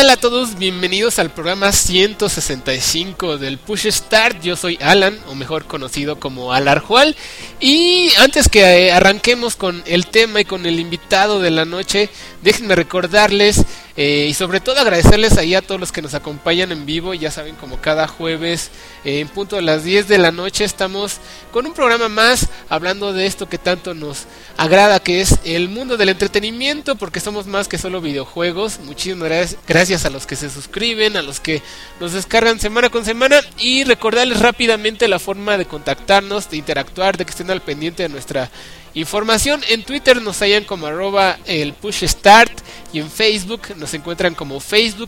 tal a todos? Bienvenidos al programa 165 del Push Start. Yo soy Alan, o mejor conocido como Alarjual. Y antes que arranquemos con el tema y con el invitado de la noche, déjenme recordarles y sobre todo agradecerles ahí a todos los que nos acompañan en vivo. Ya saben, como cada jueves en punto de las 10 de la noche estamos con un programa más hablando de esto que tanto nos agrada, que es el mundo del entretenimiento, porque somos más que solo videojuegos. Muchísimas gracias a los que se suscriben, a los que nos descargan semana con semana, y recordarles rápidamente la forma de contactarnos, de interactuar, de que estén al pendiente de nuestra información. En Twitter nos hallan como @elpushstart y en Facebook nos encuentran como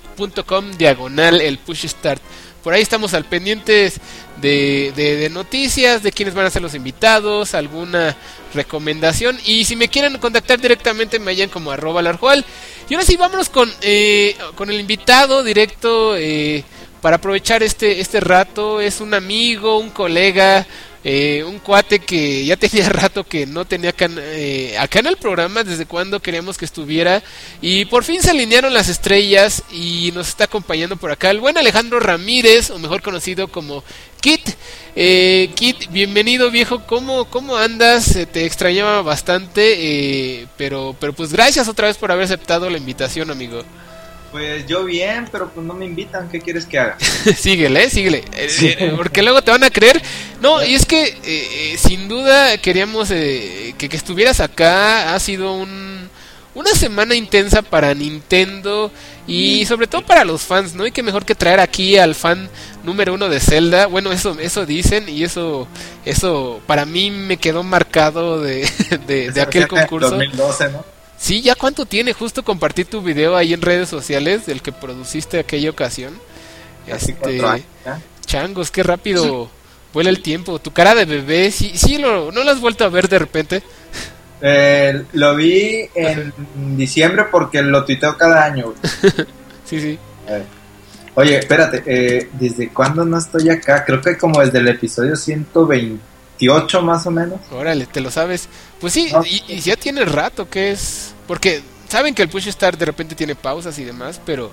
facebook.com/elpushstart. Por ahí estamos al pendientes de noticias, de quiénes van a ser los invitados, alguna recomendación. Y si me quieren contactar directamente, me hallan como @larjual. Y ahora sí, vámonos con el invitado directo para aprovechar este rato. Es un amigo, un colega, un cuate que ya tenía rato que no tenía acá en el programa, desde cuando queríamos que estuviera, y por fin se alinearon las estrellas y nos está acompañando por acá el buen Alejandro Ramírez, o mejor conocido como Kit. Kit, bienvenido, viejo. ¿Cómo andas? Te extrañaba bastante, pero pues gracias otra vez por haber aceptado la invitación, amigo. Pues yo bien, pero pues no me invitan. ¿Qué quieres que haga? síguele. Porque luego te van a creer. No, y es que sin duda queríamos que estuvieras acá. Ha sido una semana intensa para Nintendo y sobre todo para los fans, ¿no? Y qué mejor que traer aquí al fan número 1 de Zelda. Bueno, eso dicen, y eso para mí me quedó marcado de aquel concurso. 2012, ¿no? Sí, ¿ya cuánto tiene? Justo compartí tu video ahí en redes sociales del que produciste aquella ocasión. Casi 4 años, ¿eh? Changos, qué rápido vuela el tiempo. Tu cara de bebé, ¿no lo has vuelto a ver de repente? Lo vi en diciembre porque lo tuiteo cada año. Sí. Oye, espérate, ¿desde cuándo no estoy acá? Creo que como desde el episodio 128 más o menos. Órale, ¿te lo sabes? Pues sí, no. y ya tiene rato que es... Porque saben que el Push Start de repente tiene pausas y demás, pero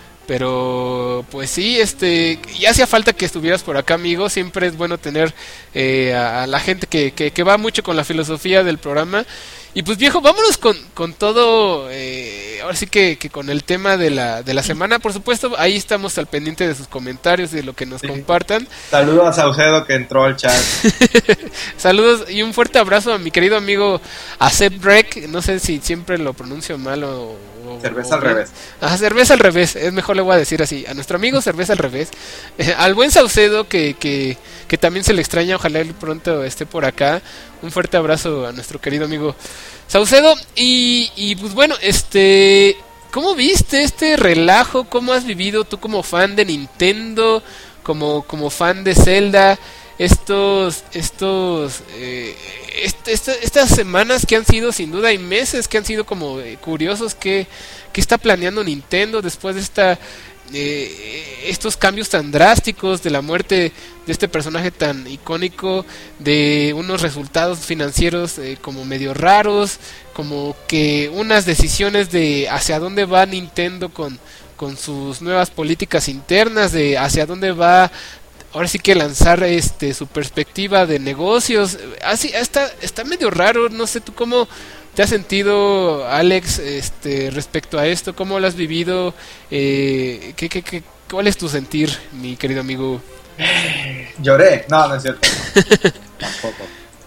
pues sí, ya hacía falta que estuvieras por acá, amigo. Siempre es bueno tener a la gente que va mucho con la filosofía del programa. Y pues, viejo, vámonos con todo, ahora sí que con el tema de la semana. Por supuesto, ahí estamos al pendiente de sus comentarios y de lo que nos compartan. Saludos a Saucedo, que entró al chat. Saludos y un fuerte abrazo a mi querido amigo Acep Breck. No sé si siempre lo pronuncio mal o cerveza al revés. Ajá, cerveza al revés, es mejor le voy a decir así. A nuestro amigo Cerveza al revés. Al buen Saucedo, que también se le extraña, ojalá él pronto esté por acá. Un fuerte abrazo a nuestro querido amigo Saucedo. Y pues bueno, ¿cómo viste este relajo? ¿Cómo has vivido tú como fan de Nintendo? Como fan de Zelda, estas semanas que han sido sin duda, y meses que han sido como curiosos, que está planeando Nintendo después de estos cambios tan drásticos, de la muerte de este personaje tan icónico, de unos resultados financieros como medio raros, como que unas decisiones de hacia dónde va Nintendo con sus nuevas políticas internas, de hacia dónde va ahora sí que lanzar su perspectiva de negocios. Así está medio raro. No sé tú cómo te has sentido, Alex, respecto a esto. ¿Cómo lo has vivido? ¿Cuál es tu sentir, mi querido amigo? Lloré. No es cierto. Tampoco.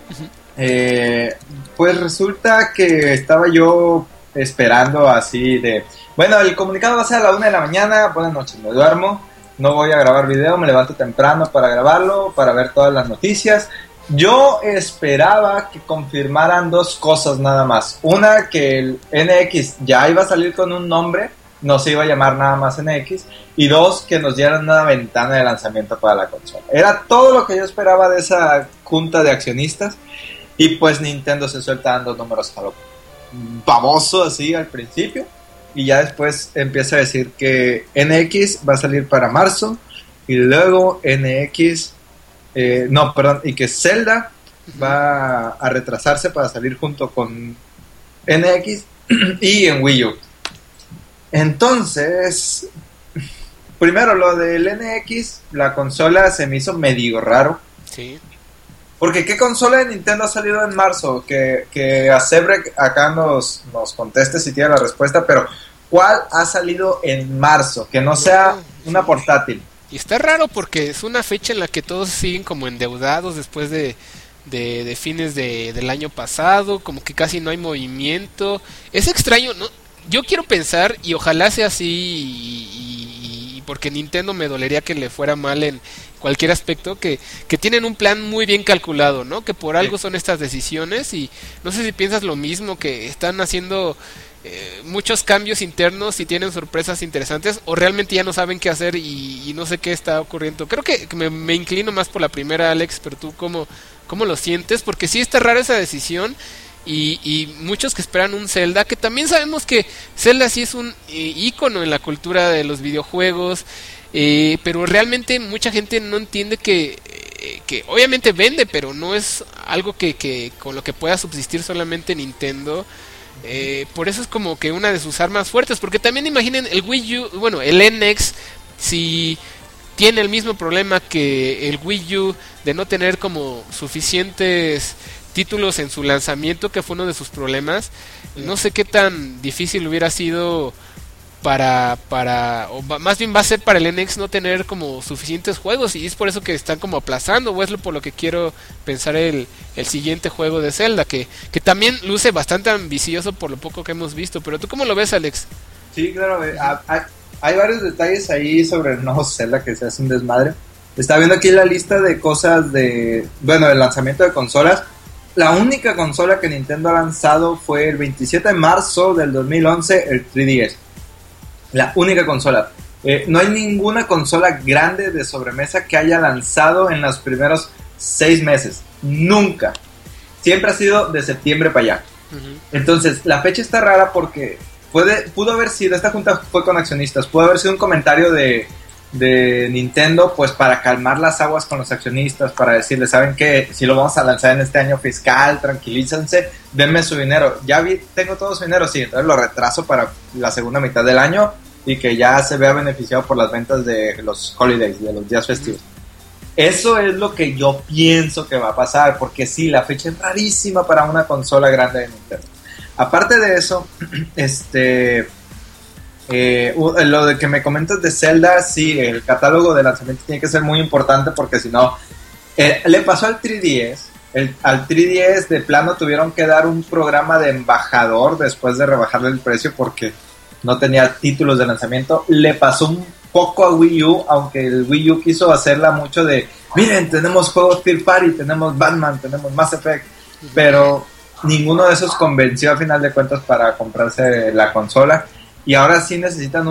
Pues resulta que estaba yo esperando así de... Bueno, el comunicado va a ser a la 1 de la mañana. Buenas noches, me duermo. No voy a grabar video, me levanto temprano para grabarlo, para ver todas las noticias. Yo esperaba que confirmaran 2 cosas nada más. Una, que el NX ya iba a salir con un nombre, no se iba a llamar nada más NX. Y 2, que nos dieran una ventana de lanzamiento para la consola. Era todo lo que yo esperaba de esa junta de accionistas. Y pues Nintendo se suelta dando números a lo baboso así al principio. Y ya después empieza a decir que NX va a salir para marzo. Y luego NX... y que Zelda va a retrasarse para salir junto con NX y en Wii U. Entonces, primero lo del NX, la consola se me hizo medio raro. Sí. Porque ¿qué consola de Nintendo ha salido en marzo? Que Acebre acá nos conteste si tiene la respuesta, pero ¿cuál ha salido en marzo? Que no sea una portátil. Y está raro porque es una fecha en la que todos siguen como endeudados después de fines del año pasado, como que casi no hay movimiento. Es extraño, ¿no? Yo quiero pensar, y ojalá sea así, y porque Nintendo me dolería que le fuera mal en cualquier aspecto, que tienen un plan muy bien calculado, ¿no? Que por algo son estas decisiones, y no sé si piensas lo mismo, que están haciendo muchos cambios internos y tienen sorpresas interesantes, o realmente ya no saben qué hacer y no sé qué está ocurriendo. Creo que me inclino más por la primera, Alex, pero tú ¿cómo lo sientes? Porque sí está rara esa decisión. Y muchos que esperan un Zelda, que también sabemos que Zelda sí es un ícono en la cultura de los videojuegos, pero realmente mucha gente no entiende que obviamente vende, pero no es algo que con lo que pueda subsistir solamente Nintendo. Por eso es como que una de sus armas fuertes, porque también imaginen el Wii U, bueno, el NX, si tiene el mismo problema que el Wii U de no tener como suficientes títulos en su lanzamiento, que fue uno de sus problemas. No sé qué tan difícil hubiera sido o más bien va a ser para el NX no tener como suficientes juegos, y es por eso que están como aplazando, o es por lo que quiero pensar el siguiente juego de Zelda, que también luce bastante ambicioso por lo poco que hemos visto. Pero ¿tú cómo lo ves, Alex? Sí, claro, hay varios detalles ahí sobre el nuevo Zelda que se hace un desmadre. Estaba viendo aquí la lista de cosas del lanzamiento de consolas. La única consola que Nintendo ha lanzado fue el 27 de marzo del 2011, el 3DS. La única consola. No hay ninguna consola grande de sobremesa que haya lanzado en los primeros 6 meses. Nunca. Siempre ha sido de septiembre para allá. Entonces, la fecha está rara porque pudo haber sido, esta junta fue con accionistas, pudo haber sido un comentario de Nintendo, pues para calmar las aguas con los accionistas, para decirles, ¿saben qué? Si lo vamos a lanzar en este año fiscal, tranquilícense, denme su dinero. Tengo todo su dinero, sí, entonces lo retraso para la segunda mitad del año y que ya se vea beneficiado por las ventas de los holidays, de los días festivos. Eso es lo que yo pienso que va a pasar, porque sí, la fecha es rarísima para una consola grande de Nintendo. Aparte de eso, lo de que me comentas de Zelda, sí, el catálogo de lanzamiento tiene que ser muy importante, porque si no, le pasó al 3DS. Al 3DS de plano tuvieron que dar un programa de embajador después de rebajarle el precio porque no tenía títulos de lanzamiento. Le pasó un poco a Wii U, aunque el Wii U quiso hacerla mucho de, miren, tenemos juegos Third Party, tenemos Batman, tenemos Mass Effect, pero ninguno de esos convenció a final de cuentas para comprarse la consola. Y ahora sí necesitan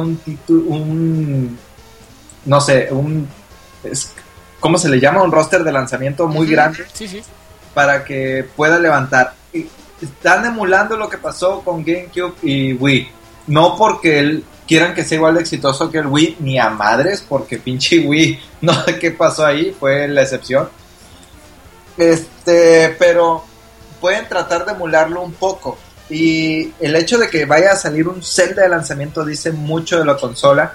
¿cómo se le llama? Un roster de lanzamiento muy grande, sí, para que pueda levantar. Y están emulando lo que pasó con GameCube y Wii. No porque quieran que sea igual de exitoso que el Wii, ni a madres, porque pinche Wii, no sé qué pasó ahí, fue la excepción. Pero pueden tratar de emularlo un poco. Y el hecho de que vaya a salir un Zelda de lanzamiento dice mucho de la consola,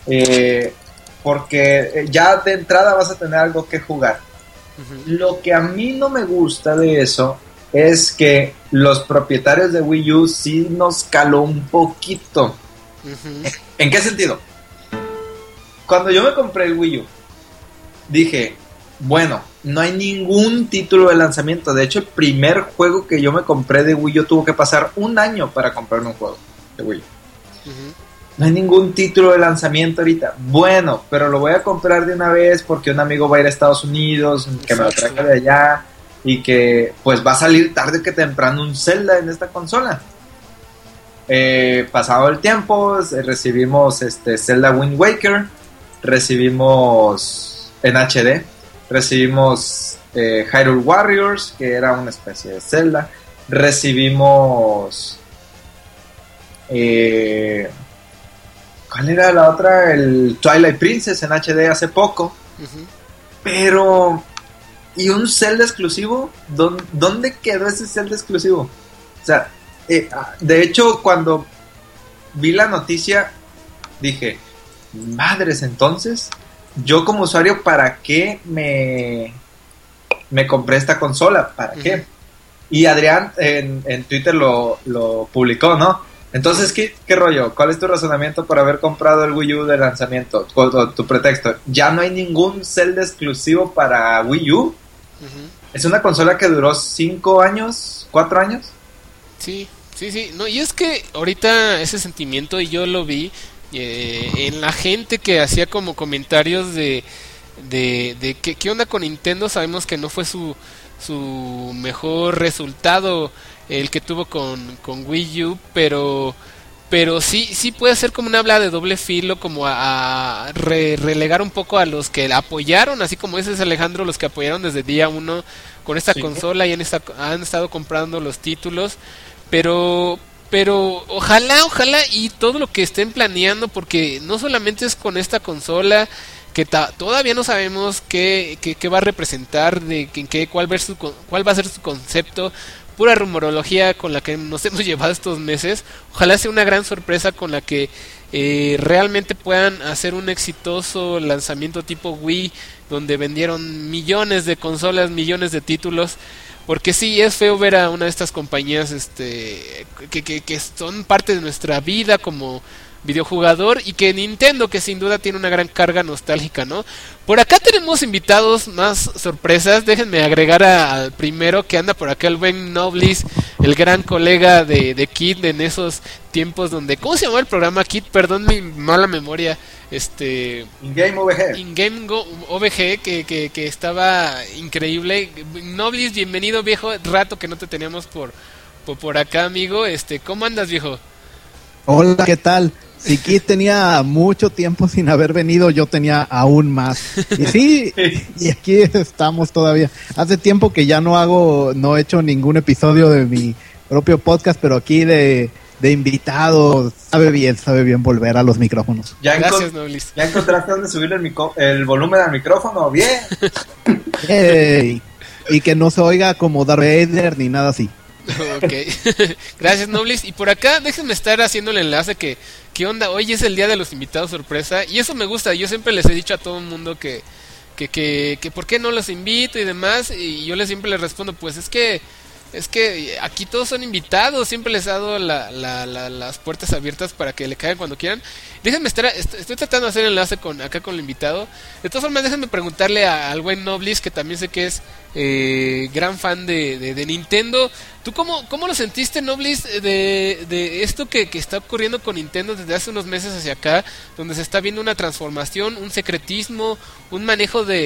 porque ya de entrada vas a tener algo que jugar. Lo que a mí no me gusta de eso es que los propietarios de Wii U sí nos caló un poquito. ¿En qué sentido? Cuando yo me compré el Wii U, dije, bueno, no hay ningún título de lanzamiento. De hecho, el primer juego que yo me compré de Wii U tuvo que pasar un año para comprarme un juego de Wii U. No hay ningún título de lanzamiento ahorita. Bueno, pero lo voy a comprar de una vez porque un amigo va a ir a Estados Unidos, que me lo traiga de allá, y que pues va a salir tarde que temprano un Zelda en esta consola. Pasado el tiempo, recibimos Zelda Wind Waker, recibimos en HD, recibimos Hyrule Warriors, que era una especie de Zelda, recibimos ¿cuál era la otra? El Twilight Princess en HD hace poco. Pero ¿y un Zelda exclusivo? ¿Dónde quedó ese Zelda exclusivo? O sea, de hecho, cuando vi la noticia dije, madres, entonces, yo como usuario, ¿para qué me compré esta consola? ¿Para qué? Y Adrián en Twitter lo publicó, ¿no? Entonces, ¿qué rollo? ¿Cuál es tu razonamiento por haber comprado el Wii U de lanzamiento? Tu pretexto. ¿Ya no hay ningún Zelda exclusivo para Wii U? ¿Es una consola que duró 5 años? ¿4 años? Sí. No, y es que ahorita ese sentimiento, y yo lo vi en la gente que hacía como comentarios de qué onda con Nintendo. Sabemos que no fue su mejor resultado el que tuvo con Wii U, pero sí puede ser como una habla de doble filo, como a relegar un poco a los que la apoyaron, así como dices, Alejandro, los que apoyaron desde día 1 con esta consola y han estado comprando los títulos, pero ojalá y todo lo que estén planeando, porque no solamente es con esta consola, que todavía no sabemos qué va a representar, cuál va a ser su concepto, pura rumorología con la que nos hemos llevado estos meses. Ojalá sea una gran sorpresa con la que realmente puedan hacer un exitoso lanzamiento tipo Wii, donde vendieron millones de consolas, millones de títulos, porque sí, es feo ver a una de estas compañías que son parte de nuestra vida como videojugador, y que Nintendo, que sin duda tiene una gran carga nostálgica, ¿no? Por acá tenemos invitados más sorpresas. Déjenme agregar al primero que anda por acá, el buen Noblis, el gran colega de Kid en esos tiempos donde... ¿Cómo se llamaba el programa, Kid? Perdón mi mala memoria. In-Game OVG. In-Game OVG, que estaba increíble. Noblis, bienvenido, viejo. Rato que no te teníamos por acá, amigo. ¿Cómo andas, viejo? Hola, ¿qué tal? Si Kid tenía mucho tiempo sin haber venido, yo tenía aún más. Y sí, y aquí estamos todavía. Hace tiempo que ya no he hecho ningún episodio de mi propio podcast, pero aquí de invitado, sabe bien volver a los micrófonos. Gracias, Noblis. ¿Ya encontraste dónde subir el volumen al micrófono? Bien. Hey, y que no se oiga como Darth Vader ni nada así. Ok, gracias, Noblis. Y por acá déjenme estar haciendo el enlace ¿qué onda? Hoy es el día de los invitados sorpresa, y eso me gusta. Yo siempre les he dicho a todo el mundo que por qué no los invito y demás, y yo siempre les respondo, pues es que aquí todos son invitados, siempre les he dado las puertas abiertas para que le caigan cuando quieran. Déjenme estoy tratando de hacer el enlace con el invitado. De todas formas, déjenme preguntarle al buen Noblis, que también sé que es gran fan de Nintendo. ¿Tú cómo lo sentiste, Noblis, de esto que está ocurriendo con Nintendo desde hace unos meses hacia acá, donde se está viendo una transformación, un secretismo, un manejo de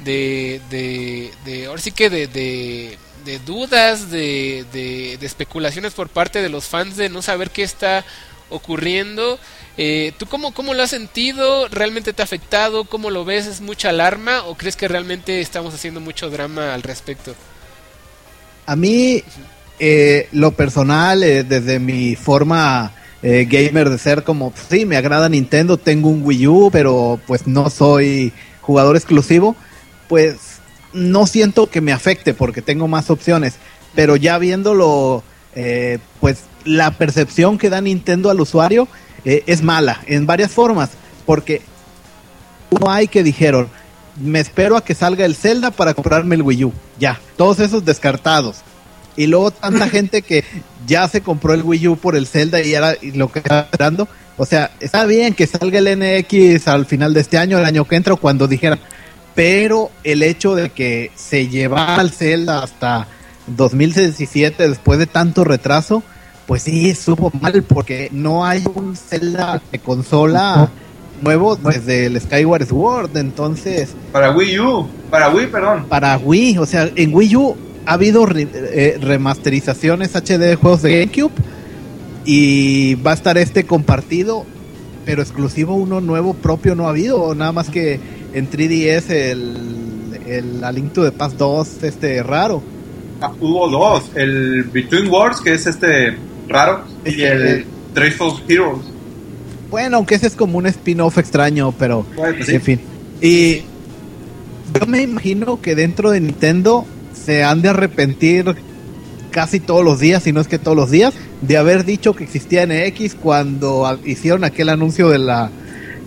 ahora sí que de dudas, de especulaciones por parte de los fans, de no saber qué está ocurriendo? ¿Tú cómo lo has sentido? ¿Realmente te ha afectado? ¿Cómo lo ves? ¿Es mucha alarma o crees que realmente estamos haciendo mucho drama al respecto? A mí, lo personal, desde mi forma gamer de ser, como sí, me agrada Nintendo, tengo un Wii U, pero pues no soy jugador exclusivo, pues no siento que me afecte porque tengo más opciones, pero ya viéndolo, pues la percepción que da Nintendo al usuario es mala en varias formas, porque no hay que dijeron, me espero a que salga el Zelda para comprarme el Wii U, ya, todos esos descartados, y luego tanta gente que ya se compró el Wii U por el Zelda y era lo que estaba esperando. O sea, está bien que salga el NX al final de este año, el año que entra, o cuando dijeran, pero el hecho de que se llevara el Zelda hasta 2017 después de tanto retraso, pues sí, supo mal, porque no hay un Zelda de consola nuevo desde el Skyward Sword. Entonces, para Wii, perdón. Para Wii, o sea, en Wii U ha habido remasterizaciones HD de juegos de GameCube, y va a estar compartido, pero exclusivo uno nuevo propio no ha habido, nada más que en 3DS el A Link to the Past 2 raro. Hubo dos, el Between Worlds, que es raro, y el Triforce Heroes. Bueno, aunque ese es como un spin-off extraño, pero bueno, pues sí. En fin. Y yo me imagino que dentro de Nintendo se han de arrepentir casi todos los días, si no es que todos los días, de haber dicho que existía NX cuando hicieron aquel anuncio de la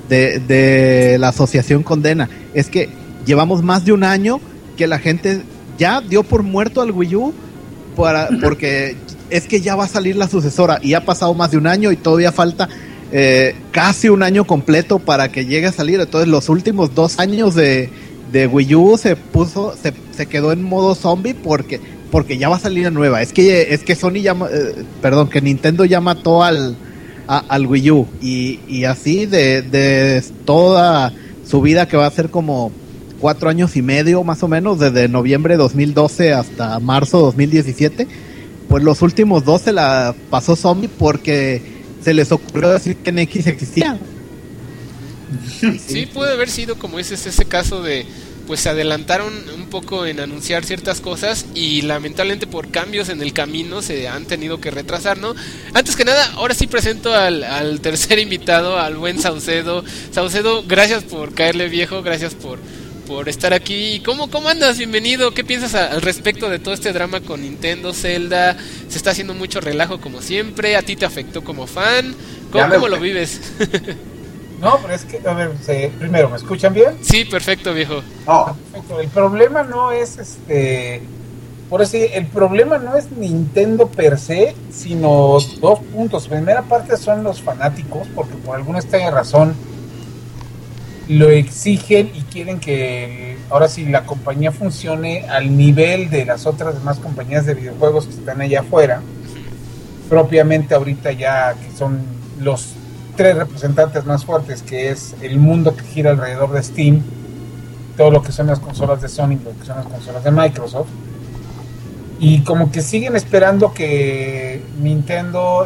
de la asociación Condena. Es que llevamos más de un año que la gente ya dio por muerto al Wii U porque es que ya va a salir la sucesora y ha pasado más de un año y todavía falta casi un año completo para que llegue a salir. Entonces los últimos 2 años de Wii U se quedó en modo zombie porque ya va a salir la nueva. Es que Sony que Nintendo ya mató al Wii U y así de toda su vida, que va a ser como 4 años y medio más o menos, desde noviembre de 2012 hasta marzo de 2017, pues los últimos 2 se la pasó zombie porque se les ocurrió decir que NX existía. Sí, puede haber sido como ese caso de, pues se adelantaron un poco en anunciar ciertas cosas y lamentablemente por cambios en el camino se han tenido que retrasar, ¿no? Antes que nada, ahora sí presento al tercer invitado, al buen Saucedo. Saucedo, gracias por caerle, viejo, gracias por estar aquí. ¿Cómo andas? Bienvenido. ¿Qué piensas al respecto de todo este drama con Nintendo, Zelda? Se está haciendo mucho relajo como siempre. ¿A ti te afectó como fan? ¿Cómo lo vives? No, pero es que, a ver, primero, ¿me escuchan bien? Sí, perfecto, viejo. Perfecto. El problema no es por eso el problema no es Nintendo per se, sino 2 puntos. Primera parte son los fanáticos, porque por alguna extraña razón lo exigen y quieren que ahora sí la compañía funcione al nivel de las otras demás compañías de videojuegos que están allá afuera. Propiamente ahorita ya que son los 3 representantes más fuertes, que es el mundo que gira alrededor de Steam, todo lo que son las consolas de Sony, lo que son las consolas de Microsoft, y como que siguen esperando que Nintendo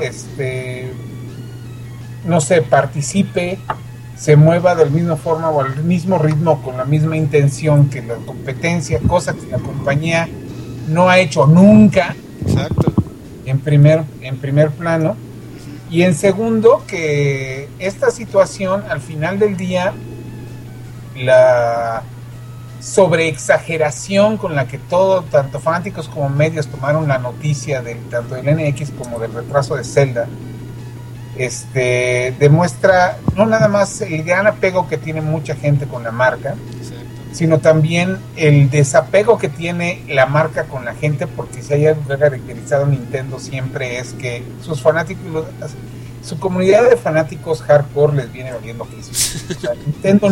no sé, participe, se mueva de la misma forma o al mismo ritmo, con la misma intención que la competencia, cosa que la compañía no ha hecho nunca. Exacto. En primer plano. Y en segundo, que esta situación, al final del día, la sobreexageración con la que tanto fanáticos como medios tomaron la noticia tanto del NX como del retraso de Zelda, demuestra no nada más el gran apego que tiene mucha gente con la marca, sino también el desapego que tiene la marca con la gente, porque si hay algo que ha caracterizado a Nintendo siempre es que sus fanáticos, su comunidad de fanáticos hardcore les viene valiendo queso. O sea, Nintendo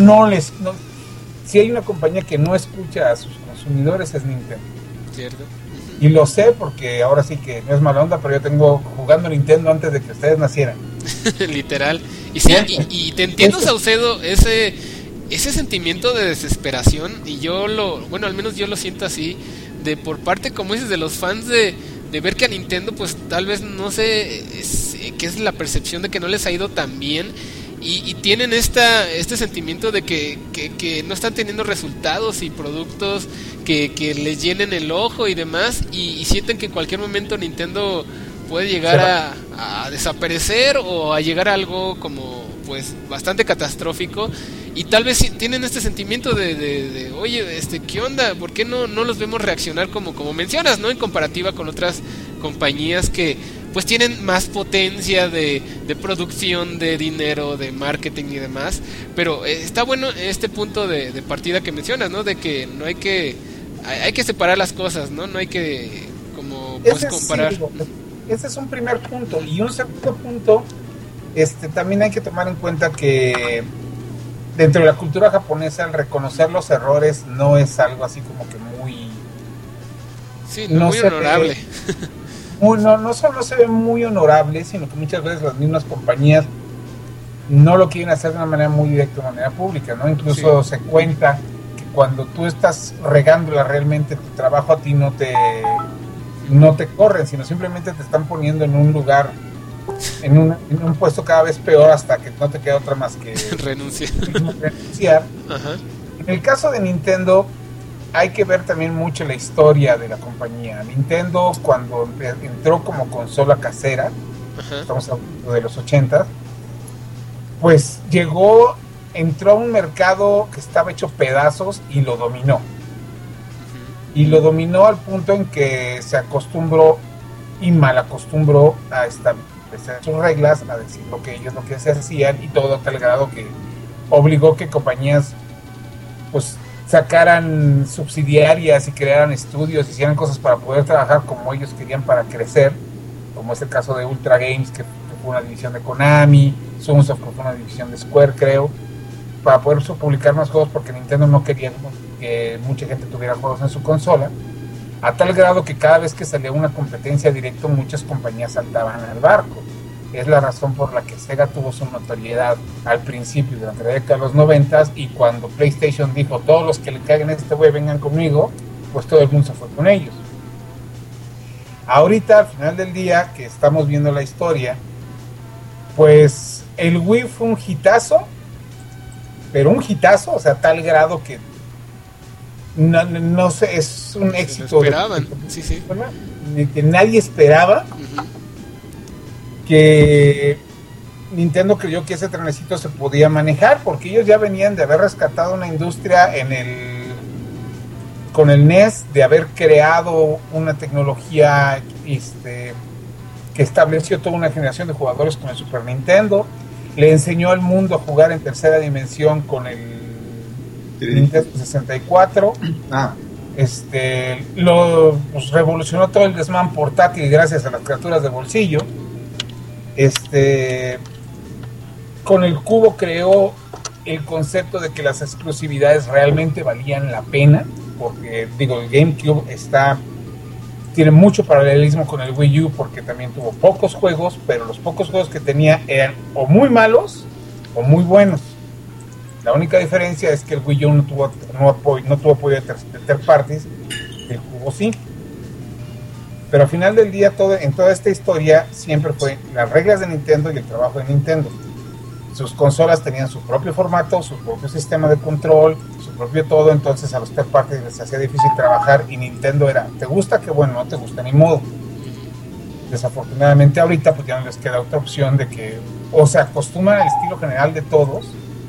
si hay una compañía que no escucha a sus consumidores es Nintendo. Cierto. Y lo sé porque ahora sí que no es mala onda, pero yo tengo jugando Nintendo antes de que ustedes nacieran. Literal. Y sí, y te entiendo, Saucedo, ese sentimiento de desesperación, y al menos yo lo siento así, de por parte, como dices, de los fans de ver que a Nintendo, pues tal vez, no sé, que es la percepción de que no les ha ido tan bien, y tienen este sentimiento de que no están teniendo resultados y productos que les llenen el ojo y demás, y sienten que en cualquier momento Nintendo puede llegar a desaparecer o a llegar a algo como pues bastante catastrófico, y tal vez tienen este sentimiento de oye, ¿qué onda? ¿Por qué no los vemos reaccionar como mencionas, ¿no? En comparativa con otras compañías que pues tienen más potencia de producción, de dinero, de marketing y demás, pero está bueno este punto de partida que mencionas, ¿no? De que no hay que separar las cosas, ¿no? No hay que como pues comparar. Sí, ese es un primer punto, y un segundo punto, también hay que tomar en cuenta que dentro de la cultura japonesa el reconocer los errores no es algo así como que muy... Sí, muy honorable. No solo se ve muy honorable, sino que muchas veces las mismas compañías no lo quieren hacer de una manera muy directa, de una manera pública, ¿no? Incluso se cuenta que cuando tú estás regándola realmente, tu trabajo a ti no te corren, sino simplemente te están poniendo en un lugar, en un puesto cada vez peor, hasta que no te queda otra más que renunciar. Ajá. En el caso de Nintendo, hay que ver también mucho la historia de la compañía. Nintendo, cuando entró como consola casera, estamos hablando de los 80, pues entró a un mercado que estaba hecho pedazos y lo dominó. Y lo dominó al punto en que se acostumbró y mal acostumbró a establecer sus reglas, a decir lo que ellos se hacían, y todo a tal grado que obligó que compañías pues sacaran subsidiarias y crearan estudios, hicieran cosas para poder trabajar como ellos querían para crecer, como es el caso de Ultra Games, que fue una división de Konami, Sunsoft, que fue una división de Square, creo, para poder publicar más juegos, porque Nintendo no quería que mucha gente tuviera juegos en su consola, a tal grado que cada vez que salía una competencia directa, muchas compañías saltaban al barco. Es la razón por la que Sega tuvo su notoriedad al principio, durante la década de los 90, y cuando PlayStation dijo, todos los que le caigan a este güey vengan conmigo, pues todo el mundo se fue con ellos. Ahorita, al final del día, que estamos viendo la historia, pues el Wii fue un hitazo, pero un hitazo, o sea, a tal grado que no sé, es un éxito. Lo esperaban, sí. Que nadie esperaba. Uh-huh. Que Nintendo creyó que ese trenecito se podía manejar, porque ellos ya venían de haber rescatado una industria con el NES, de haber creado una tecnología que estableció toda una generación de jugadores con el Super Nintendo, le enseñó al mundo a jugar en tercera dimensión con el Nintendo 64. Pues, revolucionó todo el desmán portátil gracias a las criaturas de bolsillo. Con el cubo creó el concepto de que las exclusividades realmente valían la pena, porque digo, el GameCube tiene mucho paralelismo con el Wii U, porque también tuvo pocos juegos, pero los pocos juegos que tenía eran o muy malos o muy buenos. La única diferencia es que el Wii U no tuvo apoyo de third parties, el cubo sí. Pero al final del día, en toda esta historia siempre fue las reglas de Nintendo y el trabajo de Nintendo. Sus consolas tenían su propio formato, su propio sistema de control, su propio todo, entonces a los third parties les hacía difícil trabajar, y Nintendo era, ¿te gusta? Qué bueno, no te gusta, ni modo. Desafortunadamente ahorita pues ya no les queda otra opción de que o se acostumbran al estilo general de todos,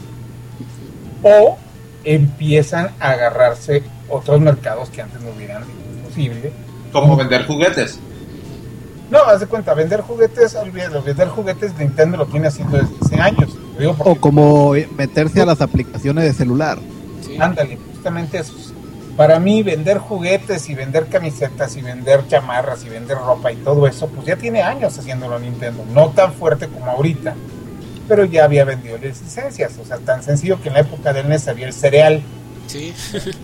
o empiezan a agarrarse otros mercados que antes no hubieran sido posible. Como vender juguetes. No, haz de cuenta, vender juguetes, olvídalo, vender juguetes Nintendo lo tiene haciendo desde hace años. O como meterse a las aplicaciones de celular. Sí. Ándale, justamente eso. Para mí, vender juguetes y vender camisetas y vender chamarras y vender ropa y todo eso, pues ya tiene años haciéndolo Nintendo. No tan fuerte como ahorita, pero ya había vendido las licencias. O sea, tan sencillo que en la época del NES había el cereal. Sí.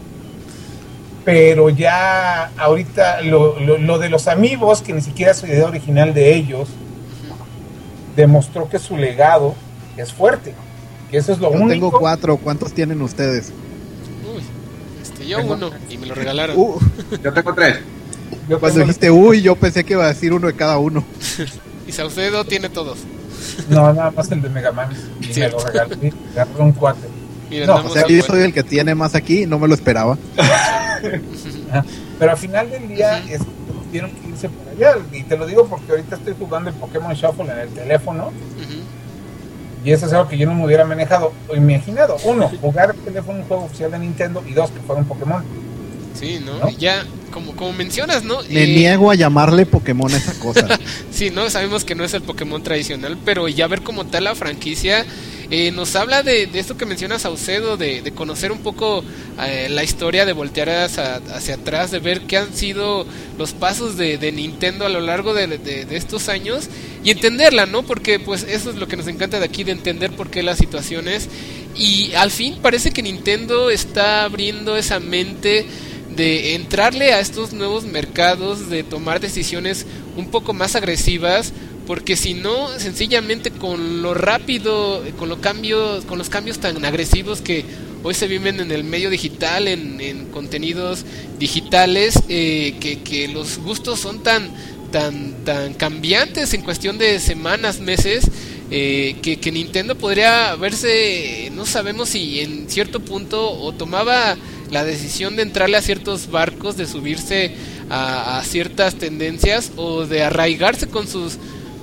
Pero ya ahorita lo de los Amiibos, que ni siquiera es la idea original de ellos, demostró que su legado es fuerte, que eso es lo único. Yo tengo 4, ¿cuántos tienen ustedes? Yo tengo 1 y me lo regalaron. Yo tengo 3. Cuando dijiste yo pensé que iba a decir uno de cada uno. Y Saucedo tiene todos. No, nada más el de Mega Man. Y me lo regaló, me regaló un 4. Mira, o sea, yo soy el que tiene más aquí, no me lo esperaba. Pero al final del día tuvieron que irse por allá, y te lo digo porque ahorita estoy jugando el Pokémon Shuffle en el teléfono, y eso es algo que yo no me hubiera manejado o imaginado. 1, jugar el teléfono, un juego oficial de Nintendo, y 2, que fuera un Pokémon. Sí, ¿no? Ya, como mencionas, ¿no? Me niego a llamarle Pokémon a esa cosa. Sí, ¿no? Sabemos que no es el Pokémon tradicional, pero ya ver como tal la franquicia nos habla de esto que menciona Saucedo, de conocer un poco la historia, de voltear hacia atrás, de ver qué han sido los pasos de Nintendo a lo largo de estos años y entenderla, ¿no? Porque pues eso es lo que nos encanta de aquí, de entender por qué las situaciones, y al fin parece que Nintendo está abriendo esa mente de entrarle a estos nuevos mercados, de tomar decisiones un poco más agresivas, porque si no, sencillamente con lo rápido, con los cambios tan agresivos que hoy se viven en el medio digital, en contenidos digitales, que los gustos son tan cambiantes en cuestión de semanas, meses, que Nintendo podría verse, no sabemos si en cierto punto o tomaba la decisión de entrarle a ciertos barcos, de subirse a ciertas tendencias, o de arraigarse con sus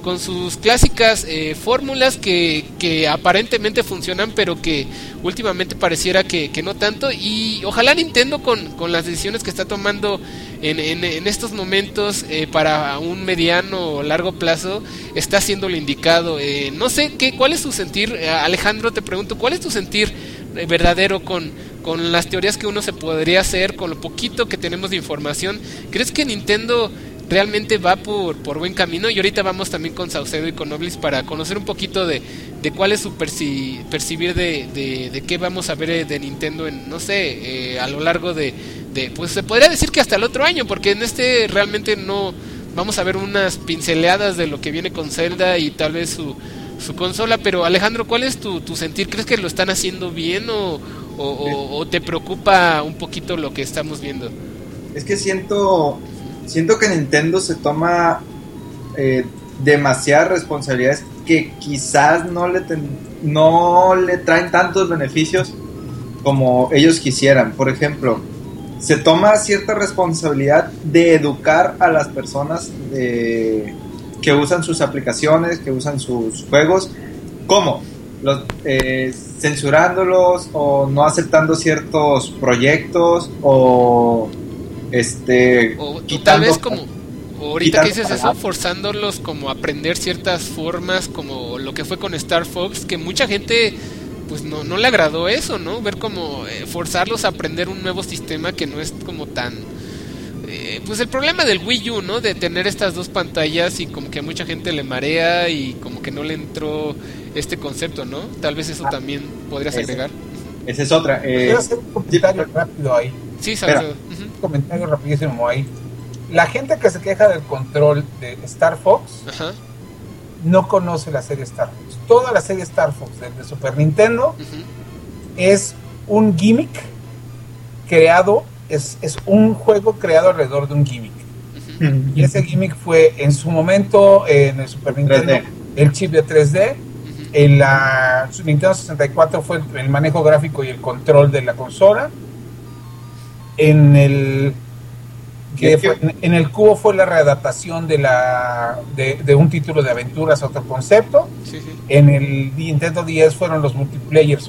con sus clásicas fórmulas que aparentemente funcionan, pero que últimamente pareciera que no tanto. Y ojalá Nintendo con las decisiones que está tomando en estos momentos para un mediano o largo plazo está haciendo lo indicado. No sé cuál es tu sentir, Alejandro, te pregunto, ¿cuál es tu sentir verdadero con las teorías que uno se podría hacer, con lo poquito que tenemos de información? ¿Crees que Nintendo realmente va por buen camino? Y ahorita vamos también con Saucedo y con Oblis para conocer un poquito de cuál es su percibir de qué vamos a ver de Nintendo en, no sé, a lo largo de pues se podría decir que hasta el otro año, porque en este realmente no vamos a ver unas pinceladas de lo que viene con Zelda y tal vez su consola. Pero Alejandro, ¿cuál es tu sentir? ¿Crees que lo están haciendo bien o te preocupa un poquito lo que estamos viendo? Es que siento que Nintendo se toma demasiadas responsabilidades que quizás no le traen tantos beneficios como ellos quisieran. Por ejemplo, se toma cierta responsabilidad de educar a las personas que usan sus aplicaciones, que usan sus juegos. ¿Cómo? Censurándolos o no aceptando ciertos proyectos o tal vez como ahorita que dices eso, forzándolos como a aprender ciertas formas, como lo que fue con Star Fox, que mucha gente pues no le agradó eso, ¿no? Ver como forzarlos a aprender un nuevo sistema que no es como tan pues el problema del Wii U, ¿no? De tener estas dos pantallas y como que a mucha gente le marea y como que no le entró este concepto, ¿no? Tal vez eso también podrías agregar. Esa es otra. Quiero hacer un comentario rápido ahí. Sí, sabes. Un comentario rapidísimo ahí. La gente que se queja del control de Star Fox no conoce la serie Star Fox. Toda la serie Star Fox de Super Nintendo es un gimmick creado, es un juego creado alrededor de un gimmick. Y ese gimmick fue en su momento en el Super Nintendo 3D. El chip de 3D. En la Nintendo 64 fue el manejo gráfico y el control de la consola. En el Cubo fue la readaptación de un título de aventuras a otro concepto. Sí. En el Nintendo 10 fueron los multiplayers,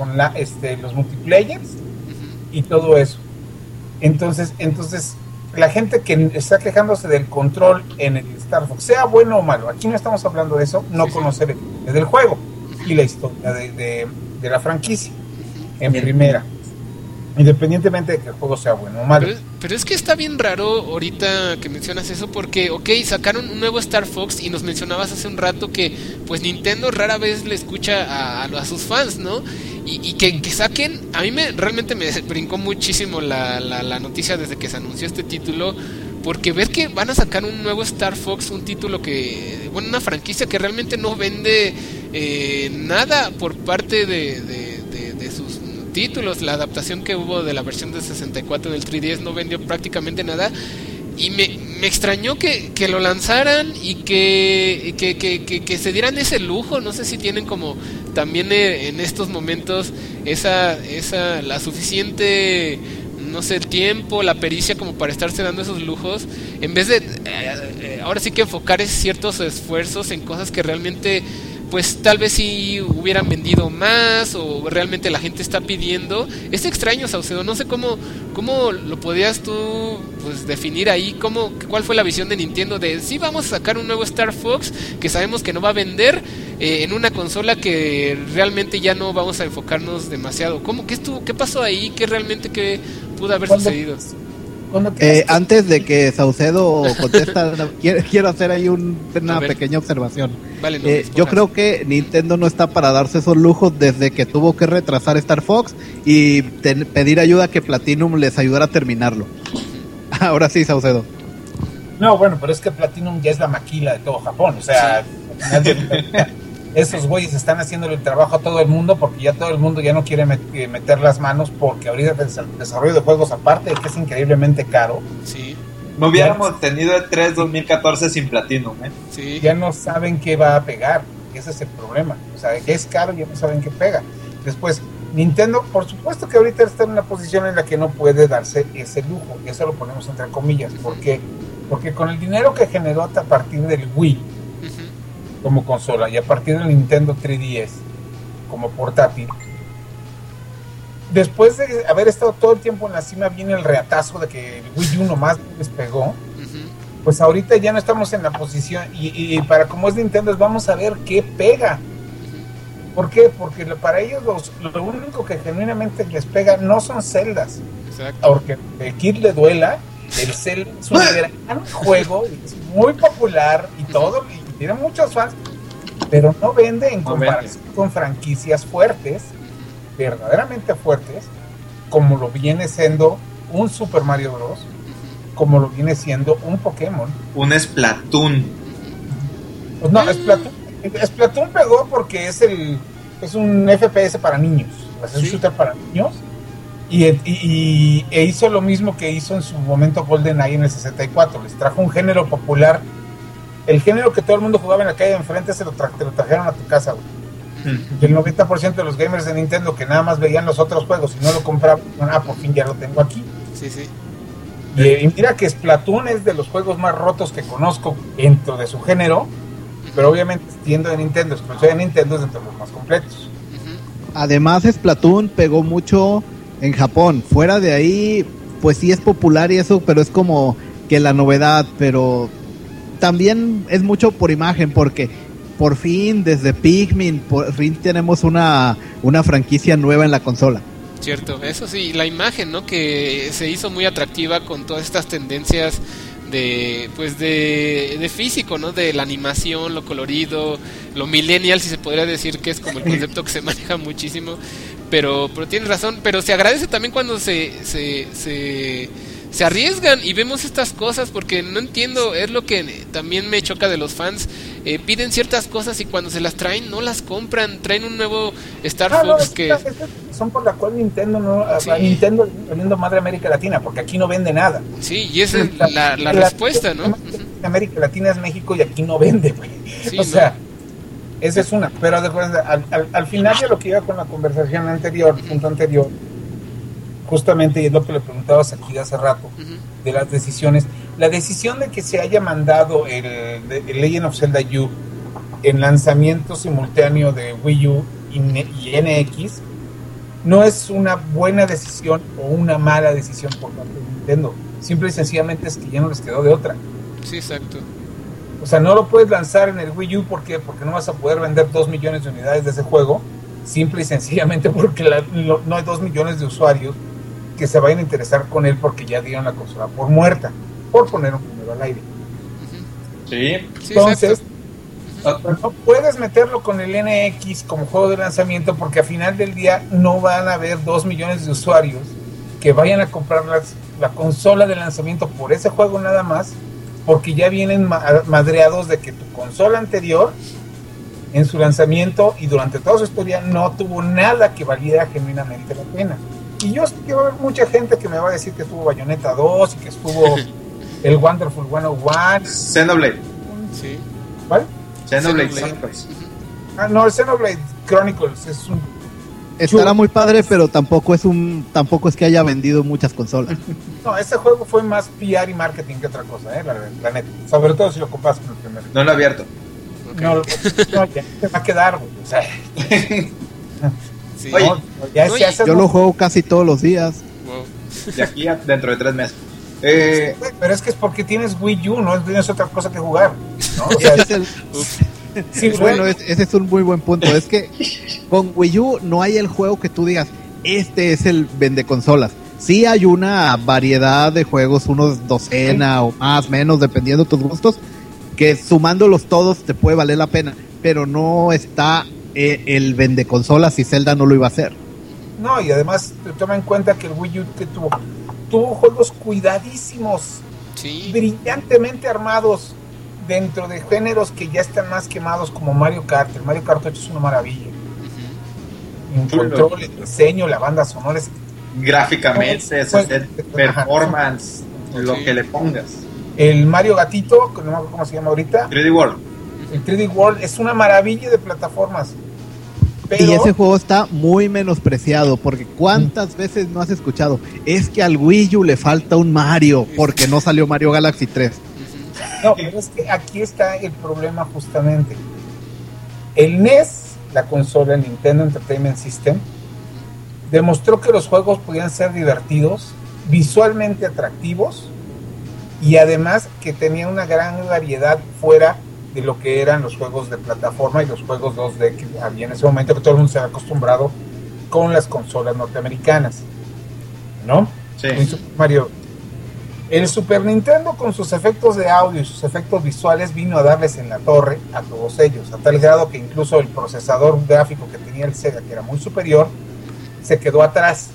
y todo eso. Entonces la gente que está quejándose del control en el Star Fox, sea bueno o malo, aquí no estamos hablando de eso, no conocer del juego y la historia de la franquicia en primera, independientemente de que el juego sea bueno o malo. Pero es que está bien raro ahorita que mencionas eso, porque sacaron un nuevo Star Fox y nos mencionabas hace un rato que pues Nintendo rara vez le escucha a sus fans, ¿no? Y que saquen, a mí realmente me brincó muchísimo la noticia desde que se anunció este título, porque ver que van a sacar un nuevo Star Fox, un título una franquicia que realmente no vende nada por parte de sus títulos. La adaptación que hubo de la versión de 64 del 3DS no vendió prácticamente nada, y me extrañó que lo lanzaran y que se dieran ese lujo. No sé si tienen como también en estos momentos la suficiente, no sé, el tiempo, la pericia como para estarse dando esos lujos, en vez de ahora sí que enfocar ciertos esfuerzos en cosas que realmente pues tal vez si hubieran vendido más o realmente la gente está pidiendo. Es extraño, Saucedo, no sé cómo lo podías tú pues definir ahí, cuál fue la visión de Nintendo de sí, vamos a sacar un nuevo Star Fox que sabemos que no va a vender en una consola que realmente ya no vamos a enfocarnos demasiado. ¿Qué pasó ahí? ¿Qué pudo haber sucedido? Antes de que Saucedo contesta, quiero hacer ahí una pequeña observación. Vale, yo creo que Nintendo no está para darse esos lujos desde que tuvo que retrasar Star Fox y pedir ayuda que Platinum les ayudara a terminarlo. Ahora sí, Saucedo. No, bueno, pero es que Platinum ya es la maquila de todo Japón. O sea, esos güeyes están haciéndole el trabajo a todo el mundo porque ya todo el mundo ya no quiere meter las manos, porque ahorita el desarrollo de juegos, aparte de que es increíblemente caro, no hubiéramos tenido el 3 2014 sin Platinum, ya no saben qué va a pegar. Ese es el problema. O sea, que es caro, ya no saben qué pega. Después, Nintendo, por supuesto que ahorita está en una posición en la que no puede darse ese lujo, y eso lo ponemos entre comillas. ¿Por qué? Porque con el dinero que generó a partir del Wii, como consola, y a partir del Nintendo 3DS como portátil. Después de haber estado todo el tiempo en la cima, viene el reatazo de que el Wii U nomás despegó. Pues ahorita ya no estamos en la posición, y para como es Nintendo, vamos a ver qué pega. ¿Por qué? Porque para ellos lo único que genuinamente les pega no son celdas. Exacto. Porque el Kid le duela, el Zelda es un gran juego, es muy popular y todo, y tiene muchos fans, pero no vende en comparación con franquicias fuertes, verdaderamente fuertes, como lo viene siendo un Super Mario Bros., como lo viene siendo un Pokémon. Un Splatoon. Pues no, Splatoon pegó porque es un FPS para niños, es un shooter para niños, y hizo lo mismo que hizo en su momento GoldenEye en el 64, les trajo un género popular, el género que todo el mundo jugaba en la calle de enfrente, te lo trajeron a tu casa, güey. Y el 90% de los gamers de Nintendo que nada más veían los otros juegos y no lo compraban, por fin ya lo tengo aquí. Sí, sí. Y mira que Splatoon es de los juegos más rotos que conozco dentro de su género, pero obviamente siendo de Nintendo, exclusivo de Nintendo, es entre los más completos. Además, Splatoon pegó mucho en Japón. Fuera de ahí, pues sí es popular y eso, pero es como que la novedad, pero también es mucho por imagen, porque por fin, desde Pikmin, por fin tenemos una franquicia nueva en la consola. Cierto, eso sí, la imagen, ¿no? Que se hizo muy atractiva con todas estas tendencias de físico, ¿no? De la animación, lo colorido, lo millennial, si se podría decir, que es como el concepto que se maneja muchísimo, pero tienes razón, pero se agradece también cuando se arriesgan y vemos estas cosas, porque no entiendo, es lo que también me choca de los fans, piden ciertas cosas y cuando se las traen no las compran, traen un nuevo Star Fox que... Es son por la cual Nintendo Nintendo vendiendo madre América Latina, porque aquí no vende nada. Sí, y esa es la respuesta, ¿no? América Latina es México y aquí no vende, güey. Sí, sea, esa es una, pero al final de lo que iba con la conversación anterior, punto anterior, justamente, y es lo que le preguntabas aquí hace rato, de las decisiones. La decisión de que se haya mandado el Legend of Zelda U en lanzamiento simultáneo de Wii U y NX no es una buena decisión o una mala decisión por parte de Nintendo. Simple y sencillamente es que ya no les quedó de otra. Sí, exacto. O sea, no lo puedes lanzar en el Wii U, ¿por qué? Porque no vas a poder vender 2 millones de unidades de ese juego, simple y sencillamente porque no hay 2 millones de usuarios que se vayan a interesar con él porque ya dieron la consola por muerta, por poner un número al aire. Sí. Entonces, no puedes meterlo con el NX como juego de lanzamiento porque al final del día no van a haber 2 millones de usuarios que vayan a comprar la consola de lanzamiento por ese juego nada más, porque ya vienen madreados de que tu consola anterior en su lanzamiento y durante toda su historia no tuvo nada que valiera genuinamente la pena. Y yo sé que va a haber mucha gente que me va a decir que estuvo Bayonetta 2 y que estuvo el Wonderful 101. Xenoblade. Sí. ¿Cuál? Xenoblade Chronicles. No, el Xenoblade Chronicles es un... Estará muy padre, pero tampoco es que haya vendido muchas consolas. No, ese juego fue más PR y marketing que otra cosa, la neta. Sobre todo si lo comparas con el primero. No lo he abierto. Okay. No, ya te va a quedar, güey. O sea... Sí. Oye, yo lo juego casi todos los días. Wow. De aquí a dentro de 3 meses. Pero es que es porque tienes Wii U, no tienes otra cosa que jugar, ¿no? O sea, sí, bueno, ese es un muy buen punto. Es que con Wii U no hay el juego que tú digas, este es el vende consolas. Sí hay una variedad de juegos, unos docena o más, menos, dependiendo de tus gustos, que sumándolos todos te puede valer la pena, pero no está el vende consolas y Zelda no lo iba a hacer. No, y además toma en cuenta que el Wii U que tuvo juegos cuidadísimos, sí, brillantemente armados dentro de géneros que ya están más quemados, como Mario Kart. El Mario Kart 8 es una maravilla. El control, el diseño, la banda sonora, gráficamente, performance, lo que le pongas. El Mario Gatito, no me acuerdo cómo se llama ahorita, 3D World. El 3D World es una maravilla de plataformas. Pero... Y ese juego está muy menospreciado, porque ¿cuántas veces no has escuchado? Es que al Wii U le falta un Mario, porque no salió Mario Galaxy 3. No, pero es que aquí está el problema justamente. El NES, la consola Nintendo Entertainment System, demostró que los juegos podían ser divertidos, visualmente atractivos, y además que tenía una gran variedad fuera de lo que eran los juegos de plataforma y los juegos 2D que había en ese momento, que todo el mundo se había acostumbrado con las consolas norteamericanas, ¿no? Sí. En Super Mario. El Super Nintendo, con sus efectos de audio y sus efectos visuales, vino a darles en la torre a todos ellos, a tal grado que incluso el procesador gráfico que tenía el Sega, que era muy superior, se quedó atrás.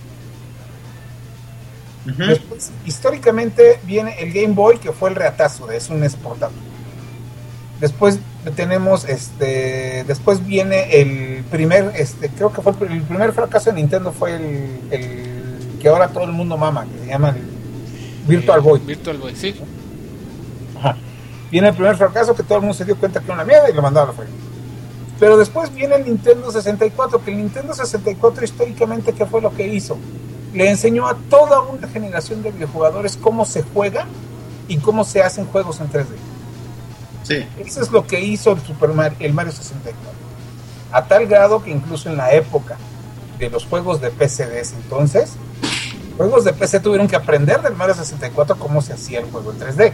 Uh-huh. Después, históricamente viene el Game Boy, que fue el reatazo de eso, un NES portátil. Después tenemos después viene el primer, creo que fue el primer fracaso de Nintendo, fue el que ahora todo el mundo mama, que se llama el Virtual Boy. Virtual Boy, sí. Ajá. Viene el primer fracaso, que todo el mundo se dio cuenta que era una mierda y lo mandaba a la frente. Pero después viene el Nintendo 64, que el Nintendo 64 históricamente, ¿qué fue lo que hizo? Le enseñó a toda una generación de videojugadores cómo se juega y cómo se hacen juegos en 3D. Sí. Eso es lo que hizo el Mario 64. A tal grado que incluso en la época de los juegos de PC de ese entonces, juegos de PC tuvieron que aprender del Mario 64 cómo se hacía el juego en 3D.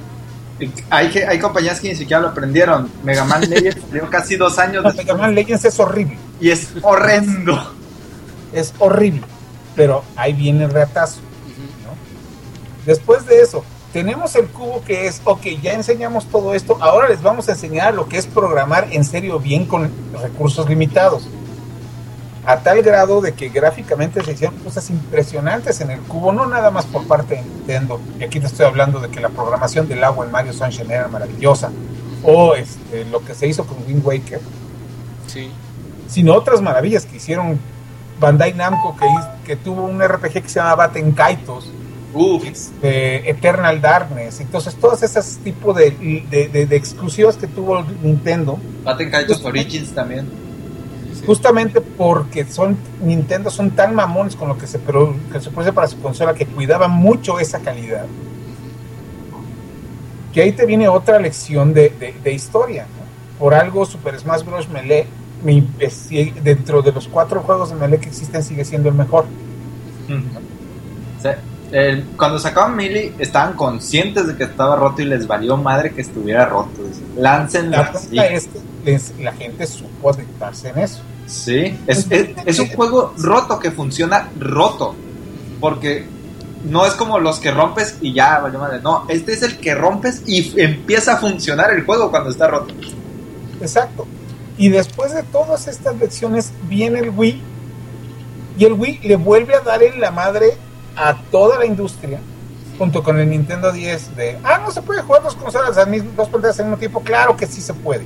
Hay compañías que ni siquiera lo aprendieron. Mega Man Legends salió casi 2 años después. Mega Man Legends es horrible. Y es horrendo. Es horrible. Pero ahí viene el reatazo, ¿no? Después de eso, tenemos el cubo, que es, ok, ya enseñamos todo esto, ahora les vamos a enseñar lo que es programar en serio bien con recursos limitados. A tal grado de que gráficamente se hicieron cosas impresionantes en el cubo, no nada más por parte de Nintendo, y aquí te estoy hablando de que la programación del agua en Mario Sunshine era maravillosa, o lo que se hizo con Wind Waker, sí, sino otras maravillas que hicieron Bandai Namco, que tuvo un RPG que se llama Baten Kaitos, Eternal Darkness. Entonces todos esos tipos de exclusivas que tuvo Nintendo, Baten Kaitos Origins también, justamente porque Nintendo son tan mamones con lo que se produce para su consola, que cuidaban mucho esa calidad, que ahí te viene otra lección de historia, ¿no? Por algo Super Smash Bros. Melee, dentro de los 4 juegos de Melee que existen, sigue siendo el mejor. O sea, cuando sacaban Melee estaban conscientes de que estaba roto y les valió madre que estuviera roto. Láncenla. La gente supo adaptarse en eso. Sí, es un juego roto que funciona roto, porque no es como los que rompes y ya valió madre. No, este es el que rompes y empieza a funcionar el juego cuando está roto. Exacto. Y después de todas estas lecciones viene el Wii, y el Wii le vuelve a dar en la madre a toda la industria, junto con el Nintendo 10, no se puede jugar 2 consolas, 2 pantallas al mismo tiempo. Claro que sí se puede.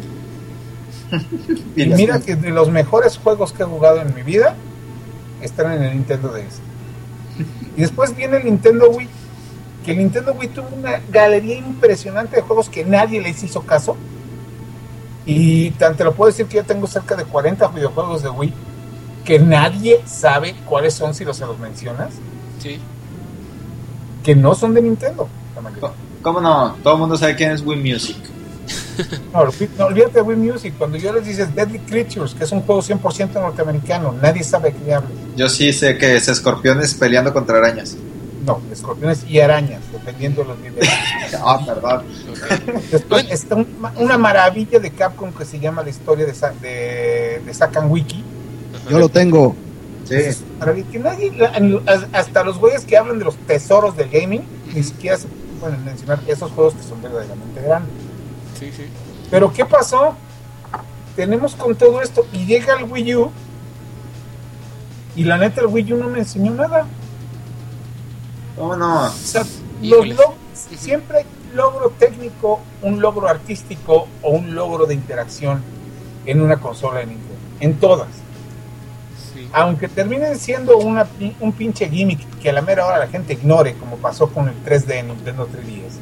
Y mira que de los mejores juegos que he jugado en mi vida están en el Nintendo DS. Y después viene el Nintendo Wii, que el Nintendo Wii tuvo una galería impresionante de juegos que nadie les hizo caso. Y te lo puedo decir que yo tengo cerca de 40 videojuegos de Wii que nadie sabe cuáles son si se los mencionas. Sí. Que no son de Nintendo. ¿Cómo no? Todo el mundo sabe quién es Wii Music. No, olvídate de Wii Music. Cuando yo les dices Deadly Creatures, que es un juego 100% norteamericano, nadie sabe de qué hablo. Yo sí sé que es escorpiones peleando contra arañas. No, escorpiones y arañas, dependiendo de los niveles. Perdón. Después está una maravilla de Capcom que se llama La historia de Sakan Wiki. Yo lo tengo. Sí. Que nadie, hasta los güeyes que hablan de los tesoros del gaming, ni siquiera se pueden mencionar esos juegos que son verdaderamente grandes. Sí, sí. Pero ¿qué pasó? Tenemos con todo esto y llega el Wii U, y la neta el Wii U no me enseñó nada. ¿Cómo no? O sea, Híjole. siempre hay un logro técnico, un logro artístico o un logro de interacción en una consola de Nintendo, en todas. Sí. Aunque terminen siendo un pinche gimmick que a la mera hora la gente ignore, como pasó con el 3D en Nintendo 3DS,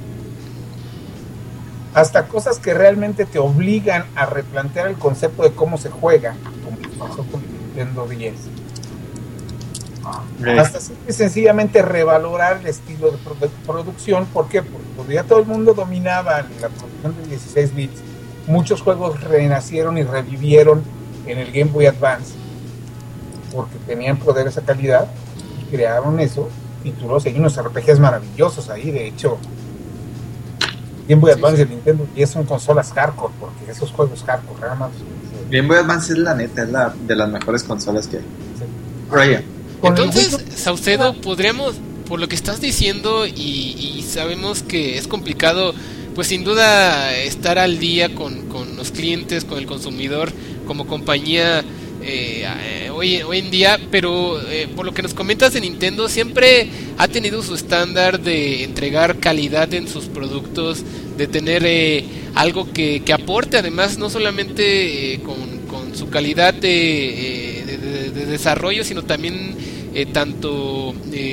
hasta cosas que realmente te obligan a replantear el concepto de cómo se juega, como pasó con el Nintendo 10. Hasta sencillamente revalorar el estilo de producción. ¿Por qué? Porque ya todo el mundo dominaba la producción de 16 bits, muchos juegos renacieron y revivieron en el Game Boy Advance porque tenían poder esa calidad y crearon eso, títulos, hay unos RPGs maravillosos ahí, de hecho Game Boy Advance de Nintendo y son consolas hardcore, porque esos juegos hardcore realmente Game Boy Advance es la neta, es la de las mejores consolas que hay. sí. Ryan. Entonces, Saucedo, podríamos, por lo que estás diciendo y sabemos que es complicado, pues sin duda estar al día con los clientes, con el consumidor, como compañía hoy en día, pero por lo que nos comentas de Nintendo, siempre ha tenido su estándar de entregar calidad en sus productos, de tener algo que aporte, además, no solamente con su calidad de desarrollo, sino también tanto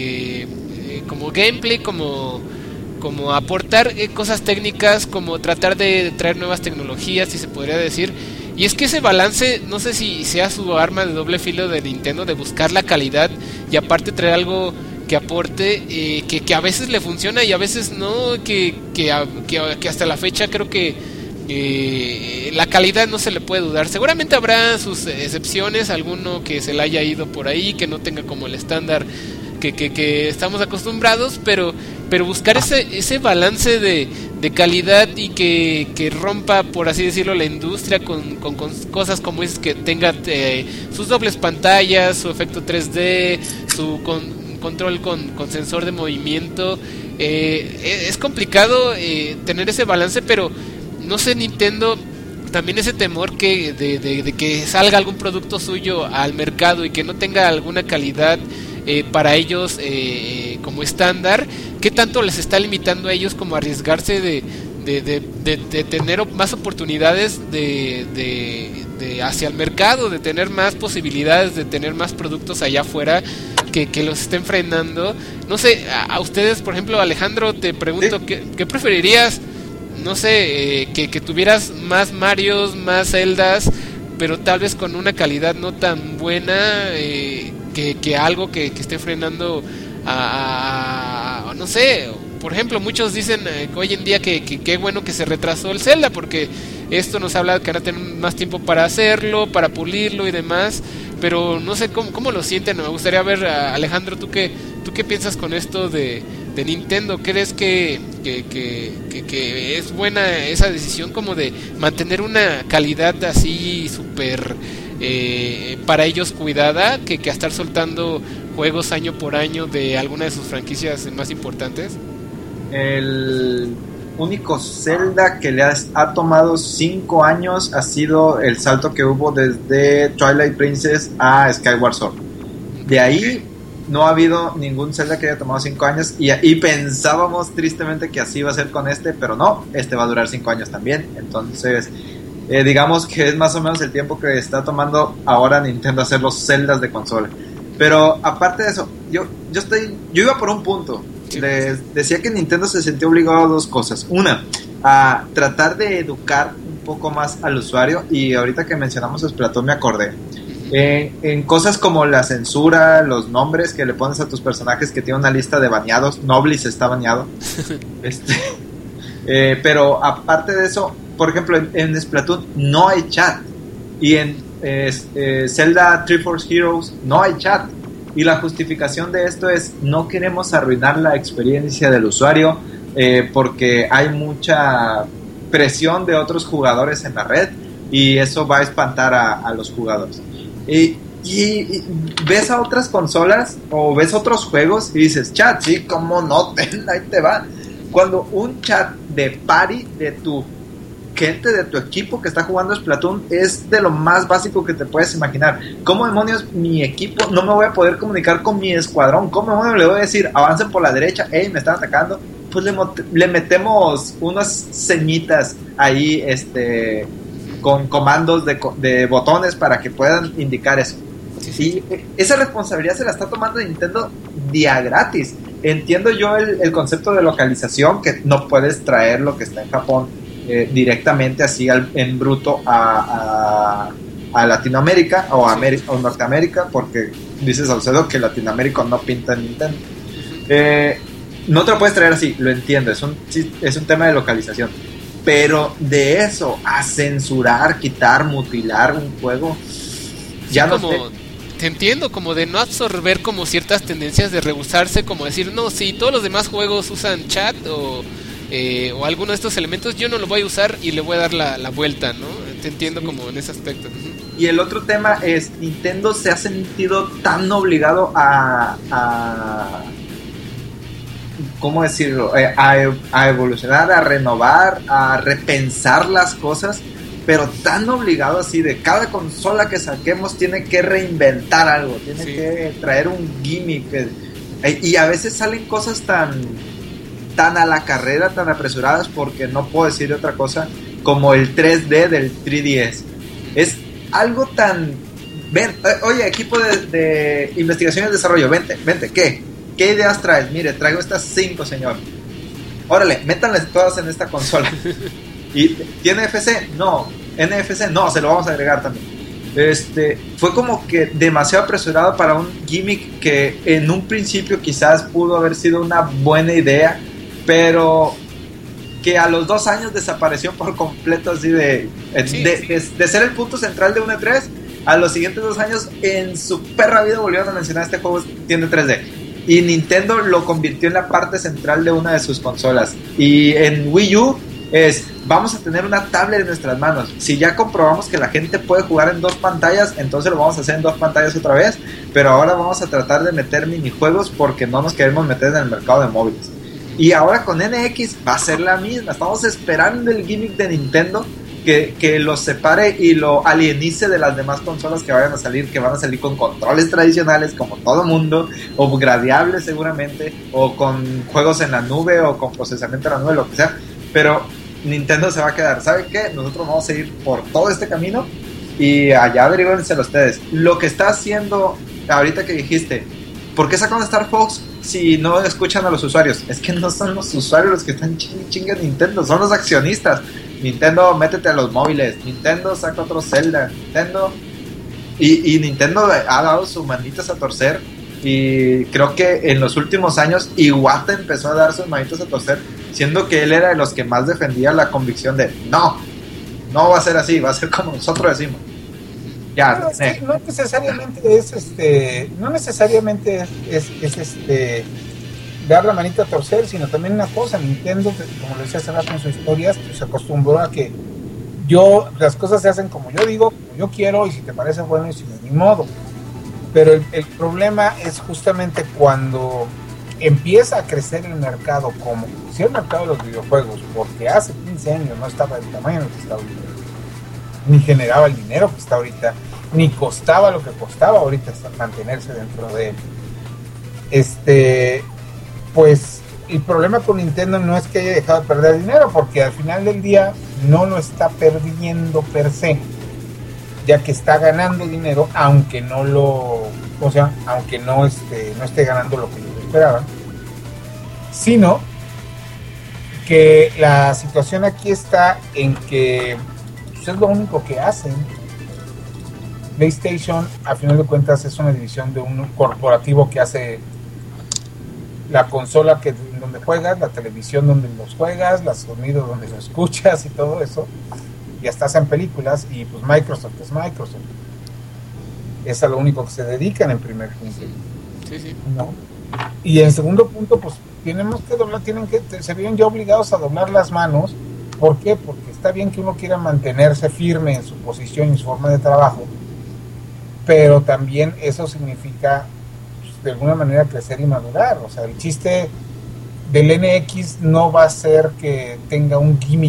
como gameplay, como aportar cosas técnicas, como tratar de traer nuevas tecnologías, si se podría decir. Y es que ese balance, no sé si sea su arma de doble filo de Nintendo, de buscar la calidad y aparte traer algo que aporte, que a veces le funciona y a veces no, que hasta la fecha creo que la calidad no se le puede dudar. Seguramente habrá sus excepciones, alguno que se le haya ido por ahí, que no tenga como el estándar que estamos acostumbrados, pero buscar ese balance de calidad y que rompa, por así decirlo, la industria con cosas como es que tenga sus dobles pantallas, su efecto 3D, su control con sensor de movimiento. Es complicado tener ese balance, pero no sé, Nintendo, también ese temor de que salga algún producto suyo al mercado y que no tenga alguna calidad para ellos como estándar, ¿qué tanto les está limitando a ellos como arriesgarse de tener más oportunidades de hacia el mercado, de tener más posibilidades, de tener más productos allá afuera que los estén frenando? No sé, a ustedes, por ejemplo, Alejandro, te pregunto, ¿sí? ¿Qué preferirías? No sé, que tuvieras más Marios, más Zeldas, pero tal vez con una calidad no tan buena, que algo que esté frenando a no sé. Por ejemplo, muchos dicen hoy en día que qué bueno que se retrasó el Zelda, porque esto nos habla de que van a tener más tiempo para hacerlo, para pulirlo y demás, pero no sé cómo lo sienten. Me gustaría ver, Alejandro, ¿tú qué piensas con esto de Nintendo? ¿Crees que es buena esa decisión como de mantener una calidad así súper para ellos cuidada, que a estar soltando juegos año por año de alguna de sus franquicias más importantes? El único Zelda que le ha tomado 5 años ha sido el salto que hubo desde Twilight Princess a Skyward Sword. De ahí no ha habido ningún Zelda que haya tomado 5 años y pensábamos tristemente que así iba a ser con pero no, va a durar 5 años también. Entonces digamos que es más o menos el tiempo que está tomando ahora Nintendo hacer los Zeldas de consola. Pero aparte de eso, yo iba por un punto. Les decía que Nintendo se sentía obligado a 2 cosas. Una, a tratar de educar un poco más al usuario, y ahorita que mencionamos Splatoon me acordé. En cosas como la censura, los nombres que le pones a tus personajes, que tiene una lista de baneados. Noblis está baneado. Pero aparte de eso, por ejemplo, en Splatoon no hay chat. Y en Zelda Triforce Heroes no hay chat. Y la justificación de esto es: no queremos arruinar la experiencia del usuario, porque hay mucha presión de otros jugadores en la red y eso va a espantar a los jugadores. Y ves a otras consolas o ves otros juegos y dices, chat, sí, cómo no, ahí te va. Cuando un chat de party de tu gente, de tu equipo que está jugando Splatoon, es de lo más básico que te puedes imaginar. ¿Cómo demonios mi equipo no me voy a poder comunicar con mi escuadrón? ¿Cómo demonios le voy a decir, avancen por la derecha, hey, me están atacando? Pues le metemos unas señitas ahí, con comandos de botones para que puedan indicar eso. Sí. Y esa responsabilidad se la está tomando Nintendo día gratis. Entiendo yo el concepto de localización, que no puedes traer lo que está en Japón directamente así en bruto a Latinoamérica o Norteamérica, porque dices Saucedo que Latinoamérica no pinta en Nintendo. No te lo puedes traer así, lo entiendo, es un tema de localización. pero de eso a censurar, quitar, mutilar un juego, ya sí, no como, sé. te entiendo, como de no absorber como ciertas tendencias, de rehusarse, como decir, no, si todos los demás juegos usan chat o alguno de estos elementos, yo no lo voy a usar y le voy a dar la vuelta, ¿no? Te entiendo como en ese aspecto. Y el otro tema es, Nintendo se ha sentido tan obligado a ¿cómo decirlo? A evolucionar, a renovar, a repensar las cosas, pero tan obligado así de cada consola que saquemos tiene que reinventar algo, tiene que traer un gimmick, y a veces salen cosas tan a la carrera, tan apresuradas, porque no puedo decir otra cosa, como el 3D del 3DS. Es algo tan... Oye, equipo de investigación y desarrollo, vente, ¿qué ideas traes? Mire, traigo estas 5, señor. Órale, métanlas todas en esta consola. ¿Y tiene FC? No. NFC, no, se lo vamos a agregar también. Fue como que demasiado apresurado para un gimmick que en un principio quizás pudo haber sido una buena idea, pero que a los 2 años desapareció por completo, así de ser el punto central de un E3. A los siguientes 2 años en su perra vida volvieron a mencionar este juego tiene 3D, y Nintendo lo convirtió en la parte central de una de sus consolas. Y en Wii U vamos a tener una tablet en nuestras manos. Si ya comprobamos que la gente puede jugar en 2 pantallas, entonces lo vamos a hacer en 2 pantallas otra vez, pero ahora vamos a tratar de meter minijuegos porque no nos queremos meter en el mercado de móviles. Y ahora con NX va a ser la misma. Estamos esperando el gimmick de Nintendo que lo separe y lo alienice de las demás consolas que vayan a salir, que van a salir con controles tradicionales como todo mundo, o gradeables seguramente, o con juegos en la nube, o con procesamiento en la nube, lo que sea. Pero Nintendo se va a quedar, ¿saben qué? Nosotros vamos a ir por todo este camino y allá averigüenselo ustedes. Lo que está haciendo ahorita que dijiste, ¿por qué sacan Star Fox si no escuchan a los usuarios? Es que no son los usuarios los que están chingue Nintendo, son los accionistas. Nintendo, métete a los móviles. Nintendo, saca otro Zelda. Nintendo. Y Nintendo ha dado sus manitas a torcer. Y creo que en los últimos años Iwata empezó a dar sus manitas a torcer, siendo que él era de los que más defendía la convicción de no va a ser así, va a ser como nosotros decimos. Ya, no, es que no necesariamente es dar la manita a torcer, sino también una cosa. Nintendo, como lo decía hace rato en sus historias, pues, se acostumbró a que las cosas se hacen como yo digo, como yo quiero, y si te parece bueno, y si no, ni modo. Pero el problema es justamente cuando empieza a crecer el mercado, como si el mercado de los videojuegos, porque hace 15 años no estaba del tamaño que está ahorita, ni generaba el dinero que está ahorita, ni costaba lo que costaba ahorita mantenerse dentro de él. Pues el problema con Nintendo no es que haya dejado de perder dinero, porque al final del día no lo está perdiendo per se, ya que está ganando dinero, aunque no esté ganando lo que ellos esperaban, sino que la situación aquí está en que pues, es lo único que hacen. PlayStation, a final de cuentas, es una división de un corporativo que hace la consola donde juegas, la televisión donde los juegas, los sonidos donde los escuchas y todo eso, y hasta hacen películas. Y pues Microsoft es Microsoft, es a lo único que se dedican en primer punto. Sí. ¿No? Y en segundo punto, pues se ven ya obligados a doblar las manos. ¿Por qué? Porque está bien que uno quiera mantenerse firme en su posición y su forma de trabajo, pero también eso significa de alguna manera crecer y madurar. O sea, el chiste del NX no va a ser que tenga un gimmick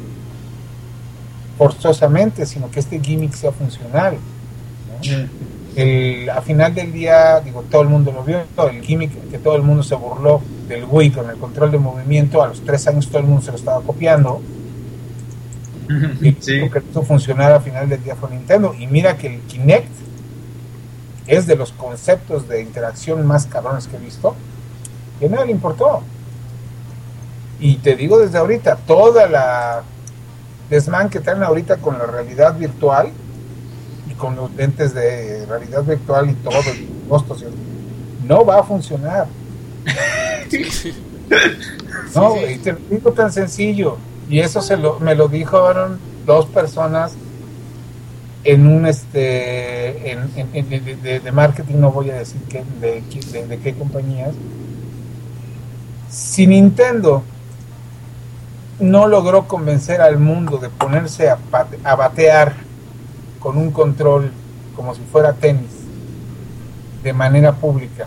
forzosamente, sino que este gimmick sea funcional, ¿no? A final del día, todo el mundo lo vio, el gimmick que todo el mundo se burló del Wii con el control de movimiento, a los 3 años todo el mundo se lo estaba copiando. Y sí, lo que hizo funcionar al final del día fue Nintendo. Y mira que el Kinect es de los conceptos de interacción más cabrones que he visto, que nadie le importó. Y te digo desde ahorita, toda la desmán que traen ahorita con la realidad virtual y con los lentes de realidad virtual y todo, y costos, no va a funcionar. No, y te lo digo tan sencillo. Y eso me lo dijeron dos personas en un de marketing, no voy a decir de qué compañías. Si Nintendo no logró convencer al mundo de ponerse a batear con un control como si fuera tenis de manera pública,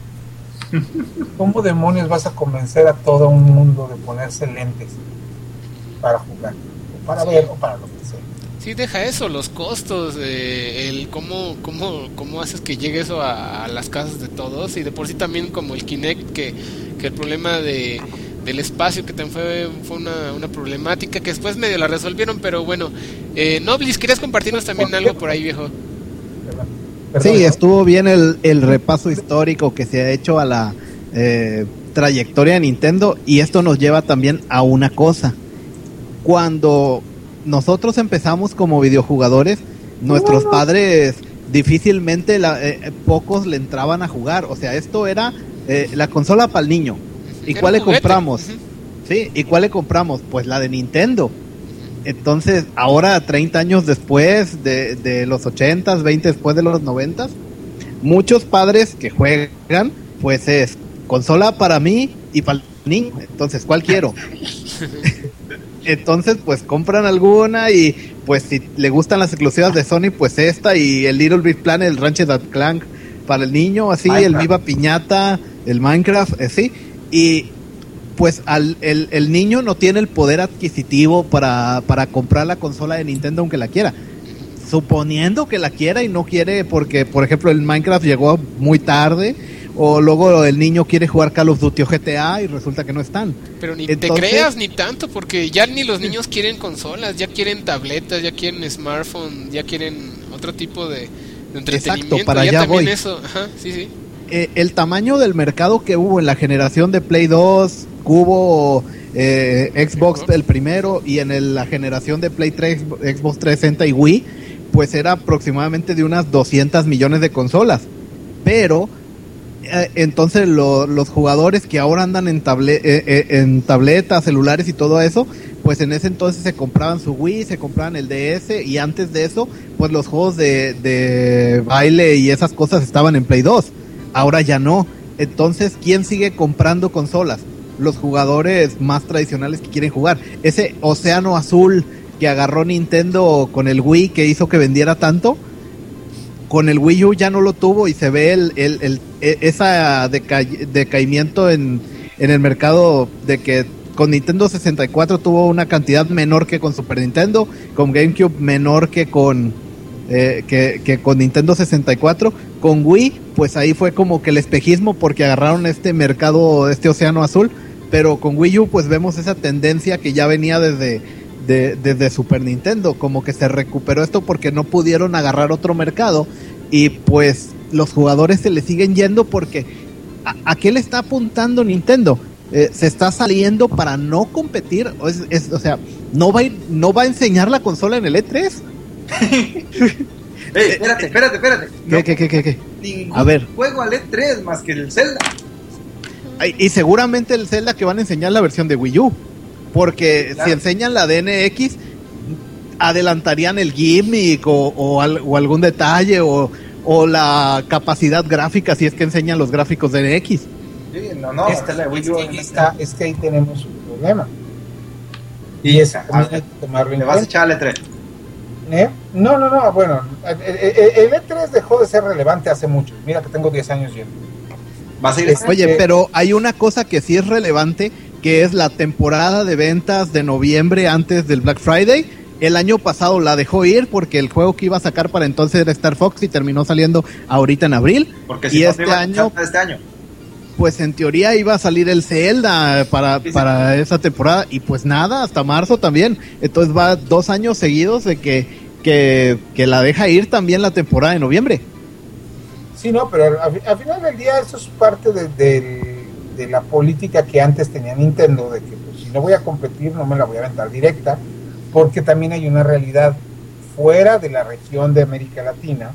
¿cómo demonios vas a convencer a todo un mundo de ponerse lentes para jugar, o para ver, o para lo que sea? Sí, deja eso, los costos, el cómo haces que llegue eso a las casas de todos, y de por sí también como el Kinect, que el problema del espacio que también fue una problemática que después medio la resolvieron, pero bueno. Noblis, ¿querías compartirnos también algo por ahí, viejo? Sí, estuvo bien el repaso histórico que se ha hecho a la trayectoria de Nintendo, y esto nos lleva también a una cosa. Cuando nosotros empezamos como videojugadores, nuestros padres difícilmente pocos le entraban a jugar. O sea, esto era la consola para el niño. ¿Y cuál le compramos? Sí, ¿y cuál le compramos? Pues la de Nintendo. Entonces, ahora 30 años después de los 80s, 20 después de los 90s, muchos padres que juegan, pues es consola para mí y para el niño. Entonces, ¿cuál quiero? Entonces, pues compran alguna, y pues si le gustan las exclusivas de Sony, pues esta, y el Little Big Planet, el Ratchet & Clank para el niño, así, Minecraft. El Viva Piñata, el Minecraft, sí. Y pues el niño no tiene el poder adquisitivo para comprar la consola de Nintendo aunque la quiera. Suponiendo que la quiera y no quiere porque, por ejemplo, el Minecraft llegó muy tarde, o luego el niño quiere jugar Call of Duty o GTA y resulta que no están. Pero ni te creas ni tanto, porque ya ni los niños quieren consolas, ya quieren tabletas, ya quieren smartphones, ya quieren otro tipo de entretenimiento. Exacto, para ya allá también voy. Eso, ajá, sí. El tamaño del mercado que hubo en la generación de Play 2, hubo Xbox el primero, y en la generación de Play 3, Xbox 360 y Wii, pues era aproximadamente de unas 200 millones de consolas. Pero entonces los jugadores que ahora andan en tabletas, celulares y todo eso, pues en ese entonces se compraban su Wii, se compraban el DS, y antes de eso, pues los juegos de baile y esas cosas estaban en Play 2. Ahora ya no. Entonces, ¿quién sigue comprando consolas? Los jugadores más tradicionales que quieren jugar. Ese océano azul que agarró Nintendo con el Wii, que hizo que vendiera tanto, con el Wii U ya no lo tuvo, y se ve esa decaimiento en el mercado, de que con Nintendo 64 tuvo una cantidad menor que con Super Nintendo, con GameCube menor que con Nintendo 64. Con Wii, pues ahí fue como que el espejismo, porque agarraron este mercado, este océano azul. Pero con Wii U pues vemos esa tendencia que ya venía desde Super Nintendo, como que se recuperó esto porque no pudieron agarrar otro mercado, y pues los jugadores se le siguen yendo porque ¿a qué le está apuntando Nintendo? Se está saliendo para no competir, o sea, no va a enseñar la consola en el E3. Espérate. ¿Qué? Ningún A ver. juego al E3 más que el Zelda. Y seguramente el Zelda que van a enseñar la versión de Wii U, porque claro, si enseñan la DNX, adelantarían el gimmick o algún detalle, o la capacidad gráfica, si es que enseñan los gráficos de NX. Sí, no, está la Wii U. Es que ahí tenemos un problema. Y esa también hay que tomarlo en cuenta. ¿Le vas a echar al E3? No, bueno, el E3 dejó de ser relevante hace mucho. Mira que tengo 10 años yendo. Oye, pero hay una cosa que sí es relevante, que es la temporada de ventas de noviembre antes del Black Friday. El año pasado la dejó ir porque el juego que iba a sacar para entonces era Star Fox, y terminó saliendo ahorita en abril. Porque si y no este año, pues en teoría iba a salir el Zelda para esa temporada, y pues nada, hasta marzo también. Entonces va 2 años seguidos de que la deja ir también la temporada de noviembre. Sí, no, pero al final del día eso es parte de la política que antes tenía Nintendo, de que pues, si no voy a competir no me la voy a aventar directa, porque también hay una realidad fuera de la región de América Latina.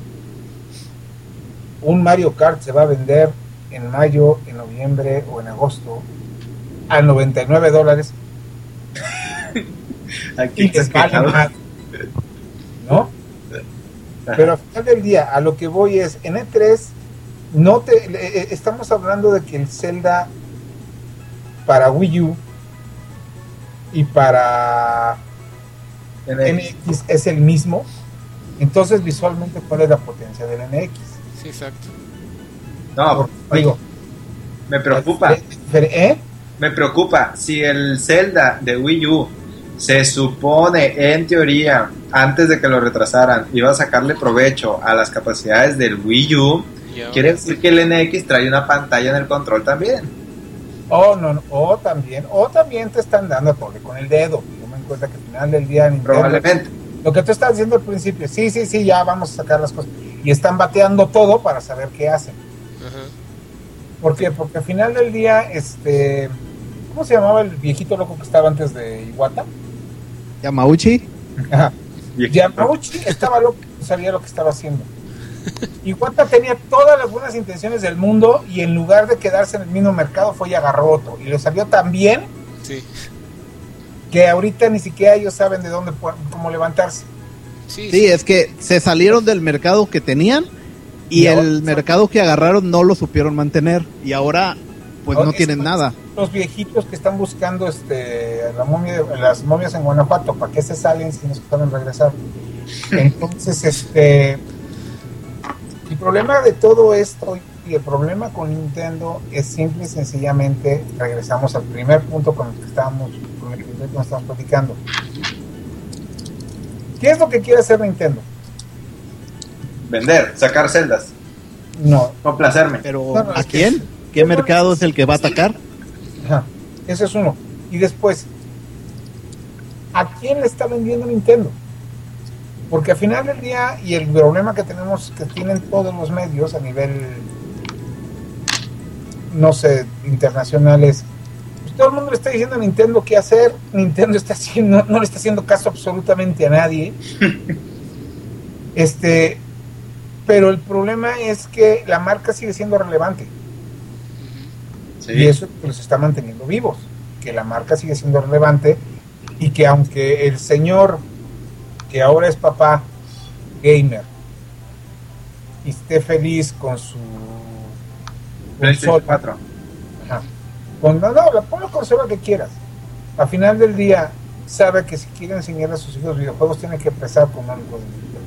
Un Mario Kart se va a vender en mayo, en noviembre o en agosto a $99 Aquí y les vale más, ¿no? Pero al final del día, a lo que voy es, en E3 estamos hablando de que el Zelda para Wii U y para NX es el mismo. Entonces visualmente, ¿cuál es la potencia del NX? Sí, exacto. No, digo, me preocupa. ¿eh? Me preocupa. Si el Zelda de Wii U se supone, en teoría, antes de que lo retrasaran, iba a sacarle provecho a las capacidades del Wii U, quiere decir que el NX trae una pantalla en el control también. O también te están dando tole con el dedo. Toma en cuenta que al final del día Nintendo, probablemente. Lo que tú estás diciendo al principio, sí, ya vamos a sacar las cosas. Y están bateando todo para saber qué hacen. Ajá. ¿Por qué? Porque al final del día, ¿cómo se llamaba el viejito loco que estaba antes de Iwata? Yamauchi. Ajá. Yamauchi estaba loco, sabía lo que estaba haciendo. Iwata tenía todas las buenas intenciones del mundo y en lugar de quedarse en el mismo mercado fue y agarró otro. Y le salió tan bien que ahorita ni siquiera ellos saben de dónde, cómo levantarse. Sí, es que se salieron del mercado que tenían y el mercado que agarraron no lo supieron mantener y ahora pues no tienen nada. Los viejitos que están buscando las momias en Guanajuato, ¿para qué se salen si no se pueden regresar? Entonces, el problema de todo esto y el problema con Nintendo es simple y sencillamente, regresamos al primer punto con el que estábamos platicando. ¿Qué es lo que quiere hacer Nintendo? Vender, sacar celdas. No. Complacerme. Pero ¿a quién? ¿Qué mercado es el que va a atacar? Ajá, ese es uno. Y después, ¿a quién le está vendiendo Nintendo? Porque al final del día, y el problema que tenemos, que tienen todos los medios a nivel, no sé, internacionales, pues todo el mundo le está diciendo a Nintendo qué hacer. Nintendo no le está haciendo caso absolutamente a nadie. Pero el problema es que la marca sigue siendo relevante. Sí. Y eso los está manteniendo vivos, que la marca sigue siendo relevante y que aunque el señor que ahora es papá gamer y esté feliz con su PlayStation 4, la ponle consola que quieras, al final del día sabe que si quiere enseñarle a sus hijos videojuegos tiene que empezar con algo de Nintendo,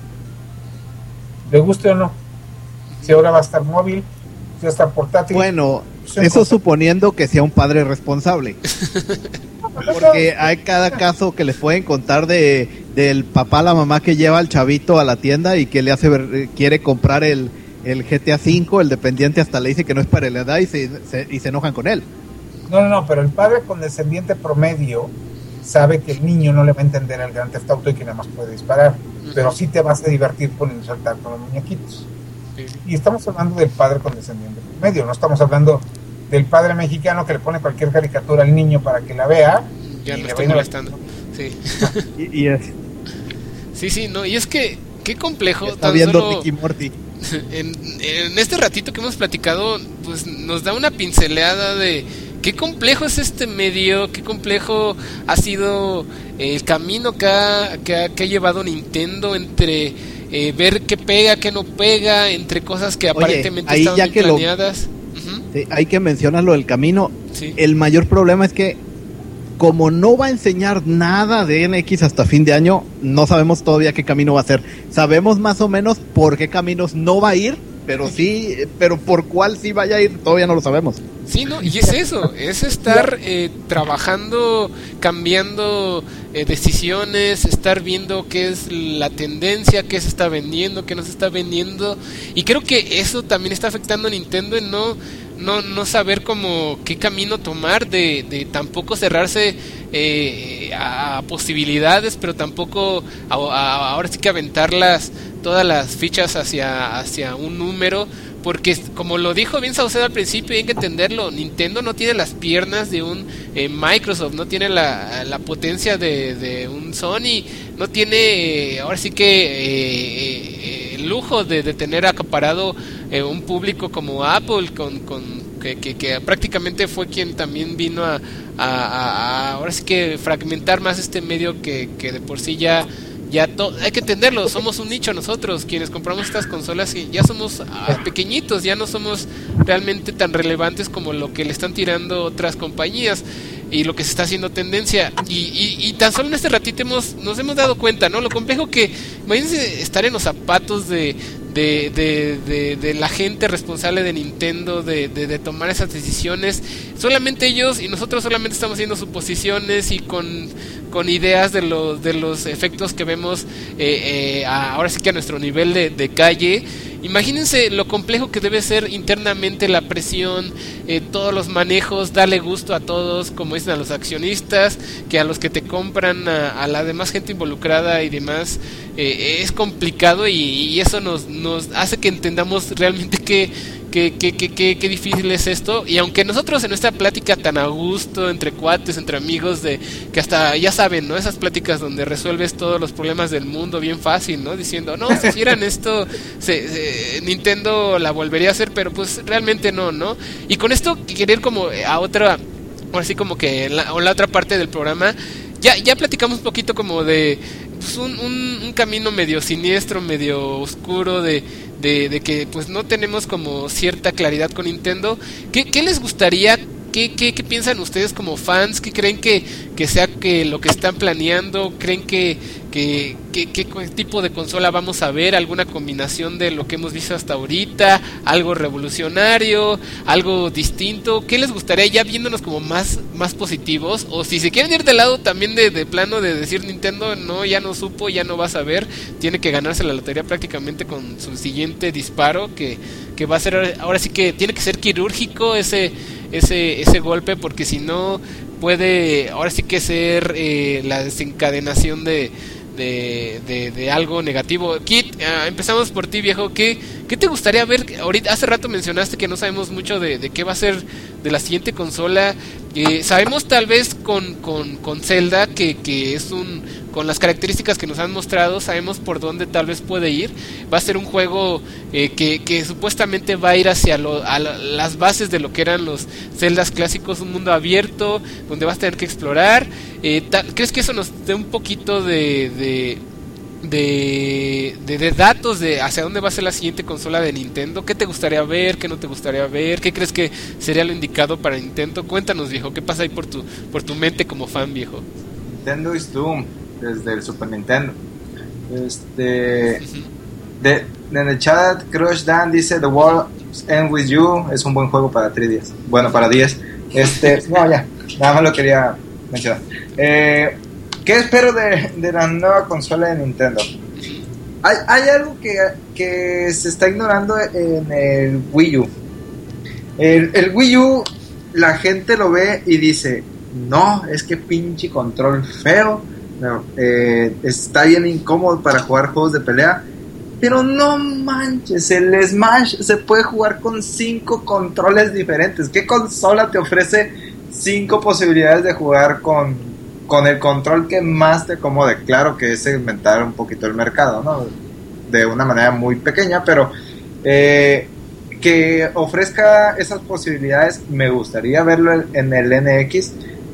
le guste o no. Si ahora va a estar móvil, si va a estar portátil. Bueno, eso suponiendo que sea un padre responsable. Porque hay cada caso que les pueden contar del papá, la mamá que lleva al chavito a la tienda y que le hace quiere comprar el GTA V, el dependiente hasta le dice que no es para la edad y se enojan con él. No, pero el padre condescendiente promedio sabe que el niño no le va a entender el Grand Theft Auto y que nada más puede disparar, pero sí te vas a divertir poniendo a saltar con los muñequitos. Y estamos hablando del padre condescendiente promedio, no estamos hablando del padre mexicano que le pone cualquier caricatura al niño para que la vea. Ya lo estoy molestando. Sí. y es. Sí, no, y es que qué complejo. Está viendo Ricky Morty. En este ratito que hemos platicado, pues nos da una pincelada de qué complejo es este medio, qué complejo ha sido el camino que ha llevado Nintendo entre ver qué pega, qué no pega, entre cosas que aparentemente están bien planeadas. Sí, hay que mencionar lo del camino. Sí. El mayor problema es que como no va a enseñar nada de NX hasta fin de año, no sabemos todavía qué camino va a ser. Sabemos más o menos por qué caminos no va a ir, pero por cuál sí vaya a ir, todavía no lo sabemos. Sí, no, y es eso, es estar trabajando, cambiando decisiones, estar viendo qué es la tendencia, qué se está vendiendo, qué no se está vendiendo, y creo que eso también está afectando a Nintendo en no saber como qué camino tomar, de tampoco cerrarse a posibilidades, pero tampoco ahora sí que aventar todas las fichas hacia un número, porque como lo dijo bien Saucedo al principio, hay que entenderlo, Nintendo no tiene las piernas de un Microsoft, no tiene la potencia de un Sony, no tiene ahora sí que el lujo de tener acaparado un público como Apple con que prácticamente fue quien también vino a ahora sí que fragmentar más este medio que de por sí ya hay que entenderlo, somos un nicho nosotros, quienes compramos estas consolas, y ya somos pequeñitos, ya no somos realmente tan relevantes como lo que le están tirando otras compañías y lo que se está haciendo tendencia, y tan solo en este ratito nos hemos dado cuenta, ¿no? Lo complejo que, imagínense estar en los zapatos de la gente responsable de Nintendo, de tomar esas decisiones. Solamente ellos y nosotros solamente estamos haciendo suposiciones y con ideas de los efectos que vemos ahora sí que a nuestro nivel de calle. Imagínense lo complejo que debe ser internamente la presión, todos los manejos, darle gusto a todos, como dicen, a los accionistas, que a los que te compran, a la demás gente involucrada y demás. Es complicado y eso nos hace que entendamos realmente qué difícil es esto. Y aunque nosotros en nuestra plática tan a gusto, entre cuates, entre amigos, que hasta ya saben, ¿no? Esas pláticas donde resuelves todos los problemas del mundo bien fácil, ¿no? Diciendo, no, si hicieran esto, Nintendo la volvería a hacer, pero pues realmente no. Y con esto querer como a otra, ahora sí como que la otra parte del programa, ya platicamos un poquito como de pues un camino medio siniestro, medio oscuro de que pues no tenemos como cierta claridad con Nintendo. ¿Qué les gustaría? ¿Qué piensan ustedes como fans? ¿Qué creen que sea que lo que están planeando? ¿Creen qué tipo de consola vamos a ver? ¿Alguna combinación de lo que hemos visto hasta ahorita? ¿Algo revolucionario? ¿Algo distinto? ¿Qué les gustaría ya viéndonos como más positivos? O si se quieren ir del lado también de plano de decir Nintendo, no, ya no supo, ya no va a saber, tiene que ganarse la lotería prácticamente con su siguiente disparo, que va a ser, ahora sí que tiene que ser quirúrgico ese golpe, porque si no puede ahora sí que ser la desencadenación de algo negativo. Kit, empezamos por ti, viejo. ¿Qué te gustaría ver? Ahorita, hace rato mencionaste que no sabemos mucho de qué va a ser de la siguiente consola. Sabemos tal vez con Zelda que es con las características que nos han mostrado, sabemos por dónde tal vez puede ir. Va a ser un juego que supuestamente va a ir hacia las bases de lo que eran los Zeldas clásicos, un mundo abierto donde vas a tener que explorar. ¿Crees que eso nos dé un poquito de datos de hacia dónde va a ser la siguiente consola de Nintendo? ¿Qué te gustaría ver? ¿Qué no te gustaría ver? ¿Qué crees que sería lo indicado para Nintendo? Cuéntanos, viejo, ¿qué pasa ahí por tu mente como fan, viejo? Nintendo is Doom, desde el Super Nintendo. En el chat, Crush Dan dice The World Ends With You es un buen juego para 3DS. Bueno, para 10. No, ya, nada más lo quería mencionar. ¿Qué espero de la nueva consola de Nintendo? Hay algo que se está ignorando en el Wii U. El Wii U, la gente lo ve y dice, no, es que pinche control feo, no, está bien incómodo para jugar juegos de pelea. Pero no manches, el Smash se puede jugar con 5 controles diferentes. ¿Qué consola te ofrece 5 posibilidades de jugar con el control que más te acomode? Claro que es segmentar un poquito el mercado, ¿no? De una manera muy pequeña, pero que ofrezca esas posibilidades, me gustaría verlo en el NX.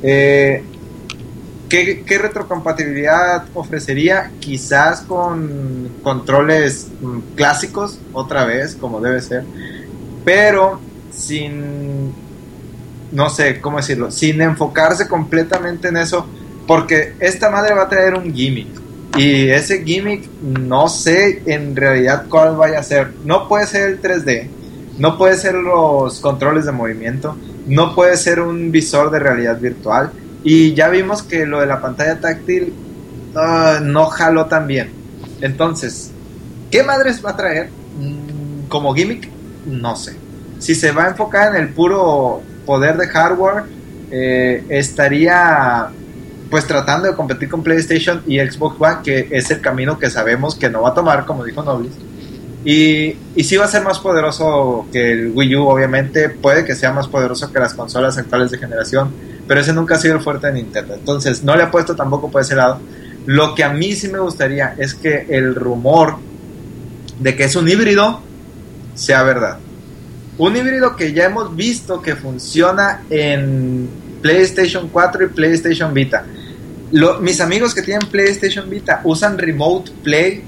¿Qué retrocompatibilidad ofrecería? Quizás con controles clásicos, otra vez, como debe ser, pero sin, no sé cómo decirlo, sin enfocarse completamente en eso, porque esta madre va a traer un gimmick, y ese gimmick no sé en realidad cuál vaya a ser. No puede ser el 3D, no puede ser los controles de movimiento, no puede ser un visor de realidad virtual, y ya vimos que lo de la pantalla táctil no jaló tan bien. Entonces, ¿qué madres va a traer como gimmick? No sé. Si se va a enfocar en el puro poder de hardware, estaría pues tratando de competir con PlayStation y Xbox One, que es el camino que sabemos que no va a tomar, como dijo Noblis. Y sí va a ser más poderoso que el Wii U, obviamente. Puede que sea más poderoso que las consolas actuales de generación, pero ese nunca ha sido el fuerte de Nintendo. Entonces no le apuesto tampoco por ese lado. Lo que a mí sí me gustaría es que el rumor de que es un híbrido sea verdad. Un híbrido que ya hemos visto que funciona en PlayStation 4 y PlayStation Vita. Mis amigos que tienen PlayStation Vita usan Remote Play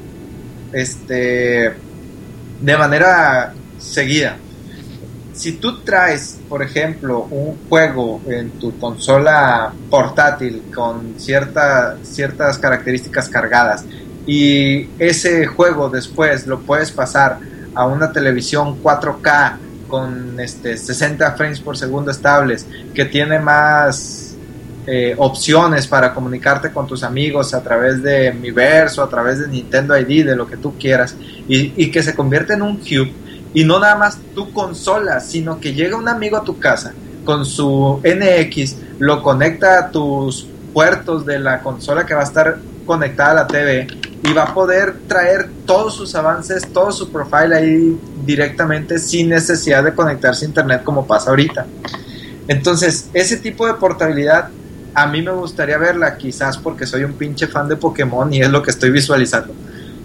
de manera seguida. Si tú traes, por ejemplo, un juego en tu consola portátil con ciertas características cargadas y ese juego después lo puedes pasar a una televisión 4K con 60 frames por segundo estables, que tiene más opciones para comunicarte con tus amigos a través de Miiverse o a través de Nintendo ID, de lo que tú quieras, y que se convierte en un Cube, y no nada más tu consola, sino que llega un amigo a tu casa con su NX, lo conecta a tus puertos de la consola que va a estar conectada a la TV y va a poder traer todos sus avances, todo su profile ahí directamente sin necesidad de conectarse a internet como pasa ahorita. Entonces, ese tipo de portabilidad a mí me gustaría verla, quizás porque soy un pinche fan de Pokémon y es lo que estoy visualizando.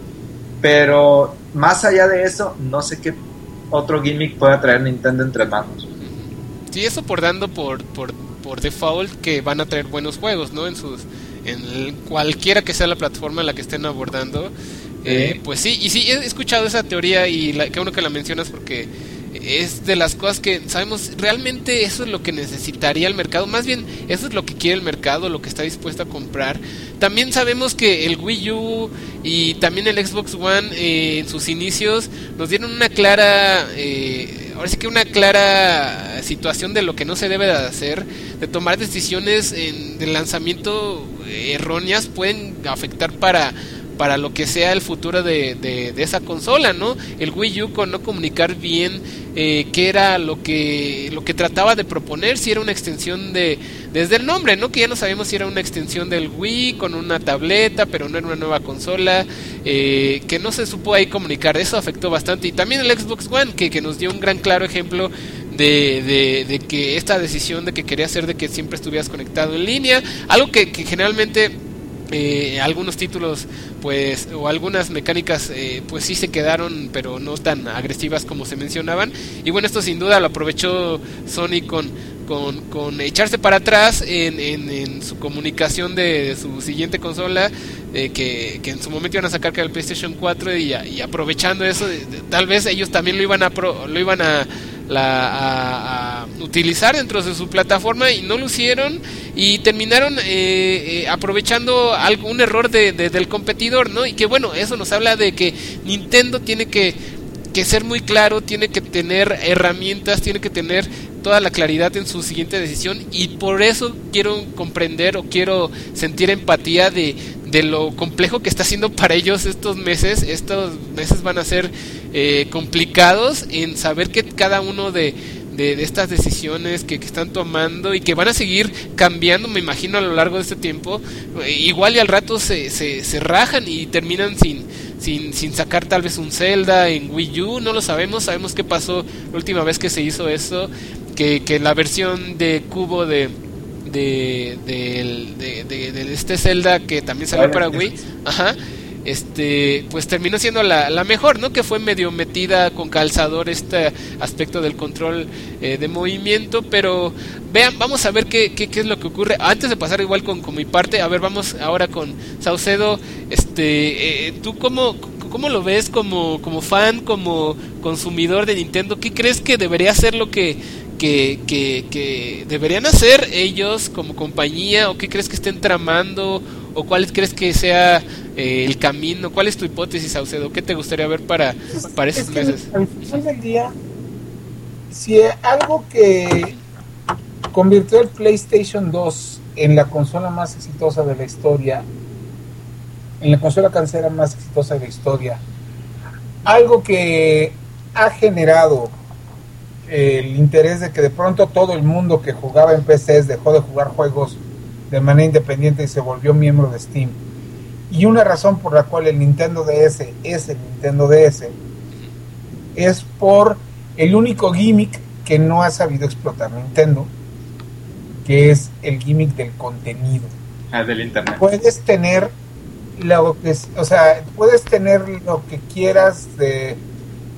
Pero más allá de eso, no sé qué otro gimmick pueda traer Nintendo entre manos. Sí, eso por dando por default que van a traer buenos juegos, ¿no? En cualquiera que sea la plataforma en la que estén abordando. Pues sí, y sí, he escuchado esa teoría y qué bueno que la mencionas porque es de las cosas que sabemos, realmente eso es lo que necesitaría el mercado, más bien eso es lo que quiere el mercado, lo que está dispuesto a comprar. También sabemos que el Wii U y también el Xbox One en sus inicios nos dieron una clara ahora sí que una clara situación de lo que no se debe de hacer, de tomar decisiones de lanzamiento erróneas pueden afectar para lo que sea el futuro de esa consola, ¿no? El Wii U con no comunicar bien qué era lo que trataba de proponer, si era una extensión desde el nombre, ¿no? Que ya no sabemos si era una extensión del Wii con una tableta, pero no era una nueva consola, que no se supo ahí comunicar. Eso afectó bastante. Y también el Xbox One, que nos dio un gran claro ejemplo de que esta decisión de que quería hacer de que siempre estuvieras conectado en línea, algo que generalmente algunos títulos pues o algunas mecánicas pues sí se quedaron, pero no tan agresivas como se mencionaban. Y bueno, esto sin duda lo aprovechó Sony con echarse para atrás en su comunicación de su siguiente consola, que en su momento iban a sacar, que era el PlayStation 4, y aprovechando eso, tal vez ellos también lo iban a utilizar dentro de su plataforma, y no lo hicieron y terminaron aprovechando algún error del competidor, ¿no? Y que bueno, eso nos habla de que Nintendo tiene que ser muy claro, tiene que tener herramientas, tiene que tener toda la claridad en su siguiente decisión, y por eso quiero comprender o quiero sentir empatía de lo complejo que está siendo para ellos estos meses. Estos meses van a ser complicados en saber que cada uno de estas decisiones que están tomando y que van a seguir cambiando, me imagino, a lo largo de este tiempo, igual y al rato se rajan y terminan sin sacar tal vez un Zelda en Wii U, no lo sabemos qué pasó la última vez que se hizo eso, que la versión de cubo de este Zelda que también salió para Wii, pues terminó siendo la mejor, ¿no? Que fue medio metida con calzador este aspecto del control de movimiento. Pero vamos a ver qué es lo que ocurre. Antes de pasar igual con mi parte, a ver, vamos ahora con Saucedo. ¿Tú cómo lo ves como fan, como consumidor de Nintendo? ¿Qué crees que debería ser lo que deberían hacer ellos como compañía, o qué crees que estén tramando, o cuál crees que sea el camino? ¿Cuál es tu hipótesis, Saucedo? ¿Qué te gustaría ver para esos meses? Al final del día, si algo que convirtió el PlayStation 2 en la consola más exitosa de la historia, en la consola casera más exitosa de la historia, algo que ha generado el interés de que de pronto todo el mundo que jugaba en PCs dejó de jugar juegos de manera independiente y se volvió miembro de Steam, y una razón por la cual el Nintendo DS es el Nintendo DS es por el único gimmick que no ha sabido explotar Nintendo, que es el gimmick del contenido. Del internet. Puedes tener puedes tener lo que quieras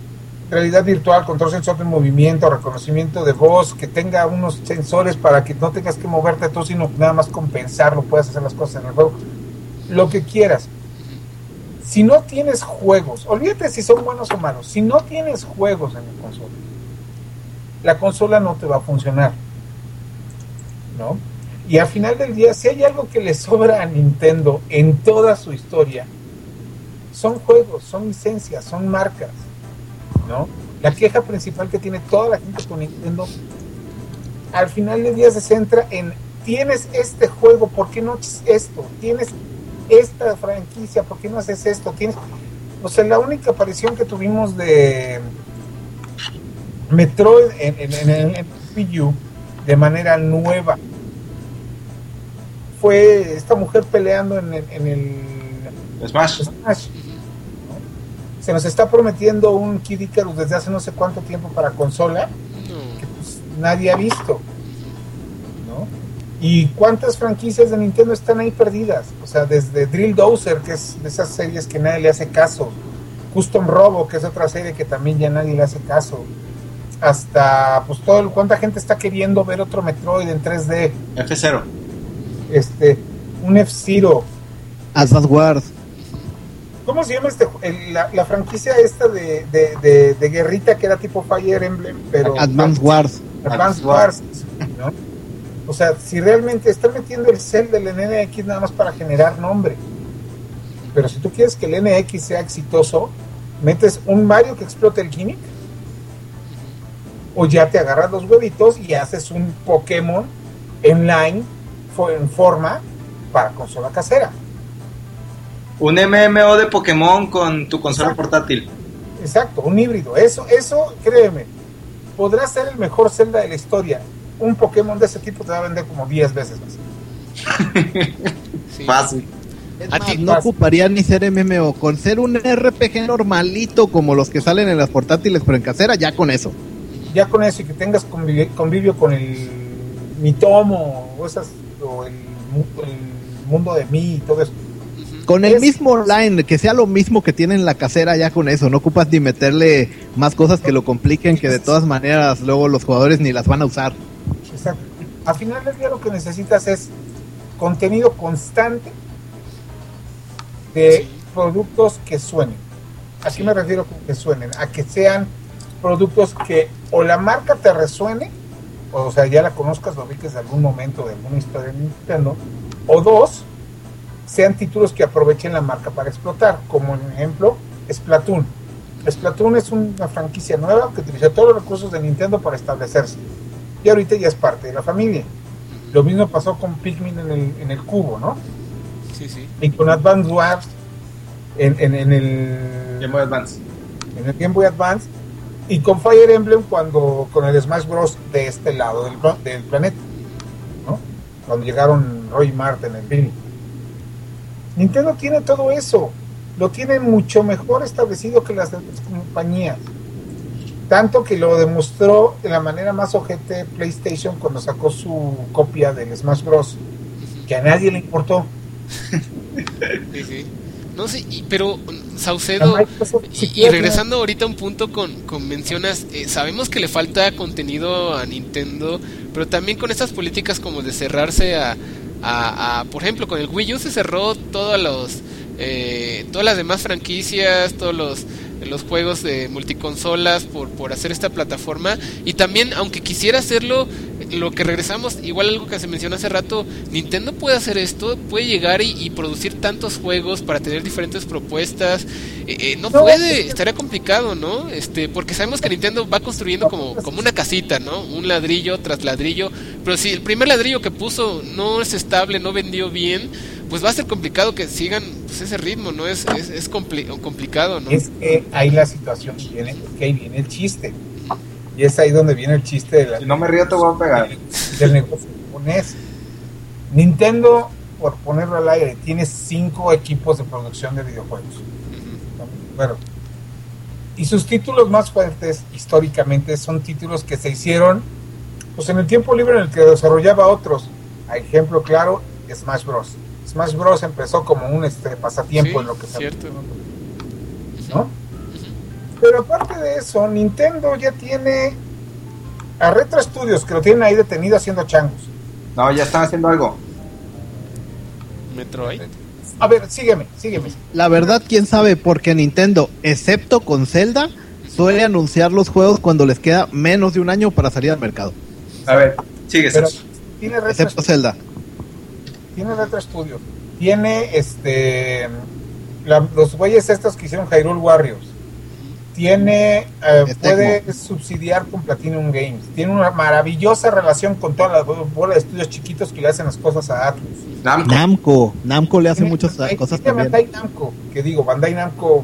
realidad virtual, control sensor de movimiento, reconocimiento de voz, que tenga unos sensores para que no tengas que moverte tú, sino nada más compensarlo, puedas hacer las cosas en el juego, lo que quieras. Si no tienes juegos, olvídate si son buenos o malos, si no tienes juegos en la consola no te va a funcionar, ¿no? Y al final del día, si hay algo que le sobra a Nintendo en toda su historia, son juegos, son licencias, son marcas, ¿no? La queja principal que tiene toda la gente con Nintendo, al final del día se centra en: tienes este juego, ¿por qué no haces esto? Tienes esta franquicia, ¿por qué no haces esto? Tienes, o sea, la única aparición que tuvimos de Metroid en Wii U de manera nueva fue esta mujer peleando en el Smash. ¿no? Se nos está prometiendo un Kid Icarus desde hace no sé cuánto tiempo para consola, que pues nadie ha visto, ¿no? Y cuántas franquicias de Nintendo están ahí perdidas, o sea, desde Drill Dozer, que es de esas series que nadie le hace caso, Custom Robo, que es otra serie que también ya nadie le hace caso, hasta pues cuánta gente está queriendo ver otro Metroid en 3D, F0, un F-Zero, Advance Wars. ¿cómo se llama la franquicia esta de guerrita que era tipo Fire Emblem, pero Advance Wars. Advance Wars, ¿no? O sea, si realmente están metiendo el cel del NX nada más para generar nombre, pero si tú quieres que el NX sea exitoso, metes un Mario que explote el gimmick, o ya te agarras los huevitos y haces un Pokémon online en forma para consola casera. un MMO de Pokémon con tu consola portátil. Exacto, un híbrido. Eso, créeme, podrá ser el mejor Zelda de la historia. Un Pokémon de ese tipo te va a vender como 10 veces más. Sí. Fácil. No ocuparía ni ser MMO, con ser un RPG normalito como los que salen en las portátiles pero en casera, ya con eso. Ya con eso, y que tengas convivio con el Mitomo o el mundo de mí y todo eso. Con el mismo online, que sea lo mismo que tiene en la casera, ya con eso. No ocupas ni meterle más cosas que lo compliquen, que de todas maneras luego los jugadores ni las van a usar. Exacto. Al final del día lo que necesitas es contenido constante de productos que suenen. ¿A qué me refiero con que suenen? A que sean productos que o la marca te resuene, o sea, ya la conozcas, lo ubiques de algún momento, de alguna historia de Nintendo, o dos, sean títulos que aprovechen la marca para explotar, como en ejemplo Splatoon. Splatoon es una franquicia nueva que utiliza todos los recursos de Nintendo para establecerse, y ahorita ya es parte de la familia. Lo mismo pasó con Pikmin en el cubo, ¿no? Sí, sí. Y con Advance Wars en el Game Boy Advance. En el Game Boy Advance, y con Fire Emblem con el Smash Bros. De este lado del planeta, ¿no? Cuando llegaron Roy y Martin, el Billy. Nintendo tiene todo eso, lo tiene mucho mejor establecido que las demás compañías, tanto que lo demostró de la manera más ojete PlayStation cuando sacó su copia del Smash Bros. Que a nadie le importó. Sí, sí. No sé, pero Saucedo, y regresando ahorita a un punto con mencionas, sabemos que le falta contenido a Nintendo, pero también con estas políticas como de cerrarse a por ejemplo, con el Wii U se cerró todas las demás franquicias, todos los juegos de multiconsolas por hacer esta plataforma. Y también, aunque quisiera hacerlo, lo que regresamos, igual algo que se mencionó hace rato, Nintendo puede hacer esto, puede llegar y producir tantos juegos para tener diferentes propuestas. No puede, estaría complicado, ¿no? Porque sabemos que Nintendo va construyendo como una casita, ¿no? Un ladrillo tras ladrillo, pero si el primer ladrillo que puso no es estable, no vendió bien, pues va a ser complicado que sigan pues, ese ritmo, ¿no? Es complicado, ¿no? Es que ahí la situación viene, que ahí viene el chiste. Y es ahí donde viene el chiste Si no me río te voy a pegar. Del negocio japonés. Nintendo, por ponerlo al aire, tiene 5 equipos de producción de videojuegos. Bueno, y sus títulos más fuertes históricamente son títulos que se hicieron pues en el tiempo libre en el que desarrollaba otros. A ejemplo claro, Smash Bros. Smash Bros empezó como un pasatiempo, sí, en lo que se cierto. ¿no? Pero aparte de eso, Nintendo ya tiene a Retro Studios, que lo tienen ahí detenido haciendo changos. No, ya están haciendo algo. Metroid. A ver, sígueme. La verdad, quién sabe, porque Nintendo, excepto con Zelda, suele anunciar los juegos cuando les queda menos de un año para salir al mercado. A ver, sigue. Pero tiene Retro Excepto Zelda. Tiene Retro Studios. Tiene los güeyes estos que hicieron Hyrule Warriors. Tiene puede subsidiar con Platinum Games. Tiene una maravillosa relación con toda la bola de estudios chiquitos que le hacen las cosas a Atlus. Namco le hace muchas cosas también. Bandai Namco, Bandai Namco,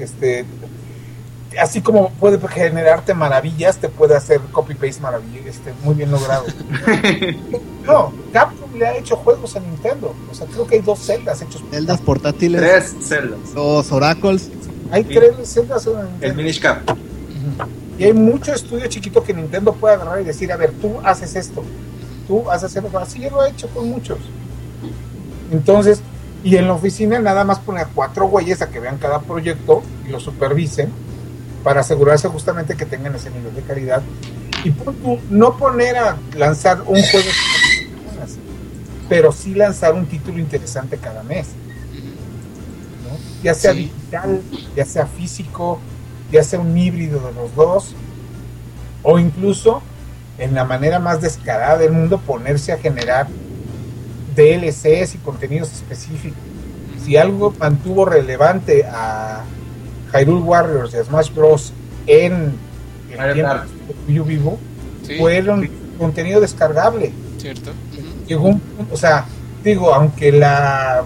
así como puede generarte maravillas, te puede hacer copy-paste maravillas, muy bien logrado. No, Capcom le ha hecho juegos a Nintendo. O sea, creo que hay 2 Zeldas hechos. Zeldas portátiles. 3 Zeldas. Los Oracles. Hay 3 Zeldas en Nintendo. El Minish Cap. Y hay mucho estudio chiquito que Nintendo puede agarrar y decir, a ver, tú haces esto, tú haces esto. Así ya lo ha hecho con muchos. Entonces, y en la oficina nada más pone a 4 güeyes a que vean cada proyecto y lo supervisen para asegurarse justamente que tengan ese nivel de calidad. Y no poner a lanzar un juego, pero sí lanzar un título interesante cada mes, ¿no? Ya sea digital, ya sea físico, ya sea un híbrido de los dos, o incluso en la manera más descarada del mundo ponerse a generar DLCs y contenidos específicos. Si algo mantuvo relevante a Hyrule Warriors y a Smash Bros. En el tiempo de Wii U vivo, fueron contenido descargable. Cierto. Llegó un punto, o sea, digo, aunque la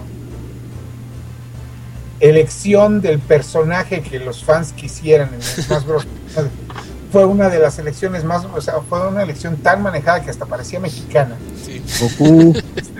elección del personaje que los fans quisieran en Smash Bros. Fue una de las elecciones más, o sea, fue una elección tan manejada que hasta parecía mexicana. Sí. Goku.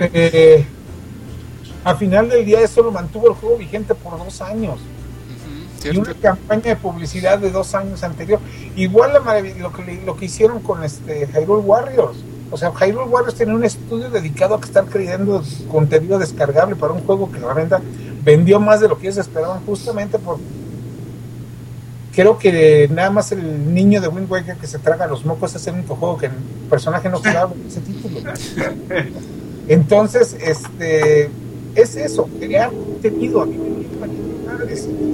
A final del día eso lo mantuvo el juego vigente por 2 años. Y una campaña de publicidad de 2 años anterior. Igual lo que hicieron con Hyrule Warriors. O sea, Hyrule Warriors tenía un estudio dedicado a estar creando contenido descargable para un juego que realmente vendió más de lo que ellos esperaban, justamente por... Creo que nada más el niño de Wind Waker que se traga los mocos es el único juego que el personaje no jugaba ese título. Entonces, es eso, crear contenido. A mí me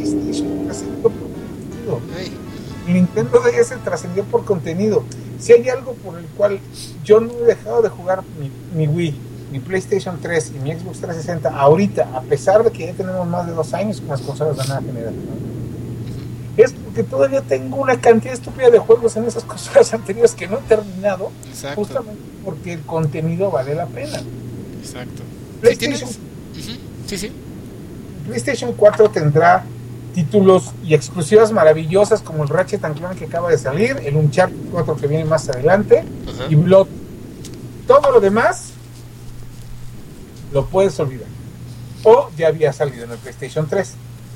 Nintendo DS trascendió por contenido. Si hay algo por el cual yo no he dejado de jugar mi Wii, mi PlayStation 3 y mi Xbox 360 ahorita, a pesar de que ya tenemos más de 2 años con las consolas de nueva generación, es porque todavía tengo una cantidad estúpida de juegos en esas consolas anteriores que no he terminado. Exacto. Justamente porque el contenido vale la pena. Exacto. PlayStation, Sí. PlayStation 4 tendrá títulos y exclusivas maravillosas como el Ratchet & Clank que acaba de salir, el Uncharted 4 que viene más adelante, y Blood. Todo lo demás lo puedes olvidar. O ya había salido en el PlayStation 3.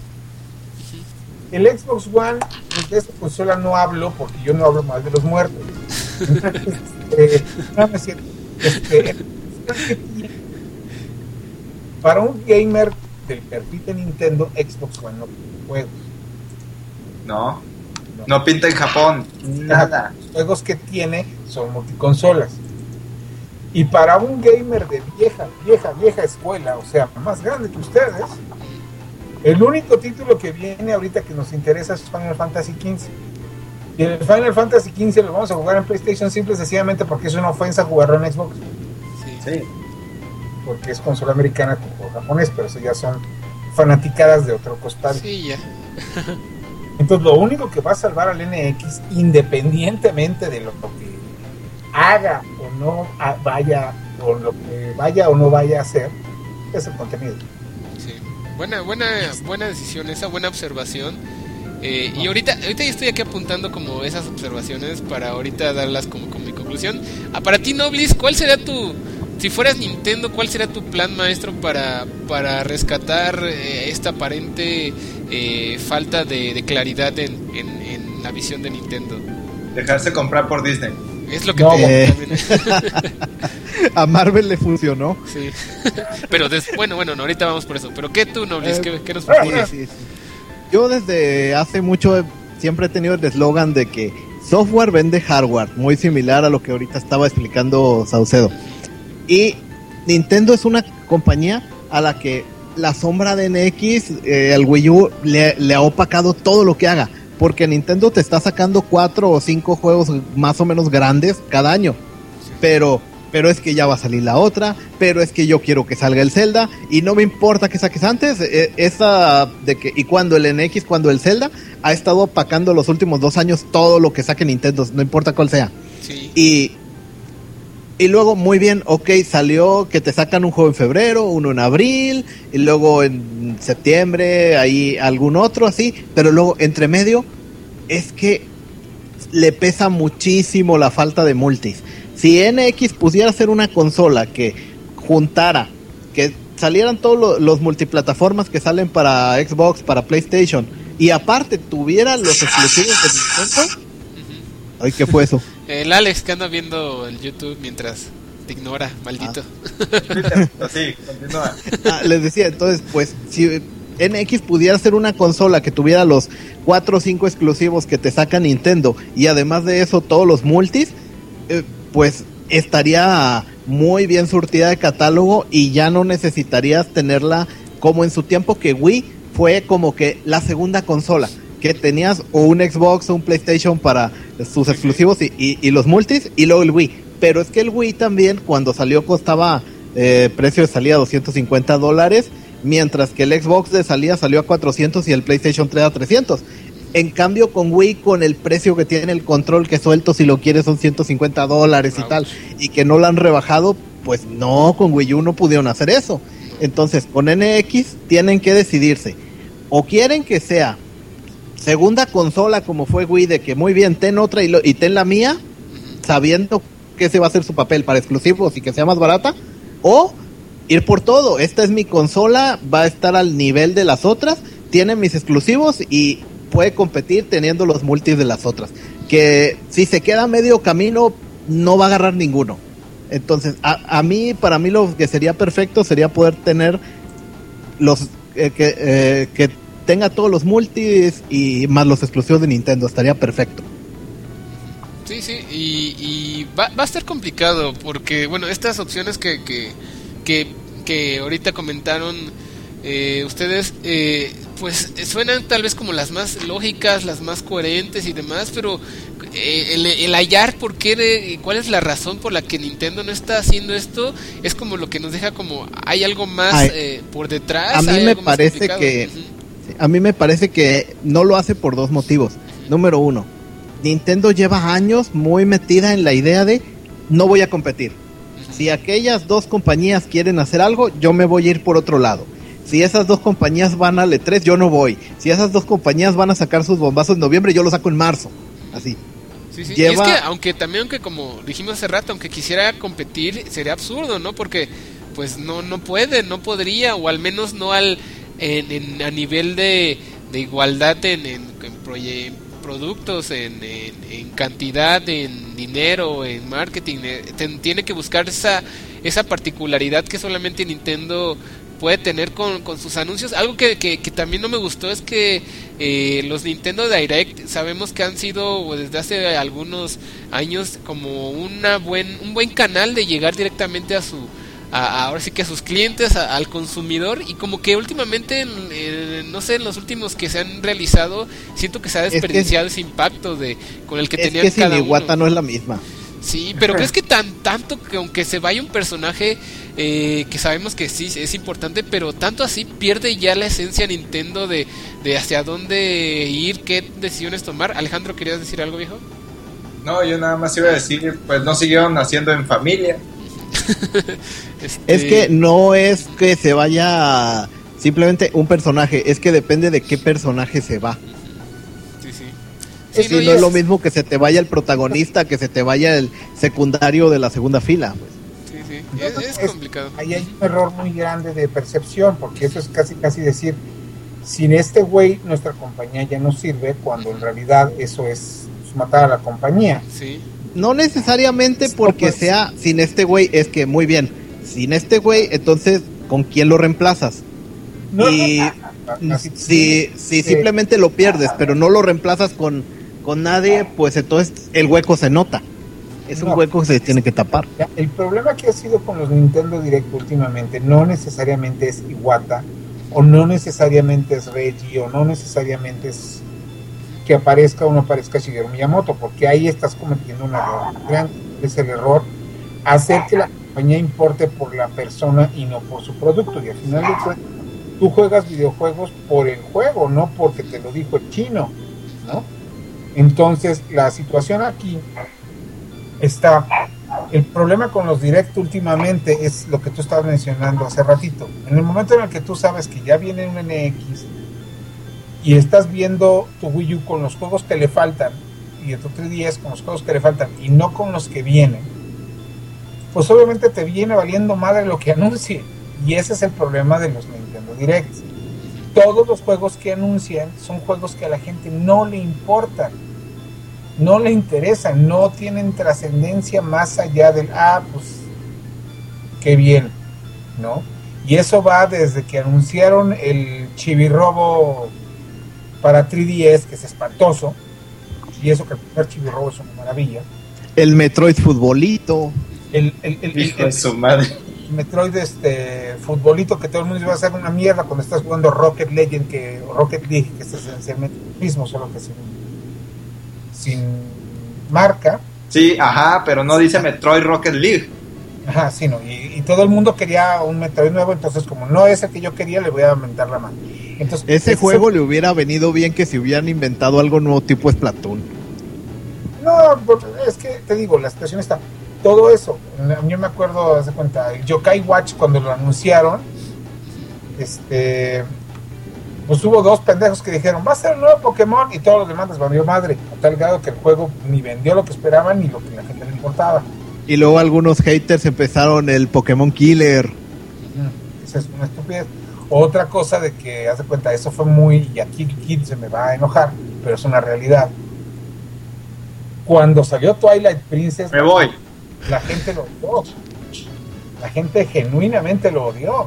El Xbox One, de esta consola no hablo porque yo no hablo mal de los muertos. No me siento. Para un gamer del perfil de Nintendo, Xbox One no juegos. No pinta en Japón. Nada. Los juegos que tiene son multiconsolas. Y para un gamer de vieja escuela, o sea, más grande que ustedes, el único título que viene ahorita que nos interesa es Final Fantasy XV. Y el Final Fantasy XV lo vamos a jugar en PlayStation simple y sencillamente porque es una ofensa jugarlo en Xbox. Sí. Porque es consola americana con juego japonés, pero eso ya son fanaticadas de otro costal. Sí, ya. Entonces lo único que va a salvar al NX, independientemente de lo que haga o no vaya, o lo que vaya o no vaya a hacer, es el contenido. Sí. Buena decisión esa, buena observación. Y ahorita yo estoy aquí apuntando como esas observaciones para ahorita darlas como mi conclusión. Para ti, Noblis, ¿cuál sería si fueras Nintendo, cuál sería tu plan maestro para rescatar esta aparente falta de claridad en la visión de Nintendo? Dejarse comprar por Disney. Es lo que te digo también. A Marvel le funcionó. Sí. Pero bueno, ahorita vamos por eso. Pero ¿qué tú, Noblis? ¿Qué nos propones? Sí. Yo desde hace mucho siempre he tenido el eslogan de que software vende hardware, muy similar a lo que ahorita estaba explicando Saucedo. Y Nintendo es una compañía a la que la sombra de NX, al Wii U, le ha opacado todo lo que haga, porque Nintendo te está sacando 4 o 5 juegos más o menos grandes cada año, pero es que ya va a salir la otra, pero es que yo quiero que salga el Zelda, y no me importa que saques antes, y cuando el NX, cuando el Zelda, ha estado opacando los últimos 2 años todo lo que saque Nintendo, no importa cuál sea. Sí. Y luego, muy bien, ok, salió que te sacan un juego en febrero, uno en abril, y luego en septiembre, ahí algún otro así, pero luego, entre medio, es que le pesa muchísimo la falta de multis. Si NX pudiera ser una consola que juntara, que salieran todos los multiplataformas que salen para Xbox, para PlayStation, y aparte tuviera los exclusivos de Nintendo. Ay, ¿qué fue eso? El Alex que anda viendo el YouTube mientras te ignora, maldito. Sí, continúa. Les decía, entonces, pues, si NX pudiera ser una consola que tuviera los 4 o 5 exclusivos que te saca Nintendo, y además de eso todos los multis, pues estaría muy bien surtida de catálogo, y ya no necesitarías tenerla como en su tiempo que Wii fue como que la segunda consola, que tenías o un Xbox o un PlayStation para sus exclusivos y los multis, y luego el Wii. Pero es que el Wii también, cuando salió, costaba precio de salida $250, mientras que el Xbox de salida salió a $400 y el PlayStation 3 a $300. En cambio, con Wii, con el precio que tiene el control, que suelto si lo quieres son $150 y tal, y que no lo han rebajado, pues no, con Wii U no pudieron hacer eso. Entonces, con NX tienen que decidirse. O quieren que sea segunda consola como fue Wii, de que muy bien, ten otra y ten la mía, sabiendo que ese va a ser su papel para exclusivos y que sea más barata, o ir por todo. Esta es mi consola, va a estar al nivel de las otras, tiene mis exclusivos y puede competir teniendo los multis de las otras. Que si se queda medio camino, no va a agarrar ninguno. Entonces, para mí lo que sería perfecto sería poder tener los que tenga todos los multis y más los exclusivos de Nintendo, estaría perfecto. Sí, y va a estar complicado porque, bueno, estas opciones que ahorita comentaron ustedes, pues suenan tal vez como las más lógicas, las más coherentes y demás, pero el hallar cuál es la razón por la que Nintendo no está haciendo esto es como lo que nos deja como hay algo más por detrás. A mí me parece que no lo hace por 2 motivos. Número 1, Nintendo lleva años muy metida en la idea de no voy a competir. Si aquellas 2 compañías quieren hacer algo, yo me voy a ir por otro lado. Si esas 2 compañías van al E3, yo no voy. Si esas 2 compañías van a sacar sus bombazos en noviembre, yo los saco en marzo. Así. Sí. Y es que aunque como dijimos hace rato, aunque quisiera competir, sería absurdo, ¿no? Porque pues no podría, o al menos no a nivel de igualdad en productos, en cantidad, en dinero, en marketing. Tiene que buscar esa particularidad que solamente Nintendo puede tener con sus anuncios. Algo que también no me gustó es que los Nintendo Direct sabemos que han sido desde hace algunos años como un buen canal de llegar directamente ahora sí que a sus clientes, al consumidor, y como que últimamente no sé, en los últimos que se han realizado siento que se ha desperdiciado ese impacto con el que tenían cada uno. Es que Iwata no es la misma. Sí, pero ¿crees que tanto que aunque se vaya un personaje que sabemos que sí es importante, pero tanto así pierde ya la esencia Nintendo de hacia dónde ir, qué decisiones tomar? Alejandro, ¿querías decir algo, viejo? No, yo nada más iba a decir, pues no siguieron haciendo en familia. Es que no es que se vaya simplemente un personaje, es que depende de qué personaje se va. Sí, no es lo mismo que se te vaya el protagonista, que se te vaya el secundario de la segunda fila. Pues. Sí, es complicado. Ahí hay un error muy grande de percepción, porque eso es casi decir, sin este güey nuestra compañía ya no sirve, cuando en realidad eso es matar a la compañía. Sí. No necesariamente porque sea sin este güey, es que muy bien, sin este güey, entonces ¿con quién lo reemplazas? Si simplemente lo pierdes, pero no lo reemplazas con nadie, pues entonces el hueco se nota. Es un hueco que se tiene que tapar. El problema que ha sido con los Nintendo Direct últimamente no necesariamente es Iwata, o no necesariamente es Reggie, o no necesariamente es que aparezca o no aparezca Shigeru Miyamoto, porque ahí estás cometiendo un error grande. Es el error hacer que la compañía importe por la persona y no por su producto, y al final de cuentas tú juegas videojuegos por el juego, no porque te lo dijo el chino, ¿no? Entonces la situación aquí está, el problema con los Direct últimamente es lo que tú estabas mencionando hace ratito. En el momento en el que tú sabes que ya viene un NX y estás viendo tu Wii U con los juegos que le faltan y tu 3DS con los juegos que le faltan y no con los que vienen, pues obviamente te viene valiendo madre lo que anuncie, y ese es el problema de los Nintendo Directs. Todos los juegos que anuncian son juegos que a la gente no le importan, no le interesan, no tienen trascendencia más allá del pues qué bien, ¿no? Y eso va desde que anunciaron el Chibi-Robo para 3DS, que es espantoso, y eso que el primer Chibi-Robo es una maravilla. El Metroid Futbolito. Hijo de su madre. Metroid futbolito, que todo el mundo iba a hacer una mierda cuando estás jugando Rocket League, que es esencialmente lo mismo, solo que sin marca. Sí, ajá, pero no dice Metroid Rocket League. Ajá, sí, no, y todo el mundo quería un Metroid nuevo, entonces como no es el que yo quería, le voy a aumentar la mano. Entonces, ese juego le hubiera venido bien que si hubieran inventado algo nuevo tipo Splatoon. No, es que te digo, la situación está todo eso. Yo me acuerdo, haz de cuenta, el Yokai Watch cuando lo anunciaron, pues hubo dos pendejos que dijeron, va a ser el nuevo Pokémon, y todos los demás les valió madre, a tal grado que el juego ni vendió lo que esperaban ni lo que la gente le importaba. Y luego algunos haters empezaron el Pokémon Killer. Esa es una estupidez. Otra cosa de que, haz de cuenta, eso fue muy, y aquí Kid se me va a enojar, pero es una realidad. Cuando salió Twilight Princess, me voy. La gente lo odió. La gente genuinamente lo odió.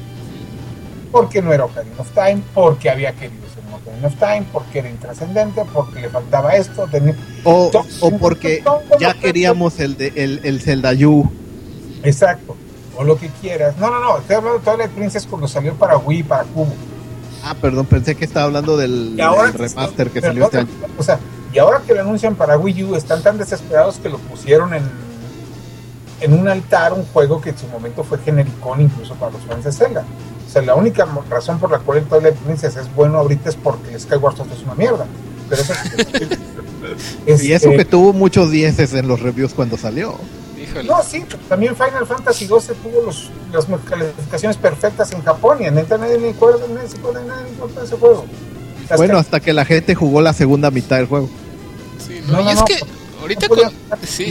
Porque no era Ocarina of Time, porque había querido ser un Ocarina of Time, porque era intrascendente, porque le faltaba esto. O porque ya queríamos el Zelda U. Exacto. O lo que quieras. No. Estoy hablando de Twilight Princess cuando salió para Wii, para Cubo. Ah, perdón, pensé que estaba hablando del remaster que salió este año. O sea, y ahora que lo anuncian para Wii U, están tan desesperados que lo pusieron en un altar, un juego que en su momento fue genericón incluso para los fans de Zelda. O sea, la única razón por la cual el Twilight Princess es bueno ahorita es porque Skyward Sword es una mierda. Pero eso y eso que tuvo muchos 10 en los reviews cuando salió. Híjole. No, sí, también Final Fantasy XII tuvo las calificaciones perfectas en Japón, y en neta nadie le importa ese juego. Bueno, hasta que la gente jugó la segunda mitad del juego. Sí, y es que ahorita sí.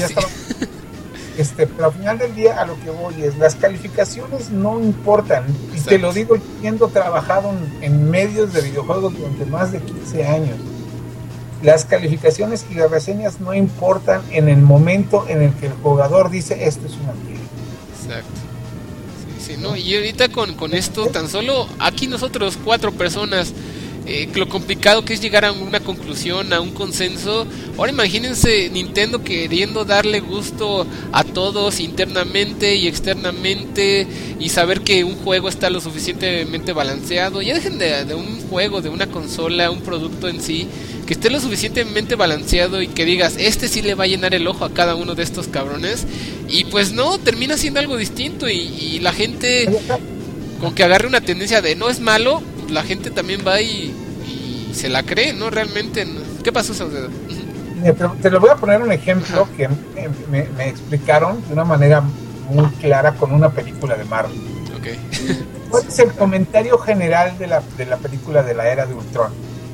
Pero al final del día, a lo que voy es, las calificaciones no importan. Y te lo digo, habiendo trabajado en medios de videojuegos durante más de 15 años. Las calificaciones y las reseñas no importan en el momento en el que el jugador dice, esto es una mierda. Exacto. Sí, no, y ahorita con esto, tan solo aquí nosotros 4 personas, lo complicado que es llegar a una conclusión, a un consenso. Ahora imagínense Nintendo queriendo darle gusto a todos internamente y externamente, y saber que un juego está lo suficientemente balanceado. Ya dejen de un juego, de una consola, un producto en sí, que esté lo suficientemente balanceado y que digas, sí le va a llenar el ojo a cada uno de estos cabrones. Y pues no, termina siendo algo distinto, y la gente, con que agarre una tendencia de no es malo, la gente también va y se la cree, ¿no? Realmente, ¿no? ¿Qué pasó, Saucedo? Te lo voy a poner un ejemplo que me explicaron de una manera muy clara con una película de Marvel. Okay. ¿Cuál es el comentario general de la película de la Era de Ultron?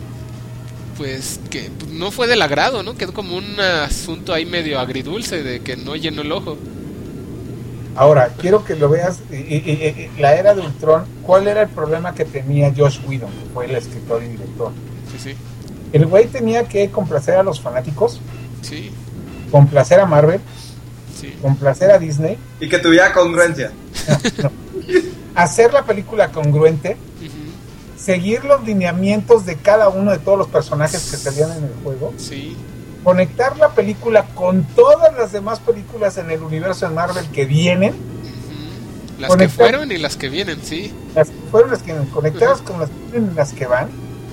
Pues que no fue del agrado, ¿no? Quedó como un asunto ahí medio agridulce, de que no llenó el ojo. Ahora, quiero que lo veas, la Era de Ultron, ¿cuál era el problema que tenía Joss Whedon, que fue el escritor y director? Sí. El güey tenía que complacer a los fanáticos, sí, complacer a Marvel, sí, complacer a Disney, y que tuviera congruencia. No. Hacer la película congruente, seguir los lineamientos de cada uno de todos los personajes que salían en el juego, Sí. conectar la película con todas las demás películas en el universo de Marvel que vienen, Ujú. Las que Conectar- fueron y las que vienen, sí. las que fueron las que conectadas con las que vienen y las que van,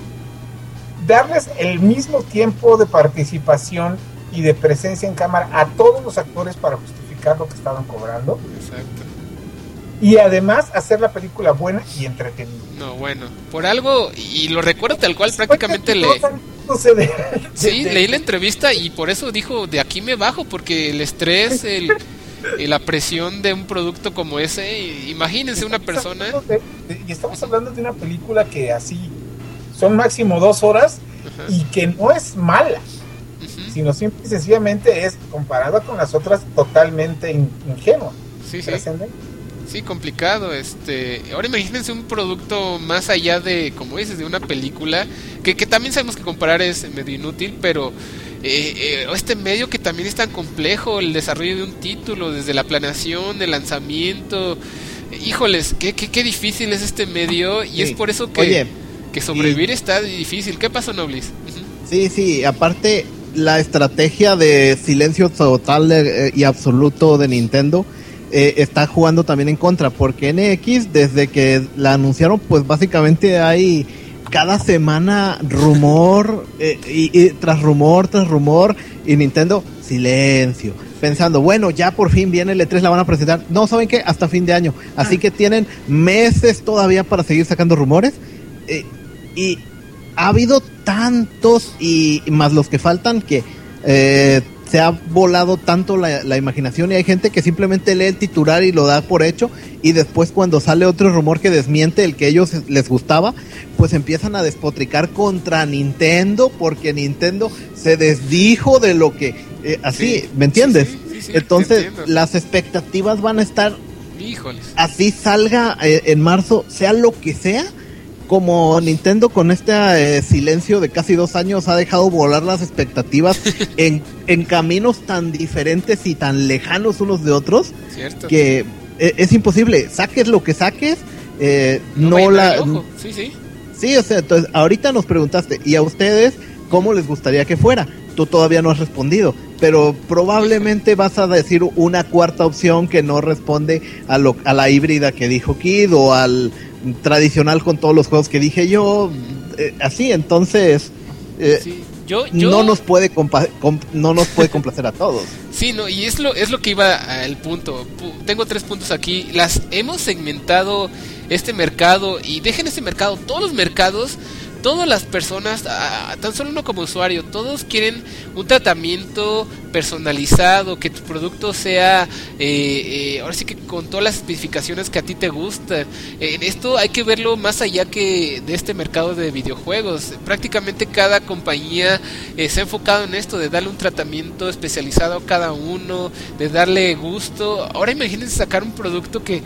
darles el mismo tiempo de participación y de presencia en cámara a todos los actores para justificar lo que estaban cobrando, Exacto. y además hacer la película buena y entretenida. No, bueno, por algo, y lo recuerdo tal cual, prácticamente le... Sí, leí la entrevista y por eso dijo, de aquí me bajo, porque el estrés, y la presión de un producto como ese, imagínense una persona... Y estamos hablando de una película que así son máximo 2 horas, Ajá. y que no es mala, Ujú. sino simple y sencillamente es, comparada con las otras, totalmente ingenua. Sí, sí. ¿Trascendente? Sí, complicado. Ahora imagínense un producto más allá de, como dices, de una película, que también sabemos que comparar es medio inútil, pero este medio que también es tan complejo, el desarrollo de un título, desde la planeación, el lanzamiento, híjoles, qué difícil es este medio, y Sí. es por eso que, Oye, que sobrevivir está difícil. ¿Qué pasó, Noblis? Ujú. Sí, aparte la estrategia de silencio total y absoluto de Nintendo está jugando también en contra, porque NX desde que la anunciaron, pues básicamente hay cada semana rumor y tras rumor, y Nintendo silencio, pensando, bueno, ya por fin viene el E3, la van a presentar, no, ¿saben qué? Hasta fin de año, así que tienen meses todavía para seguir sacando rumores, y ha habido tantos y más los que faltan que se ha volado tanto la imaginación, y hay gente que simplemente lee el titular y lo da por hecho, y después cuando sale otro rumor que desmiente el que a ellos les gustaba, pues empiezan a despotricar contra Nintendo porque Nintendo se desdijo de lo que así, Sí, ¿me entiendes? sí, Entonces te entiendo. las expectativas van a estar, Híjoles. así salga en marzo, sea lo que sea. Como Nintendo con este silencio de casi 2 años ha dejado volar las expectativas en caminos tan diferentes y tan lejanos unos de otros, Cierto. que es imposible, saques lo que saques, no vaya la... el ojo. Sí, sí. Sí, o sea, entonces ahorita nos preguntaste, ¿y a ustedes cómo les gustaría que fuera? Tú todavía no has respondido, pero probablemente vas a decir una cuarta opción que no responde a la híbrida que dijo Kid, o al tradicional con todos los juegos que dije yo, así, entonces Sí. Yo no nos puede complacer a todos. Sí, no, y es lo que iba al punto. Tengo 3 puntos aquí. Hemos segmentado este mercado, y dejen este mercado, todos los mercados, todas las personas, tan solo uno como usuario, todos quieren un tratamiento personalizado, que tu producto sea, ahora sí que con todas las especificaciones que a ti te gustan. Esto hay que verlo más allá que de este mercado de videojuegos. Prácticamente cada compañía se ha enfocado en esto, de darle un tratamiento especializado a cada uno, de darle gusto. Ahora imagínense sacar un producto que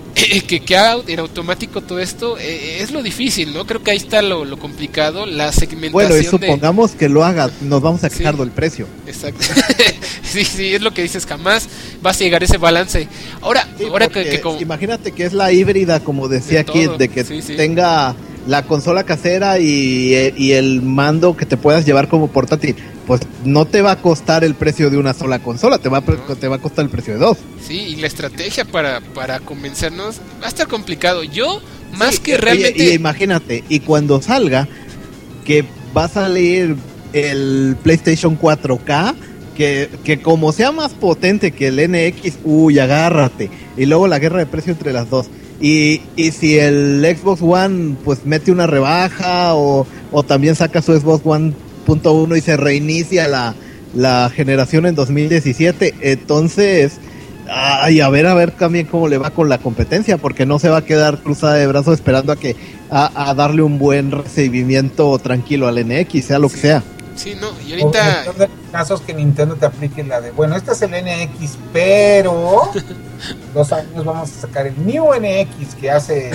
haga en automático todo esto, es lo difícil, ¿no? Creo que ahí está lo complicado, la segmentación. Bueno, y supongamos que lo haga, nos vamos a quejar del precio. Exacto. sí, es lo que dices, jamás vas a llegar a ese balance. Ahora Sí, que como... imagínate que es la híbrida, como decía De todo, Kid, de que sí. tenga la consola casera y el mando que te puedas llevar como portátil, pues no te va a costar el precio de una sola consola, te va a costar el precio de 2. Sí, y la estrategia para convencernos va a estar complicado. Yo, más Sí, que realmente... y imagínate, y cuando salga, que va a salir el PlayStation 4K, que como sea más potente que el NX, agárrate. Y luego la guerra de precio entre las dos. Y si el Xbox One pues mete una rebaja, o también saca su Xbox One .1 y se reinicia la generación en 2017, entonces a ver también cómo le va con la competencia, porque no se va a quedar cruzada de brazos esperando a darle un buen recibimiento tranquilo al NX, sea lo que sea. Sí, no, y ahorita... O de casos que Nintendo te aplique la de, bueno, este es el NX, pero 2 años vamos a sacar el New NX que hace...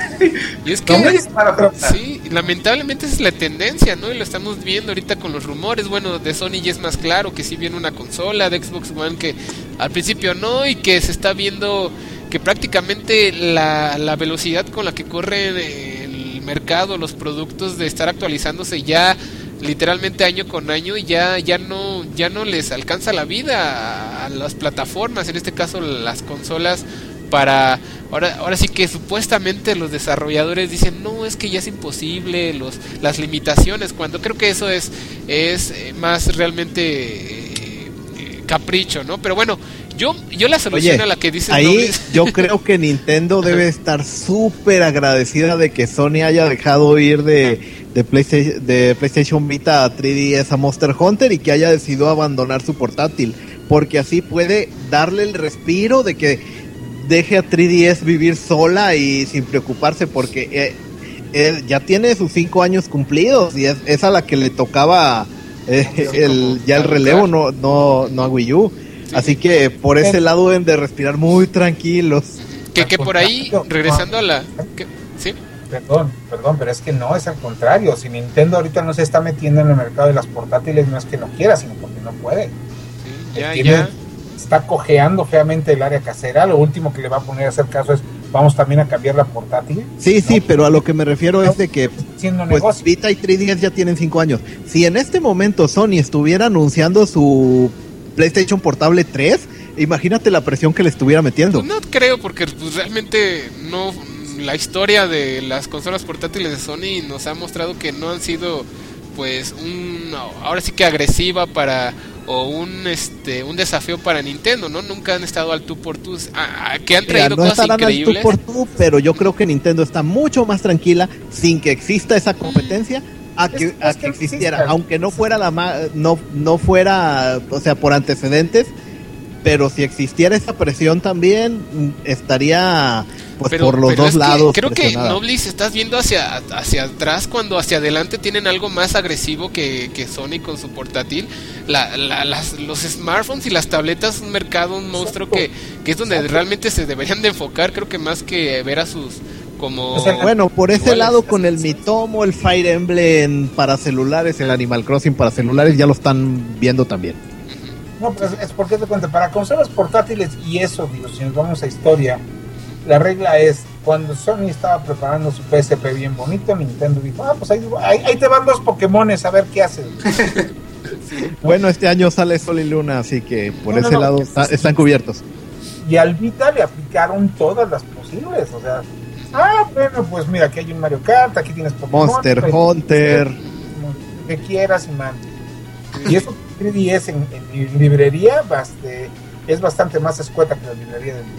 Y es que... Sí, lamentablemente esa es la tendencia, ¿no? Y lo estamos viendo ahorita con los rumores. Bueno, de Sony ya es más claro que sí viene una consola, de Xbox One que al principio no, y que se está viendo que prácticamente la velocidad con la que corre el mercado, los productos, de estar actualizándose ya literalmente año con año, y ya no les alcanza la vida a las plataformas, en este caso las consolas, para ahora sí que supuestamente los desarrolladores dicen no, es que ya es imposible las limitaciones, cuando creo que eso es más realmente capricho, ¿no? Pero bueno, yo la solución, oye, a la que dices ahí Noblis, yo creo que Nintendo debe estar súper agradecida de que Sony haya dejado ir de PlayStation Vita a 3DS a Monster Hunter, y que haya decidido abandonar su portátil, porque así puede darle el respiro de que deje a 3DS vivir sola y sin preocuparse, porque ya tiene sus 5 años cumplidos y es a la que le tocaba el relevo, no a Wii U. Sí. Así que por ese lado deben de respirar muy tranquilos. Que por ahí, regresando a la... ¿Sí? Perdón, pero es que no, es al contrario. Si Nintendo ahorita no se está metiendo en el mercado de las portátiles, no es que no quiera, sino porque no puede. Sí, ya. Está cojeando feamente el área casera. Lo último que le va a poner a hacer caso es vamos también a cambiar la portátil. Sí, pero a lo que me refiero es de que pues, Vita y 3DS ya tienen 5 años. Si en este momento Sony estuviera anunciando su PlayStation Portable 3, imagínate la presión que le estuviera metiendo. No creo, porque pues, realmente no. La historia de las consolas portátiles de Sony nos ha mostrado que no han sido pues ahora sí que agresiva o un desafío para Nintendo, ¿no? Nunca han estado al tú por tú, que han traído cosas increíbles. Al tú por tú, pero yo creo que Nintendo está mucho más tranquila sin que exista esa competencia a que existiera, aunque no fuera no fuera, o sea, por antecedentes, pero si existiera esa presión también estaría pues por los dos lados. Creo que Noblis estás viendo hacia atrás, cuando hacia adelante tienen algo más agresivo que Sony con su portátil. Los smartphones y las tabletas es un mercado, un monstruo que es donde realmente se deberían de enfocar, creo que más que ver a sus como... Bueno, por ese lado con el Miitomo, el Fire Emblem para celulares, el Animal Crossing para celulares ya lo están viendo también. No, pues es porque te cuento, para consolas portátiles y eso, digo, si nos vamos a historia, la regla es, cuando Sony estaba preparando su PSP bien bonito, Nintendo dijo, pues ahí te van 2 Pokémones, a ver qué hacen. Bueno, este año sale Sol y Luna, así que por ese lado están cubiertos. Y al Vita le aplicaron todas las posibles, o sea, bueno, pues mira, aquí hay un Mario Kart, aquí tienes Pokémon, Monster Hunter, lo que quieras y man. Y eso 3DS en librería es bastante más escueta que la librería del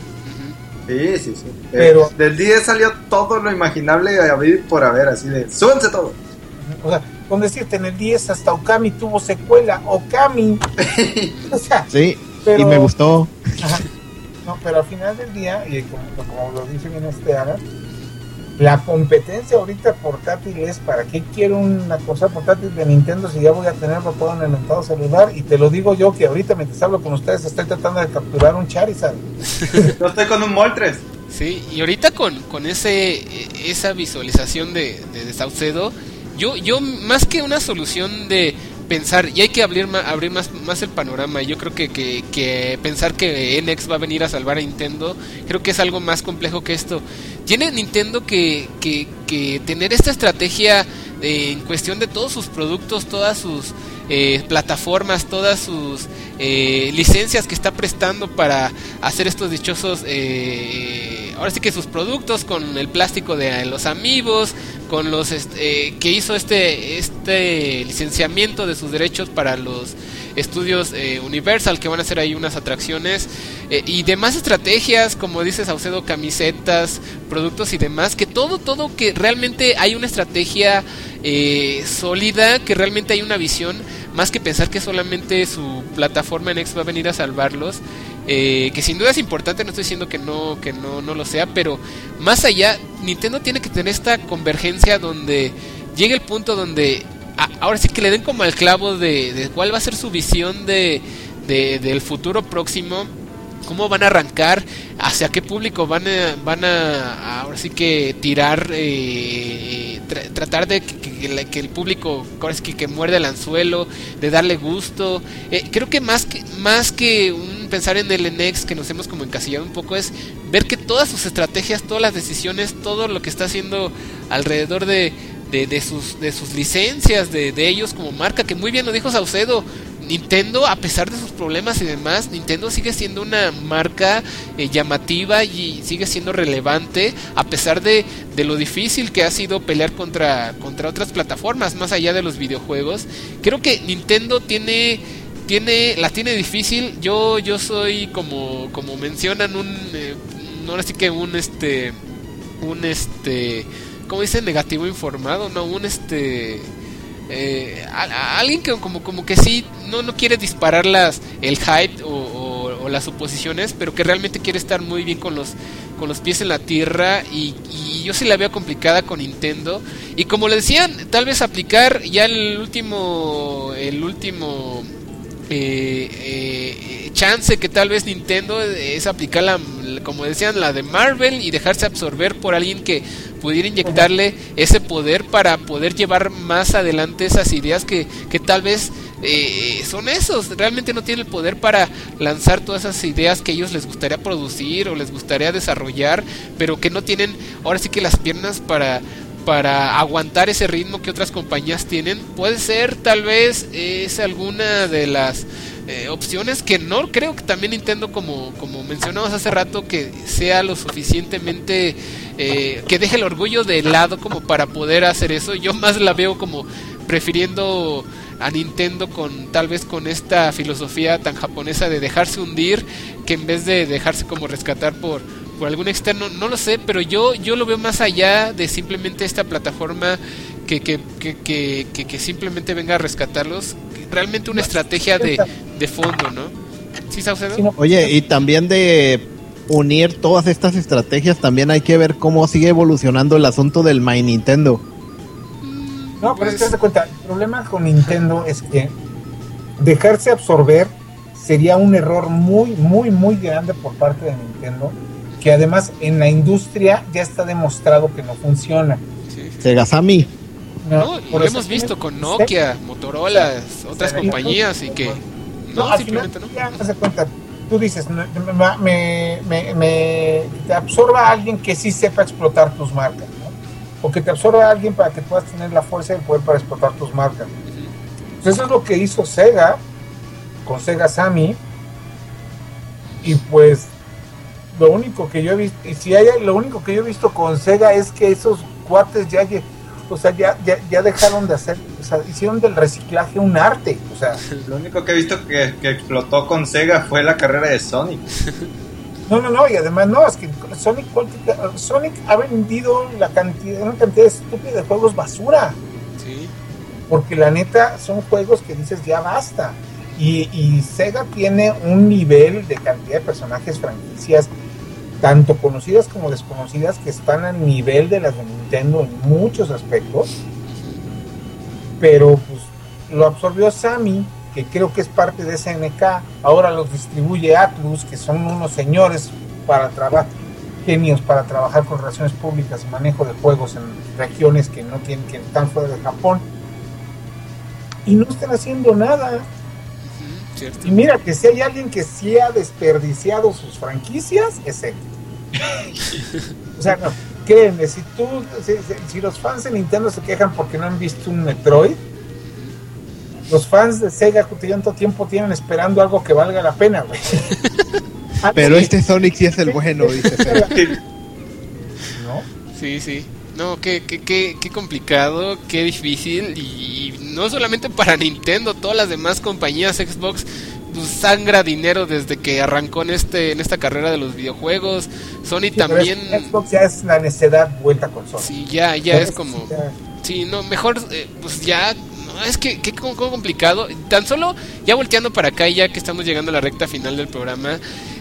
10. Sí. Pero del 10 salió todo lo imaginable a abrir por haber, así de súbanse todo. O sea, con decirte, en el 10 hasta Okami tuvo secuela, Okami. O sea, sí, y me gustó. Ajá. No, pero al final del día, y como lo dice bien Alan, la competencia ahorita portátil es, ¿para qué quiero una cosa portátil de Nintendo si ya voy a tenerlo todo en el mentado celular? Y te lo digo yo, que ahorita mientras hablo con ustedes estoy tratando de capturar un Charizard. Yo estoy con un Moltres. Sí, y ahorita con esa visualización de Saucedo, yo más que una solución de pensar, y hay que abrir más el panorama, yo creo que pensar que NX va a venir a salvar a Nintendo, creo que es algo más complejo que esto. Tiene Nintendo que tener esta estrategia en cuestión de todos sus productos, todas sus plataformas, todas sus licencias que está prestando para hacer estos dichosos ahora sí que sus productos, con el plástico de los Amiibos, con los que hizo este licenciamiento de sus derechos para los estudios Universal, que van a hacer ahí unas atracciones y demás estrategias, como dice Saucedo, camisetas, productos y demás, que todo que realmente hay una estrategia sólida, que realmente hay una visión, más que pensar que solamente su plataforma NX va a venir a salvarlos, que sin duda es importante, no estoy diciendo que no lo sea, pero más allá, Nintendo tiene que tener esta convergencia donde llegue el punto donde ahora sí que le den como al clavo de cuál va a ser su visión del futuro próximo, cómo van a arrancar, hacia qué público van a ahora sí que tirar, tratar de que el público ahora sí que muerde el anzuelo, de darle gusto. Creo que más que un pensar en el NX, que nos hemos como encasillado un poco, es ver que todas sus estrategias, todas las decisiones, todo lo que está haciendo alrededor de sus licencias, de ellos como marca, que muy bien lo dijo Saucedo, Nintendo, a pesar de sus problemas y demás, Nintendo sigue siendo una marca llamativa y sigue siendo relevante, a pesar de lo difícil que ha sido pelear contra otras plataformas, más allá de los videojuegos. Creo que Nintendo la tiene difícil. Yo soy como mencionan no así que un ¿cómo dicen? Negativo informado, no, alguien que como que sí no quiere disparar el hype o las suposiciones, pero que realmente quiere estar muy bien con los pies en la tierra, y yo sí la veo complicada con Nintendo. Y como le decían, tal vez aplicar ya el último chance que tal vez Nintendo es aplicar como decían, la de Marvel, y dejarse absorber por alguien que pudiera inyectarle ese poder para poder llevar más adelante esas ideas que tal vez son esos, realmente no tienen el poder para lanzar todas esas ideas que ellos les gustaría producir o les gustaría desarrollar, pero que no tienen ahora sí que las piernas para aguantar ese ritmo que otras compañías tienen. Puede ser, tal vez es alguna de las opciones, que no creo que también Nintendo, como mencionamos hace rato, que sea lo suficientemente que deje el orgullo de lado como para poder hacer eso. Yo más la veo como prefiriendo a Nintendo tal vez con esta filosofía tan japonesa de dejarse hundir, que en vez de dejarse como rescatar por algún externo, no lo sé, pero yo lo veo más allá de simplemente esta plataforma que simplemente venga a rescatarlos, realmente una estrategia de fondo, ¿no? ¿Sí, Saucedo? Oye, y también de unir todas estas estrategias, también hay que ver cómo sigue evolucionando el asunto del My Nintendo. No, pero es que te das cuenta, el problema con Nintendo es que dejarse absorber sería un error muy, muy, muy grande por parte de Nintendo, que además en la industria ya está demostrado que no funciona. Sí. Sega Sammy. No, lo hemos visto con Nokia, Motorola, otras compañías, y que simplemente no. Ya te das cuenta, tú dices, te absorba a alguien que sí sepa explotar tus marcas, ¿no? O que te absorba a alguien para que puedas tener la fuerza y el poder para explotar tus marcas. Pues eso es lo que hizo Sega con Sega Sammy, y pues lo único que yo he visto, lo único que yo he visto con Sega es que esos cuates ya dejaron de hacer, o sea, hicieron del reciclaje un arte, o sea. Lo único que he visto que explotó con Sega fue la carrera de Sonic. No, y además es que Sonic ha vendido una cantidad estúpida de juegos basura. Sí. Porque la neta son juegos que dices ya basta. Y Sega tiene un nivel de cantidad de personajes, franquicias, tanto conocidas como desconocidas, que están al nivel de las de Nintendo en muchos aspectos. Pero pues lo absorbió Sammy, que creo que es parte de SNK. Ahora los distribuye Atlus, que son unos señores genios para trabajar con relaciones públicas y manejo de juegos en regiones que están fuera de Japón, y no están haciendo nada. Cierto. Y mira que si hay alguien que sí ha desperdiciado sus franquicias, es él. O sea, no, créeme, si los fans de Nintendo se quejan porque no han visto un Metroid, los fans de Sega que tanto tiempo tienen esperando algo que valga la pena, güey. Pero este Sonic sí es el bueno, dice Sega. ¿No? Sí. No, qué complicado, qué difícil, y no solamente para Nintendo, todas las demás compañías. Xbox pues sangra dinero desde que arrancó en esta carrera de los videojuegos. Sony también. Xbox ya es la necedad vuelta con Sony. Sí, ya es como. Sí, no, mejor pues ya. No, es que complicado. Tan solo ya volteando para acá, ya que estamos llegando a la recta final del programa.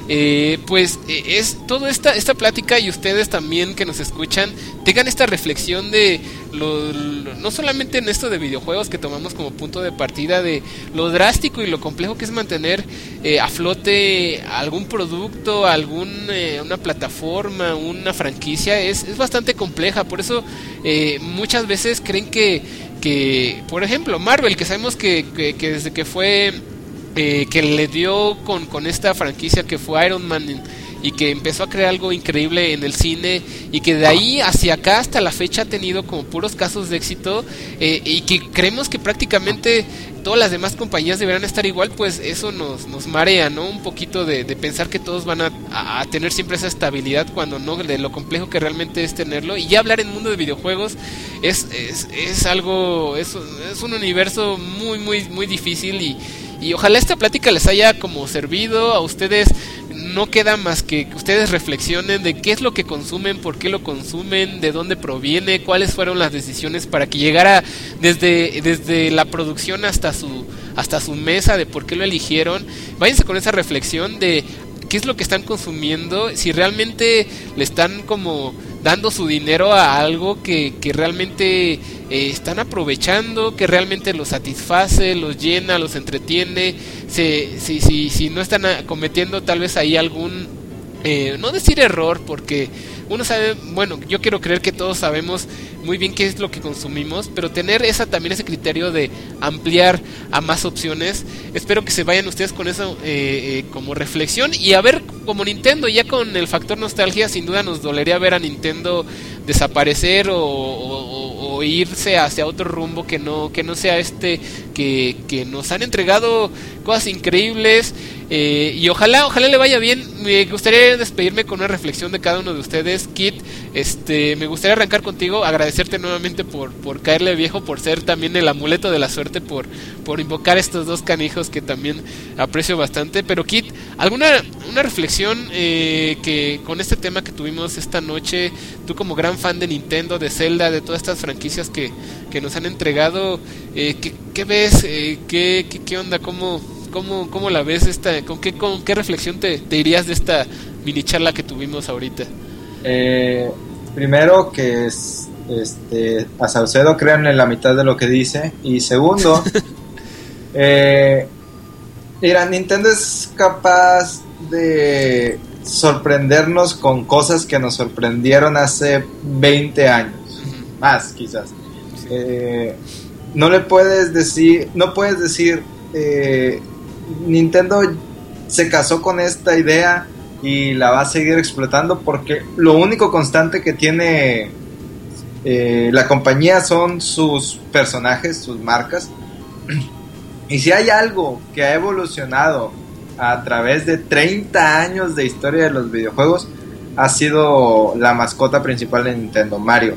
Es toda esta plática, y ustedes también que nos escuchan tengan esta reflexión de no solamente en esto de videojuegos que tomamos como punto de partida, de lo drástico y lo complejo que es mantener a flote algún producto, una plataforma, una franquicia. Es bastante compleja, por eso muchas veces creen que por ejemplo Marvel, que sabemos que desde que fue que le dio con esta franquicia que fue Iron Man, y que empezó a crear algo increíble en el cine, y que de ahí hacia acá hasta la fecha ha tenido como puros casos de éxito, y que creemos que prácticamente todas las demás compañías deberán estar igual, pues eso nos marea, ¿no? Un poquito de pensar que todos van a tener siempre esa estabilidad, cuando no, de lo complejo que realmente es tenerlo. Y ya hablar en mundo de videojuegos es algo, es un universo muy muy muy difícil, y ojalá esta plática les haya como servido a ustedes. No queda más que ustedes reflexionen de qué es lo que consumen, por qué lo consumen, de dónde proviene, cuáles fueron las decisiones para que llegara desde la producción hasta su mesa, de por qué lo eligieron. Váyanse con esa reflexión de qué es lo que están consumiendo, si realmente le están como dando su dinero a algo que realmente están aprovechando, que realmente los satisface, los llena, los entretiene. Si no están cometiendo tal vez ahí algún, no decir error, porque uno sabe, bueno, yo quiero creer que todos sabemos muy bien qué es lo que consumimos, pero tener también ese criterio de ampliar a más opciones. Espero que se vayan ustedes con eso como reflexión, y a ver, como Nintendo, ya con el factor nostalgia, sin duda nos dolería ver a Nintendo desaparecer o irse hacia otro rumbo que no sea que nos han entregado cosas increíbles, y ojalá le vaya bien. Me gustaría despedirme con una reflexión de cada uno de ustedes. Kit, me gustaría arrancar contigo, agradecerte nuevamente por caerle viejo, por ser también el amuleto de la suerte, por invocar estos dos canijos que también aprecio bastante. Pero Kit, una reflexión que con este tema que tuvimos esta noche, tú como gran fan de Nintendo, de Zelda, de todas estas franquicias que nos han entregado, ¿qué ves? ¿Qué onda? ¿Cómo la ves con qué reflexión te irías de esta mini charla que tuvimos ahorita? Primero que a Saucedo crean en la mitad de lo que dice, y segundo, mira, Nintendo es capaz de sorprendernos con cosas que nos sorprendieron hace 20 años, más quizás. Sí. No puedes decir Nintendo se casó con esta idea y la va a seguir explotando, porque lo único constante que tiene la compañía son sus personajes, sus marcas. Y si hay algo que ha evolucionado a través de 30 años de historia de los videojuegos, ha sido la mascota principal de Nintendo, Mario.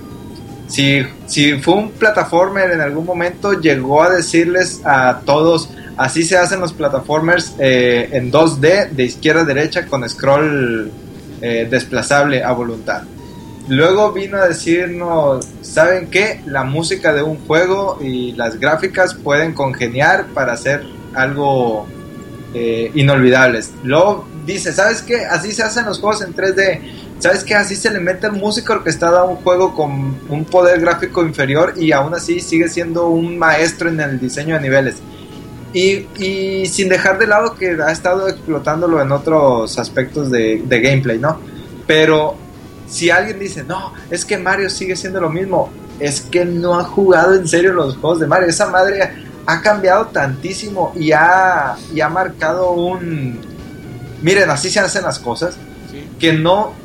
Si fue un plataformer en algún momento, llegó a decirles a todos: así se hacen los plataformers en 2D, de izquierda a derecha, con scroll desplazable a voluntad. Luego vino a decirnos: ¿saben qué? La música de un juego y las gráficas pueden congeniar para hacer algo inolvidables. Luego dice: ¿sabes qué? Así se hacen los juegos en 3D. ¿Sabes qué? Así se le mete música orquestada a un juego con un poder gráfico inferior, y aún así sigue siendo un maestro en el diseño de niveles. Y sin dejar de lado que ha estado explotándolo en otros aspectos de gameplay, ¿no? Pero si alguien dice: no, es que Mario sigue siendo lo mismo, es que no ha jugado en serio los juegos de Mario. Esa madre ha cambiado tantísimo y ha marcado un... Miren, así se hacen las cosas, sí. Que no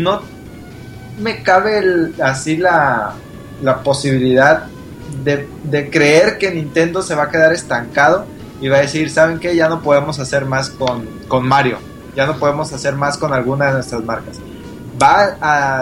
me cabe así la posibilidad de creer que Nintendo se va a quedar estancado y va a decir: ¿saben qué? Ya no podemos hacer más con Mario, ya no podemos hacer más con alguna de nuestras marcas. Va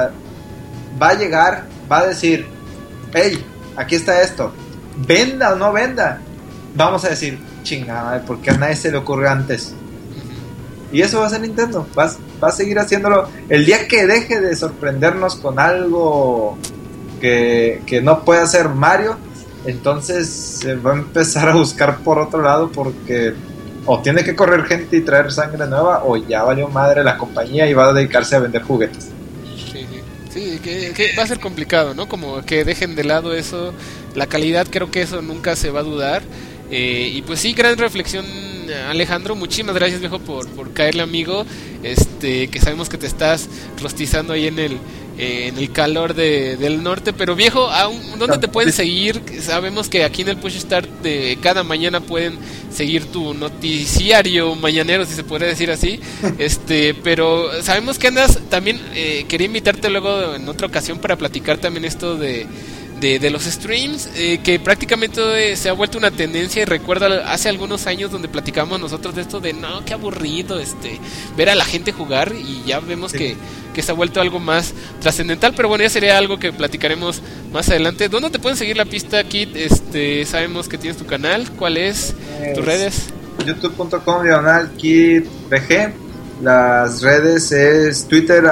a llegar, va a decir: hey, aquí está esto, venda o no venda. Vamos a decir: chingada, ¿por qué a nadie se le ocurrió antes? Y eso va a ser Nintendo, va a seguir haciéndolo. El día que deje de sorprendernos con algo que no puede hacer Mario, entonces se va a empezar a buscar por otro lado, porque o tiene que correr gente y traer sangre nueva, o ya valió madre la compañía y va a dedicarse a vender juguetes. Sí, que va a ser complicado, ¿no? Como que dejen de lado eso, la calidad, creo que eso nunca se va a dudar. Y pues sí, gran reflexión Alejandro, muchísimas gracias, viejo, por caerle, amigo. Que sabemos que te estás rostizando ahí en el calor del norte, pero viejo, ¿dónde te pueden seguir? Sabemos que aquí en el Push Start de cada mañana pueden seguir tu noticiario mañanero, si se puede decir así. Pero sabemos que andas también, quería invitarte luego en otra ocasión para platicar también esto de los streams, que prácticamente se ha vuelto una tendencia. Y recuerda hace algunos años donde platicamos nosotros de esto de no, qué aburrido ver a la gente jugar, y ya vemos que se ha vuelto algo más trascendental, pero bueno, ya sería algo que platicaremos más adelante. ¿Dónde te pueden seguir la pista, Kit? Sabemos que tienes tu canal, ¿cuál es? ¿Tus redes? youtube.com/KitVG. Las redes es Twitter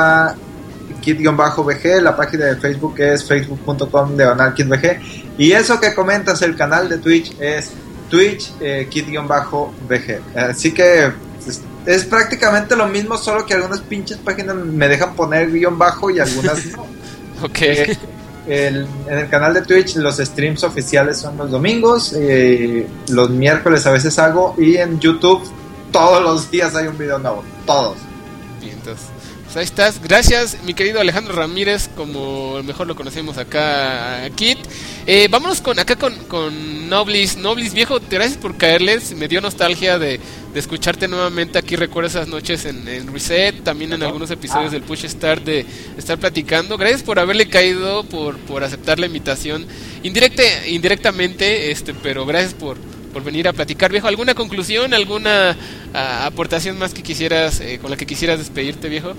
@Kit_VG, la página de Facebook es facebook.com/KitVG, y eso que comentas, el canal de Twitch es Twitch Kit_VG. Así que es prácticamente lo mismo, solo que algunas pinches páginas me dejan poner guión bajo y algunas no. Ok. En el canal de Twitch los streams oficiales son los domingos, los miércoles a veces hago, y en YouTube todos los días hay un video nuevo, todos. Bien, entonces, pues ahí estás. Gracias, mi querido Alejandro Ramírez, como mejor lo conocemos acá, Kit. Vámonos con Noblis. Noblis, viejo, gracias por caerles. Me dio nostalgia de escucharte nuevamente aquí. Recuerdo esas noches en Reset, también en algunos episodios del Push Start, de estar platicando. Gracias por haberle caído, por aceptar la invitación indirectamente, pero gracias por venir a platicar, viejo. ¿Alguna conclusión, alguna aportación más que quisieras, con la que quisieras despedirte, viejo?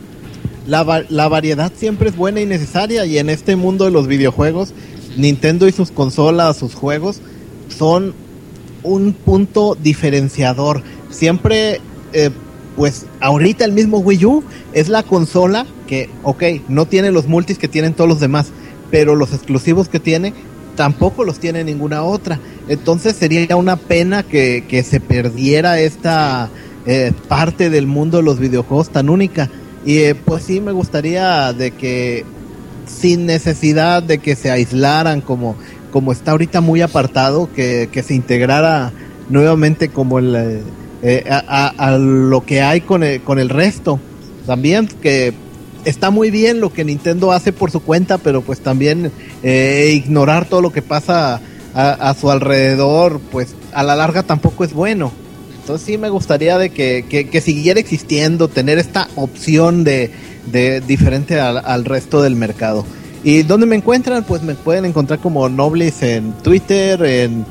La variedad siempre es buena y necesaria, y en este mundo de los videojuegos, Nintendo y sus consolas, sus juegos, son un punto diferenciador. Siempre, pues ahorita el mismo Wii U es la consola que, no tiene los multis que tienen todos los demás, pero los exclusivos que tiene tampoco los tiene ninguna otra. Entonces sería una pena que se perdiera esta parte del mundo de los videojuegos tan única. Y pues sí, me gustaría de que, sin necesidad de que se aislaran como está ahorita muy apartado, que se integrara nuevamente como a lo que hay con el resto. También que está muy bien lo que Nintendo hace por su cuenta, pero pues también ignorar todo lo que pasa a su alrededor, pues a la larga tampoco es bueno. Entonces sí me gustaría de que siguiera existiendo, tener esta opción de diferente al resto del mercado. ¿Y dónde me encuentran? Pues me pueden encontrar como Noblis en Twitter, en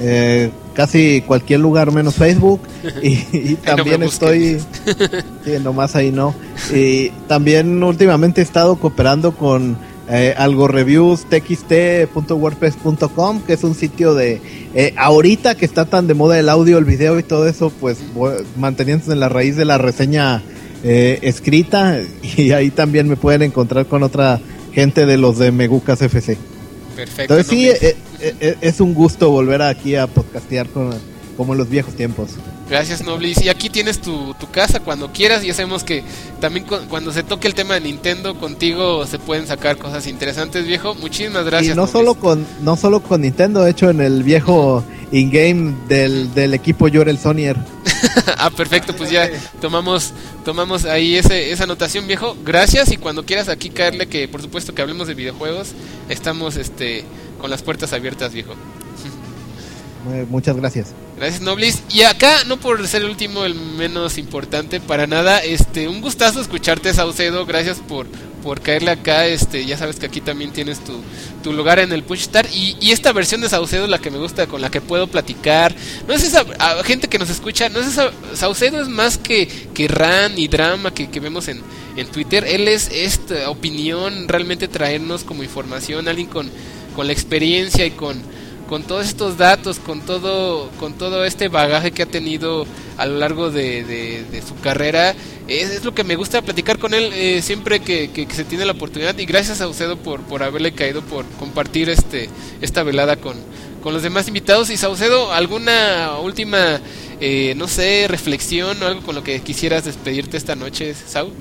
casi cualquier lugar menos Facebook, y también estoy sí, nomás ahí no. Y también últimamente he estado cooperando con algo reviews txt.wordpress.com, que es un sitio de ahorita que está tan de moda el audio, el video y todo eso, pues manteniéndose en la raíz de la reseña escrita, y ahí también me pueden encontrar con otra gente de los de Megucas FC. Perfecto. Entonces sí, es un gusto volver aquí a podcastear como en los viejos tiempos. Gracias, Noblis. Y aquí tienes tu casa cuando quieras. Ya sabemos que también cuando se toque el tema de Nintendo, contigo se pueden sacar cosas interesantes, viejo. Muchísimas gracias. Y no solo con Nintendo, de hecho en el viejo in-game del equipo Yorel Sonier. Ah, perfecto, pues ya tomamos ahí esa anotación, viejo. Gracias, y cuando quieras aquí caerle, que por supuesto que hablemos de videojuegos, estamos con las puertas abiertas, viejo. Muchas gracias. Gracias, Noblis. Y acá, no por ser el último, el menos importante para nada, un gustazo escucharte, Saucedo. Gracias por caerle acá. Ya sabes que aquí también tienes tu lugar en el Push Start, y esta versión de Saucedo es la que me gusta, con la que puedo platicar. No es esa gente que nos escucha, no es esa. Saucedo es más que Ran y Drama que vemos en Twitter. Él es esta opinión, realmente traernos como información, alguien con la experiencia y con todos estos datos, con todo este bagaje que ha tenido a lo largo de su carrera. Es lo que me gusta platicar con él siempre que se tiene la oportunidad. Y gracias a Saucedo por haberle caído, por compartir esta velada con los demás invitados. Y Saucedo, ¿alguna última no sé, reflexión o algo con lo que quisieras despedirte esta noche, Sau?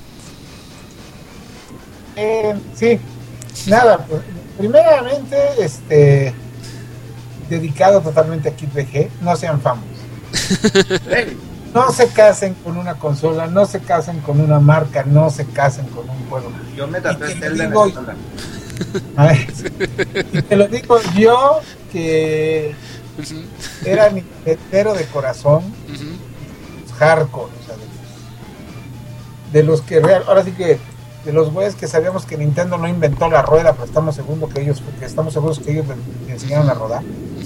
Sí, nada, pues, primeramente dedicado totalmente a KitVG. No sean famosos. No se casen con una consola, no se casen con una marca, no se casen con un juego. Yo me tatué el de digo, a ver, y te lo digo yo, que era nintendero de corazón, hardcore, o sea, de los que ahora sí que de los güeyes que sabíamos que Nintendo no inventó la rueda, pero estamos seguros que ellos le enseñaron a rodar.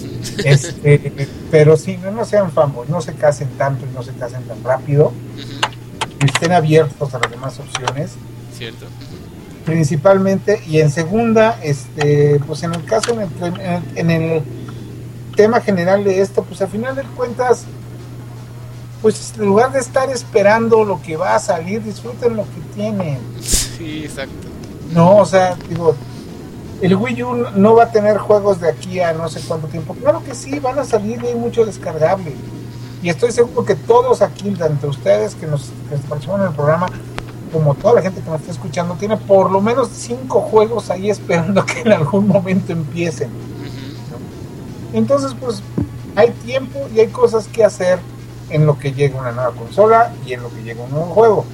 Pero sí, no sean fanboys, no se casen tanto y no se casen tan rápido, estén abiertos a las demás opciones. Cierto. Principalmente, y en segunda, pues en el caso, en el tema general de esto, pues al final de cuentas, pues en lugar de estar esperando lo que va a salir, disfruten lo que tienen. Sí, exacto. No, o sea, digo, el Wii U no va a tener juegos de aquí a no sé cuánto tiempo. Claro que sí, van a salir y hay mucho descargable. Y estoy seguro que todos aquí, tanto ustedes que nos participan en el programa, como toda la gente que nos está escuchando, tiene por lo menos 5 juegos ahí esperando que en algún momento empiecen. Entonces, pues, hay tiempo y hay cosas que hacer en lo que llega una nueva consola y en lo que llega un nuevo juego.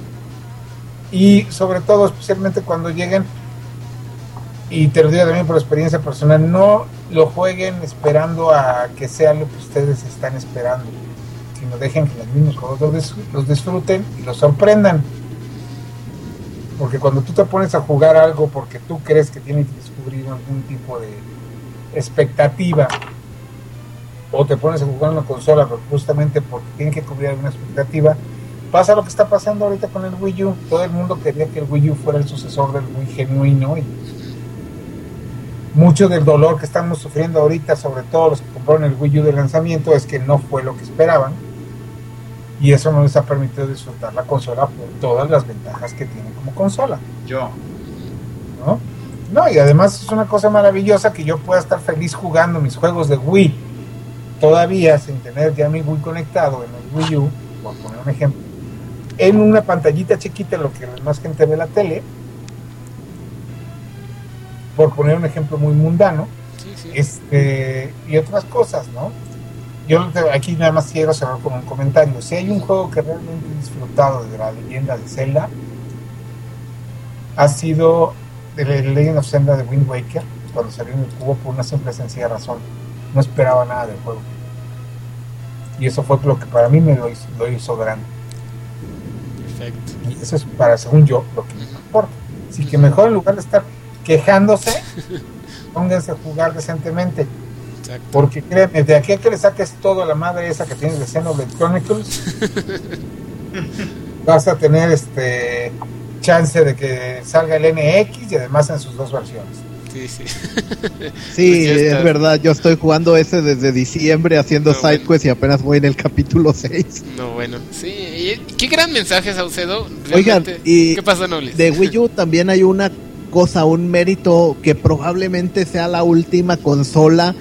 Y sobre todo, especialmente cuando lleguen, y te lo digo también por experiencia personal, no lo jueguen esperando a que sea lo que ustedes están esperando, sino dejen que los mismos juegos los disfruten y los sorprendan. Porque cuando tú te pones a jugar algo porque tú crees que tienes que descubrir algún tipo de expectativa, o te pones a jugar una consola justamente porque tienen que cubrir alguna expectativa, pasa lo que está pasando ahorita con el Wii U. Todo el mundo quería que el Wii U fuera el sucesor del Wii genuino, y mucho del dolor que estamos sufriendo ahorita, sobre todo los que compraron el Wii U de lanzamiento, es que no fue lo que esperaban, y eso no les ha permitido disfrutar la consola por todas las ventajas que tiene como consola. No, y además es una cosa maravillosa que yo pueda estar feliz jugando mis juegos de Wii todavía sin tener ya mi Wii conectado en el Wii U, por poner un ejemplo, en una pantallita chiquita, lo que más gente ve la tele, por poner un ejemplo muy mundano. Y otras cosas, ¿no? Yo aquí nada más quiero cerrar con un comentario. Si hay un juego que realmente he disfrutado de la leyenda de Zelda, ha sido The Legend of Zelda de Wind Waker, cuando salió en el cubo, por una simple sencilla razón: no esperaba nada del juego, y eso fue lo que para mí me lo hizo grande. Perfecto. Y eso es, según yo, lo que me importa. Así que mejor, en lugar de estar quejándose, pónganse a jugar decentemente. Exacto. Porque créeme, de aquí a que le saques todo a la madre esa que tienes de Xenoblade Chronicles, vas a tener chance de que salga el NX, y además en sus 2 versiones. Sí. Sí, pues es verdad, yo estoy jugando ese desde diciembre haciendo sidequests, y apenas voy en el capítulo 6. No, bueno, sí, y qué gran mensaje, Saucedo. Oigan, y ¿qué pasó, Nobles? De Wii U también hay una cosa, un mérito, que probablemente sea la última consola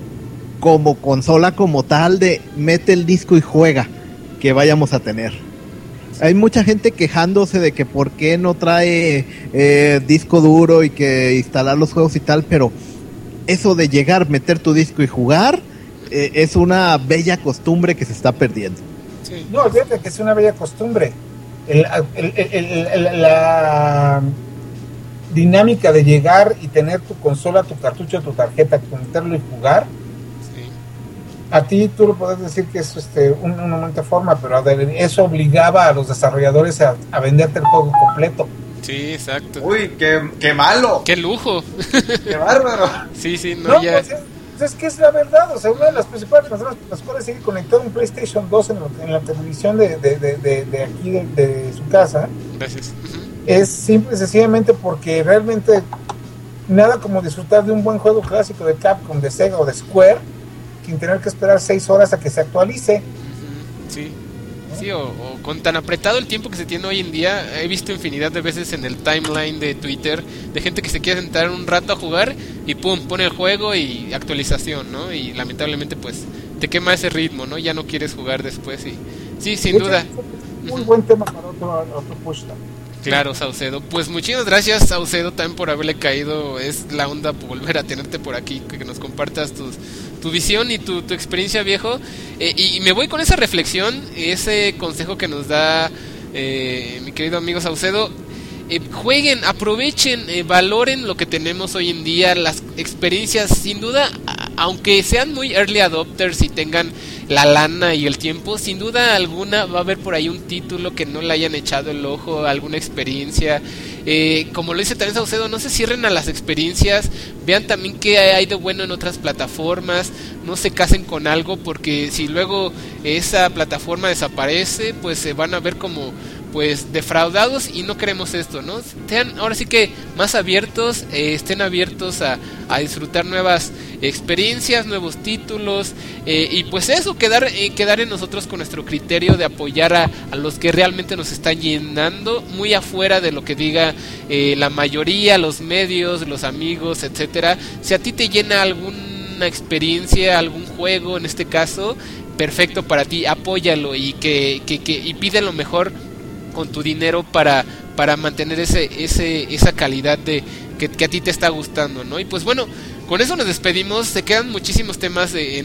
como tal, de mete el disco y juega, que vayamos a tener. Hay mucha gente quejándose de que por qué no trae disco duro y que instalar los juegos y tal, pero eso de llegar, meter tu disco y jugar, es una bella costumbre que se está perdiendo. Sí. No, olvídate que es una bella costumbre. La dinámica de llegar y tener tu consola, tu cartucho, tu tarjeta, conectarlo y jugar, a ti tú lo puedes decir que es un momento de forma, pero eso obligaba a los desarrolladores a venderte el juego completo. Sí, exacto. Uy, qué malo. Qué lujo. Qué bárbaro. Sí, No, ya. pues es que es la verdad. O sea, una de las principales razones por las cuales sigue conectado un PlayStation 2 en la televisión de aquí de su casa. Gracias. Es simple y sencillamente porque realmente nada como disfrutar de un buen juego clásico de Capcom, de Sega o de Square, sin tener que esperar 6 horas a que se actualice. Sí. Sí, o con tan apretado el tiempo que se tiene hoy en día, he visto infinidad de veces en el timeline de Twitter de gente que se quiere sentar un rato a jugar y pum, pone el juego y actualización, ¿no? Y lamentablemente pues te quema ese ritmo, ¿no? Ya no quieres jugar después y sí, sin duda. Muy buen tema para otro push también. Claro, Saucedo. Pues muchísimas gracias, Saucedo, también por haberle caído. Es la onda por volver a tenerte por aquí, que nos compartas tu visión y tu experiencia, viejo. Y me voy con esa reflexión, ese consejo que nos da mi querido amigo Saucedo. Jueguen, aprovechen, valoren lo que tenemos hoy en día, las experiencias, sin duda, aunque sean muy early adopters y tengan la lana y el tiempo, sin duda alguna va a haber por ahí un título que no le hayan echado el ojo, alguna experiencia. Como lo dice también Saucedo, no se cierren a las experiencias, vean también qué hay de bueno en otras plataformas, no se casen con algo, porque si luego esa plataforma desaparece, pues se van a ver como pues defraudados, y no queremos esto, ¿no? Sean ahora sí que más abiertos, estén abiertos a disfrutar nuevas experiencias, nuevos títulos, y pues eso, quedar en nosotros con nuestro criterio de apoyar a los que realmente nos están llenando, muy afuera de lo que diga la mayoría, los medios, los amigos, etcétera. Si a ti te llena alguna experiencia, algún juego en este caso, perfecto para ti, apóyalo y y pide lo mejor con tu dinero para mantener esa calidad de que a ti te está gustando, ¿no? Y pues bueno, con eso nos despedimos. Se quedan muchísimos temas de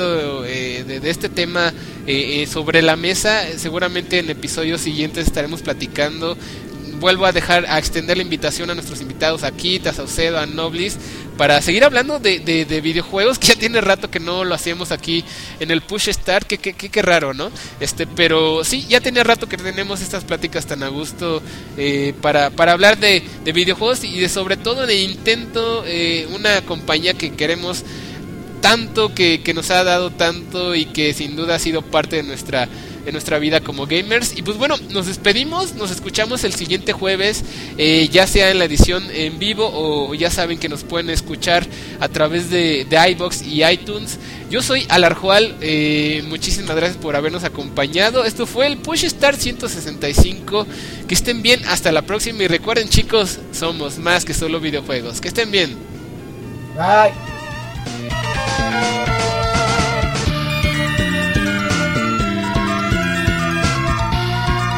este tema sobre la mesa. Seguramente en episodios siguientes estaremos platicando. Vuelvo a extender la invitación a nuestros invitados aquí, a Saucedo, a Noblis, para seguir hablando de videojuegos, que ya tiene rato que no lo hacíamos aquí en el Push Start, que raro, ¿no? Pero sí, ya tenía rato que tenemos estas pláticas tan a gusto para hablar de videojuegos y sobre todo de Nintendo, una compañía que queremos tanto, que nos ha dado tanto y que sin duda ha sido parte de nuestra vida como gamers. Y pues bueno, nos despedimos, nos escuchamos el siguiente jueves, ya sea en la edición en vivo, o ya saben que nos pueden escuchar a través de iVoox y iTunes. Yo soy Alarjual, muchísimas gracias por habernos acompañado. Esto fue el Push Start 165. Que estén bien, hasta la próxima, y recuerden, chicos, somos más que solo videojuegos. Que estén bien. Bye.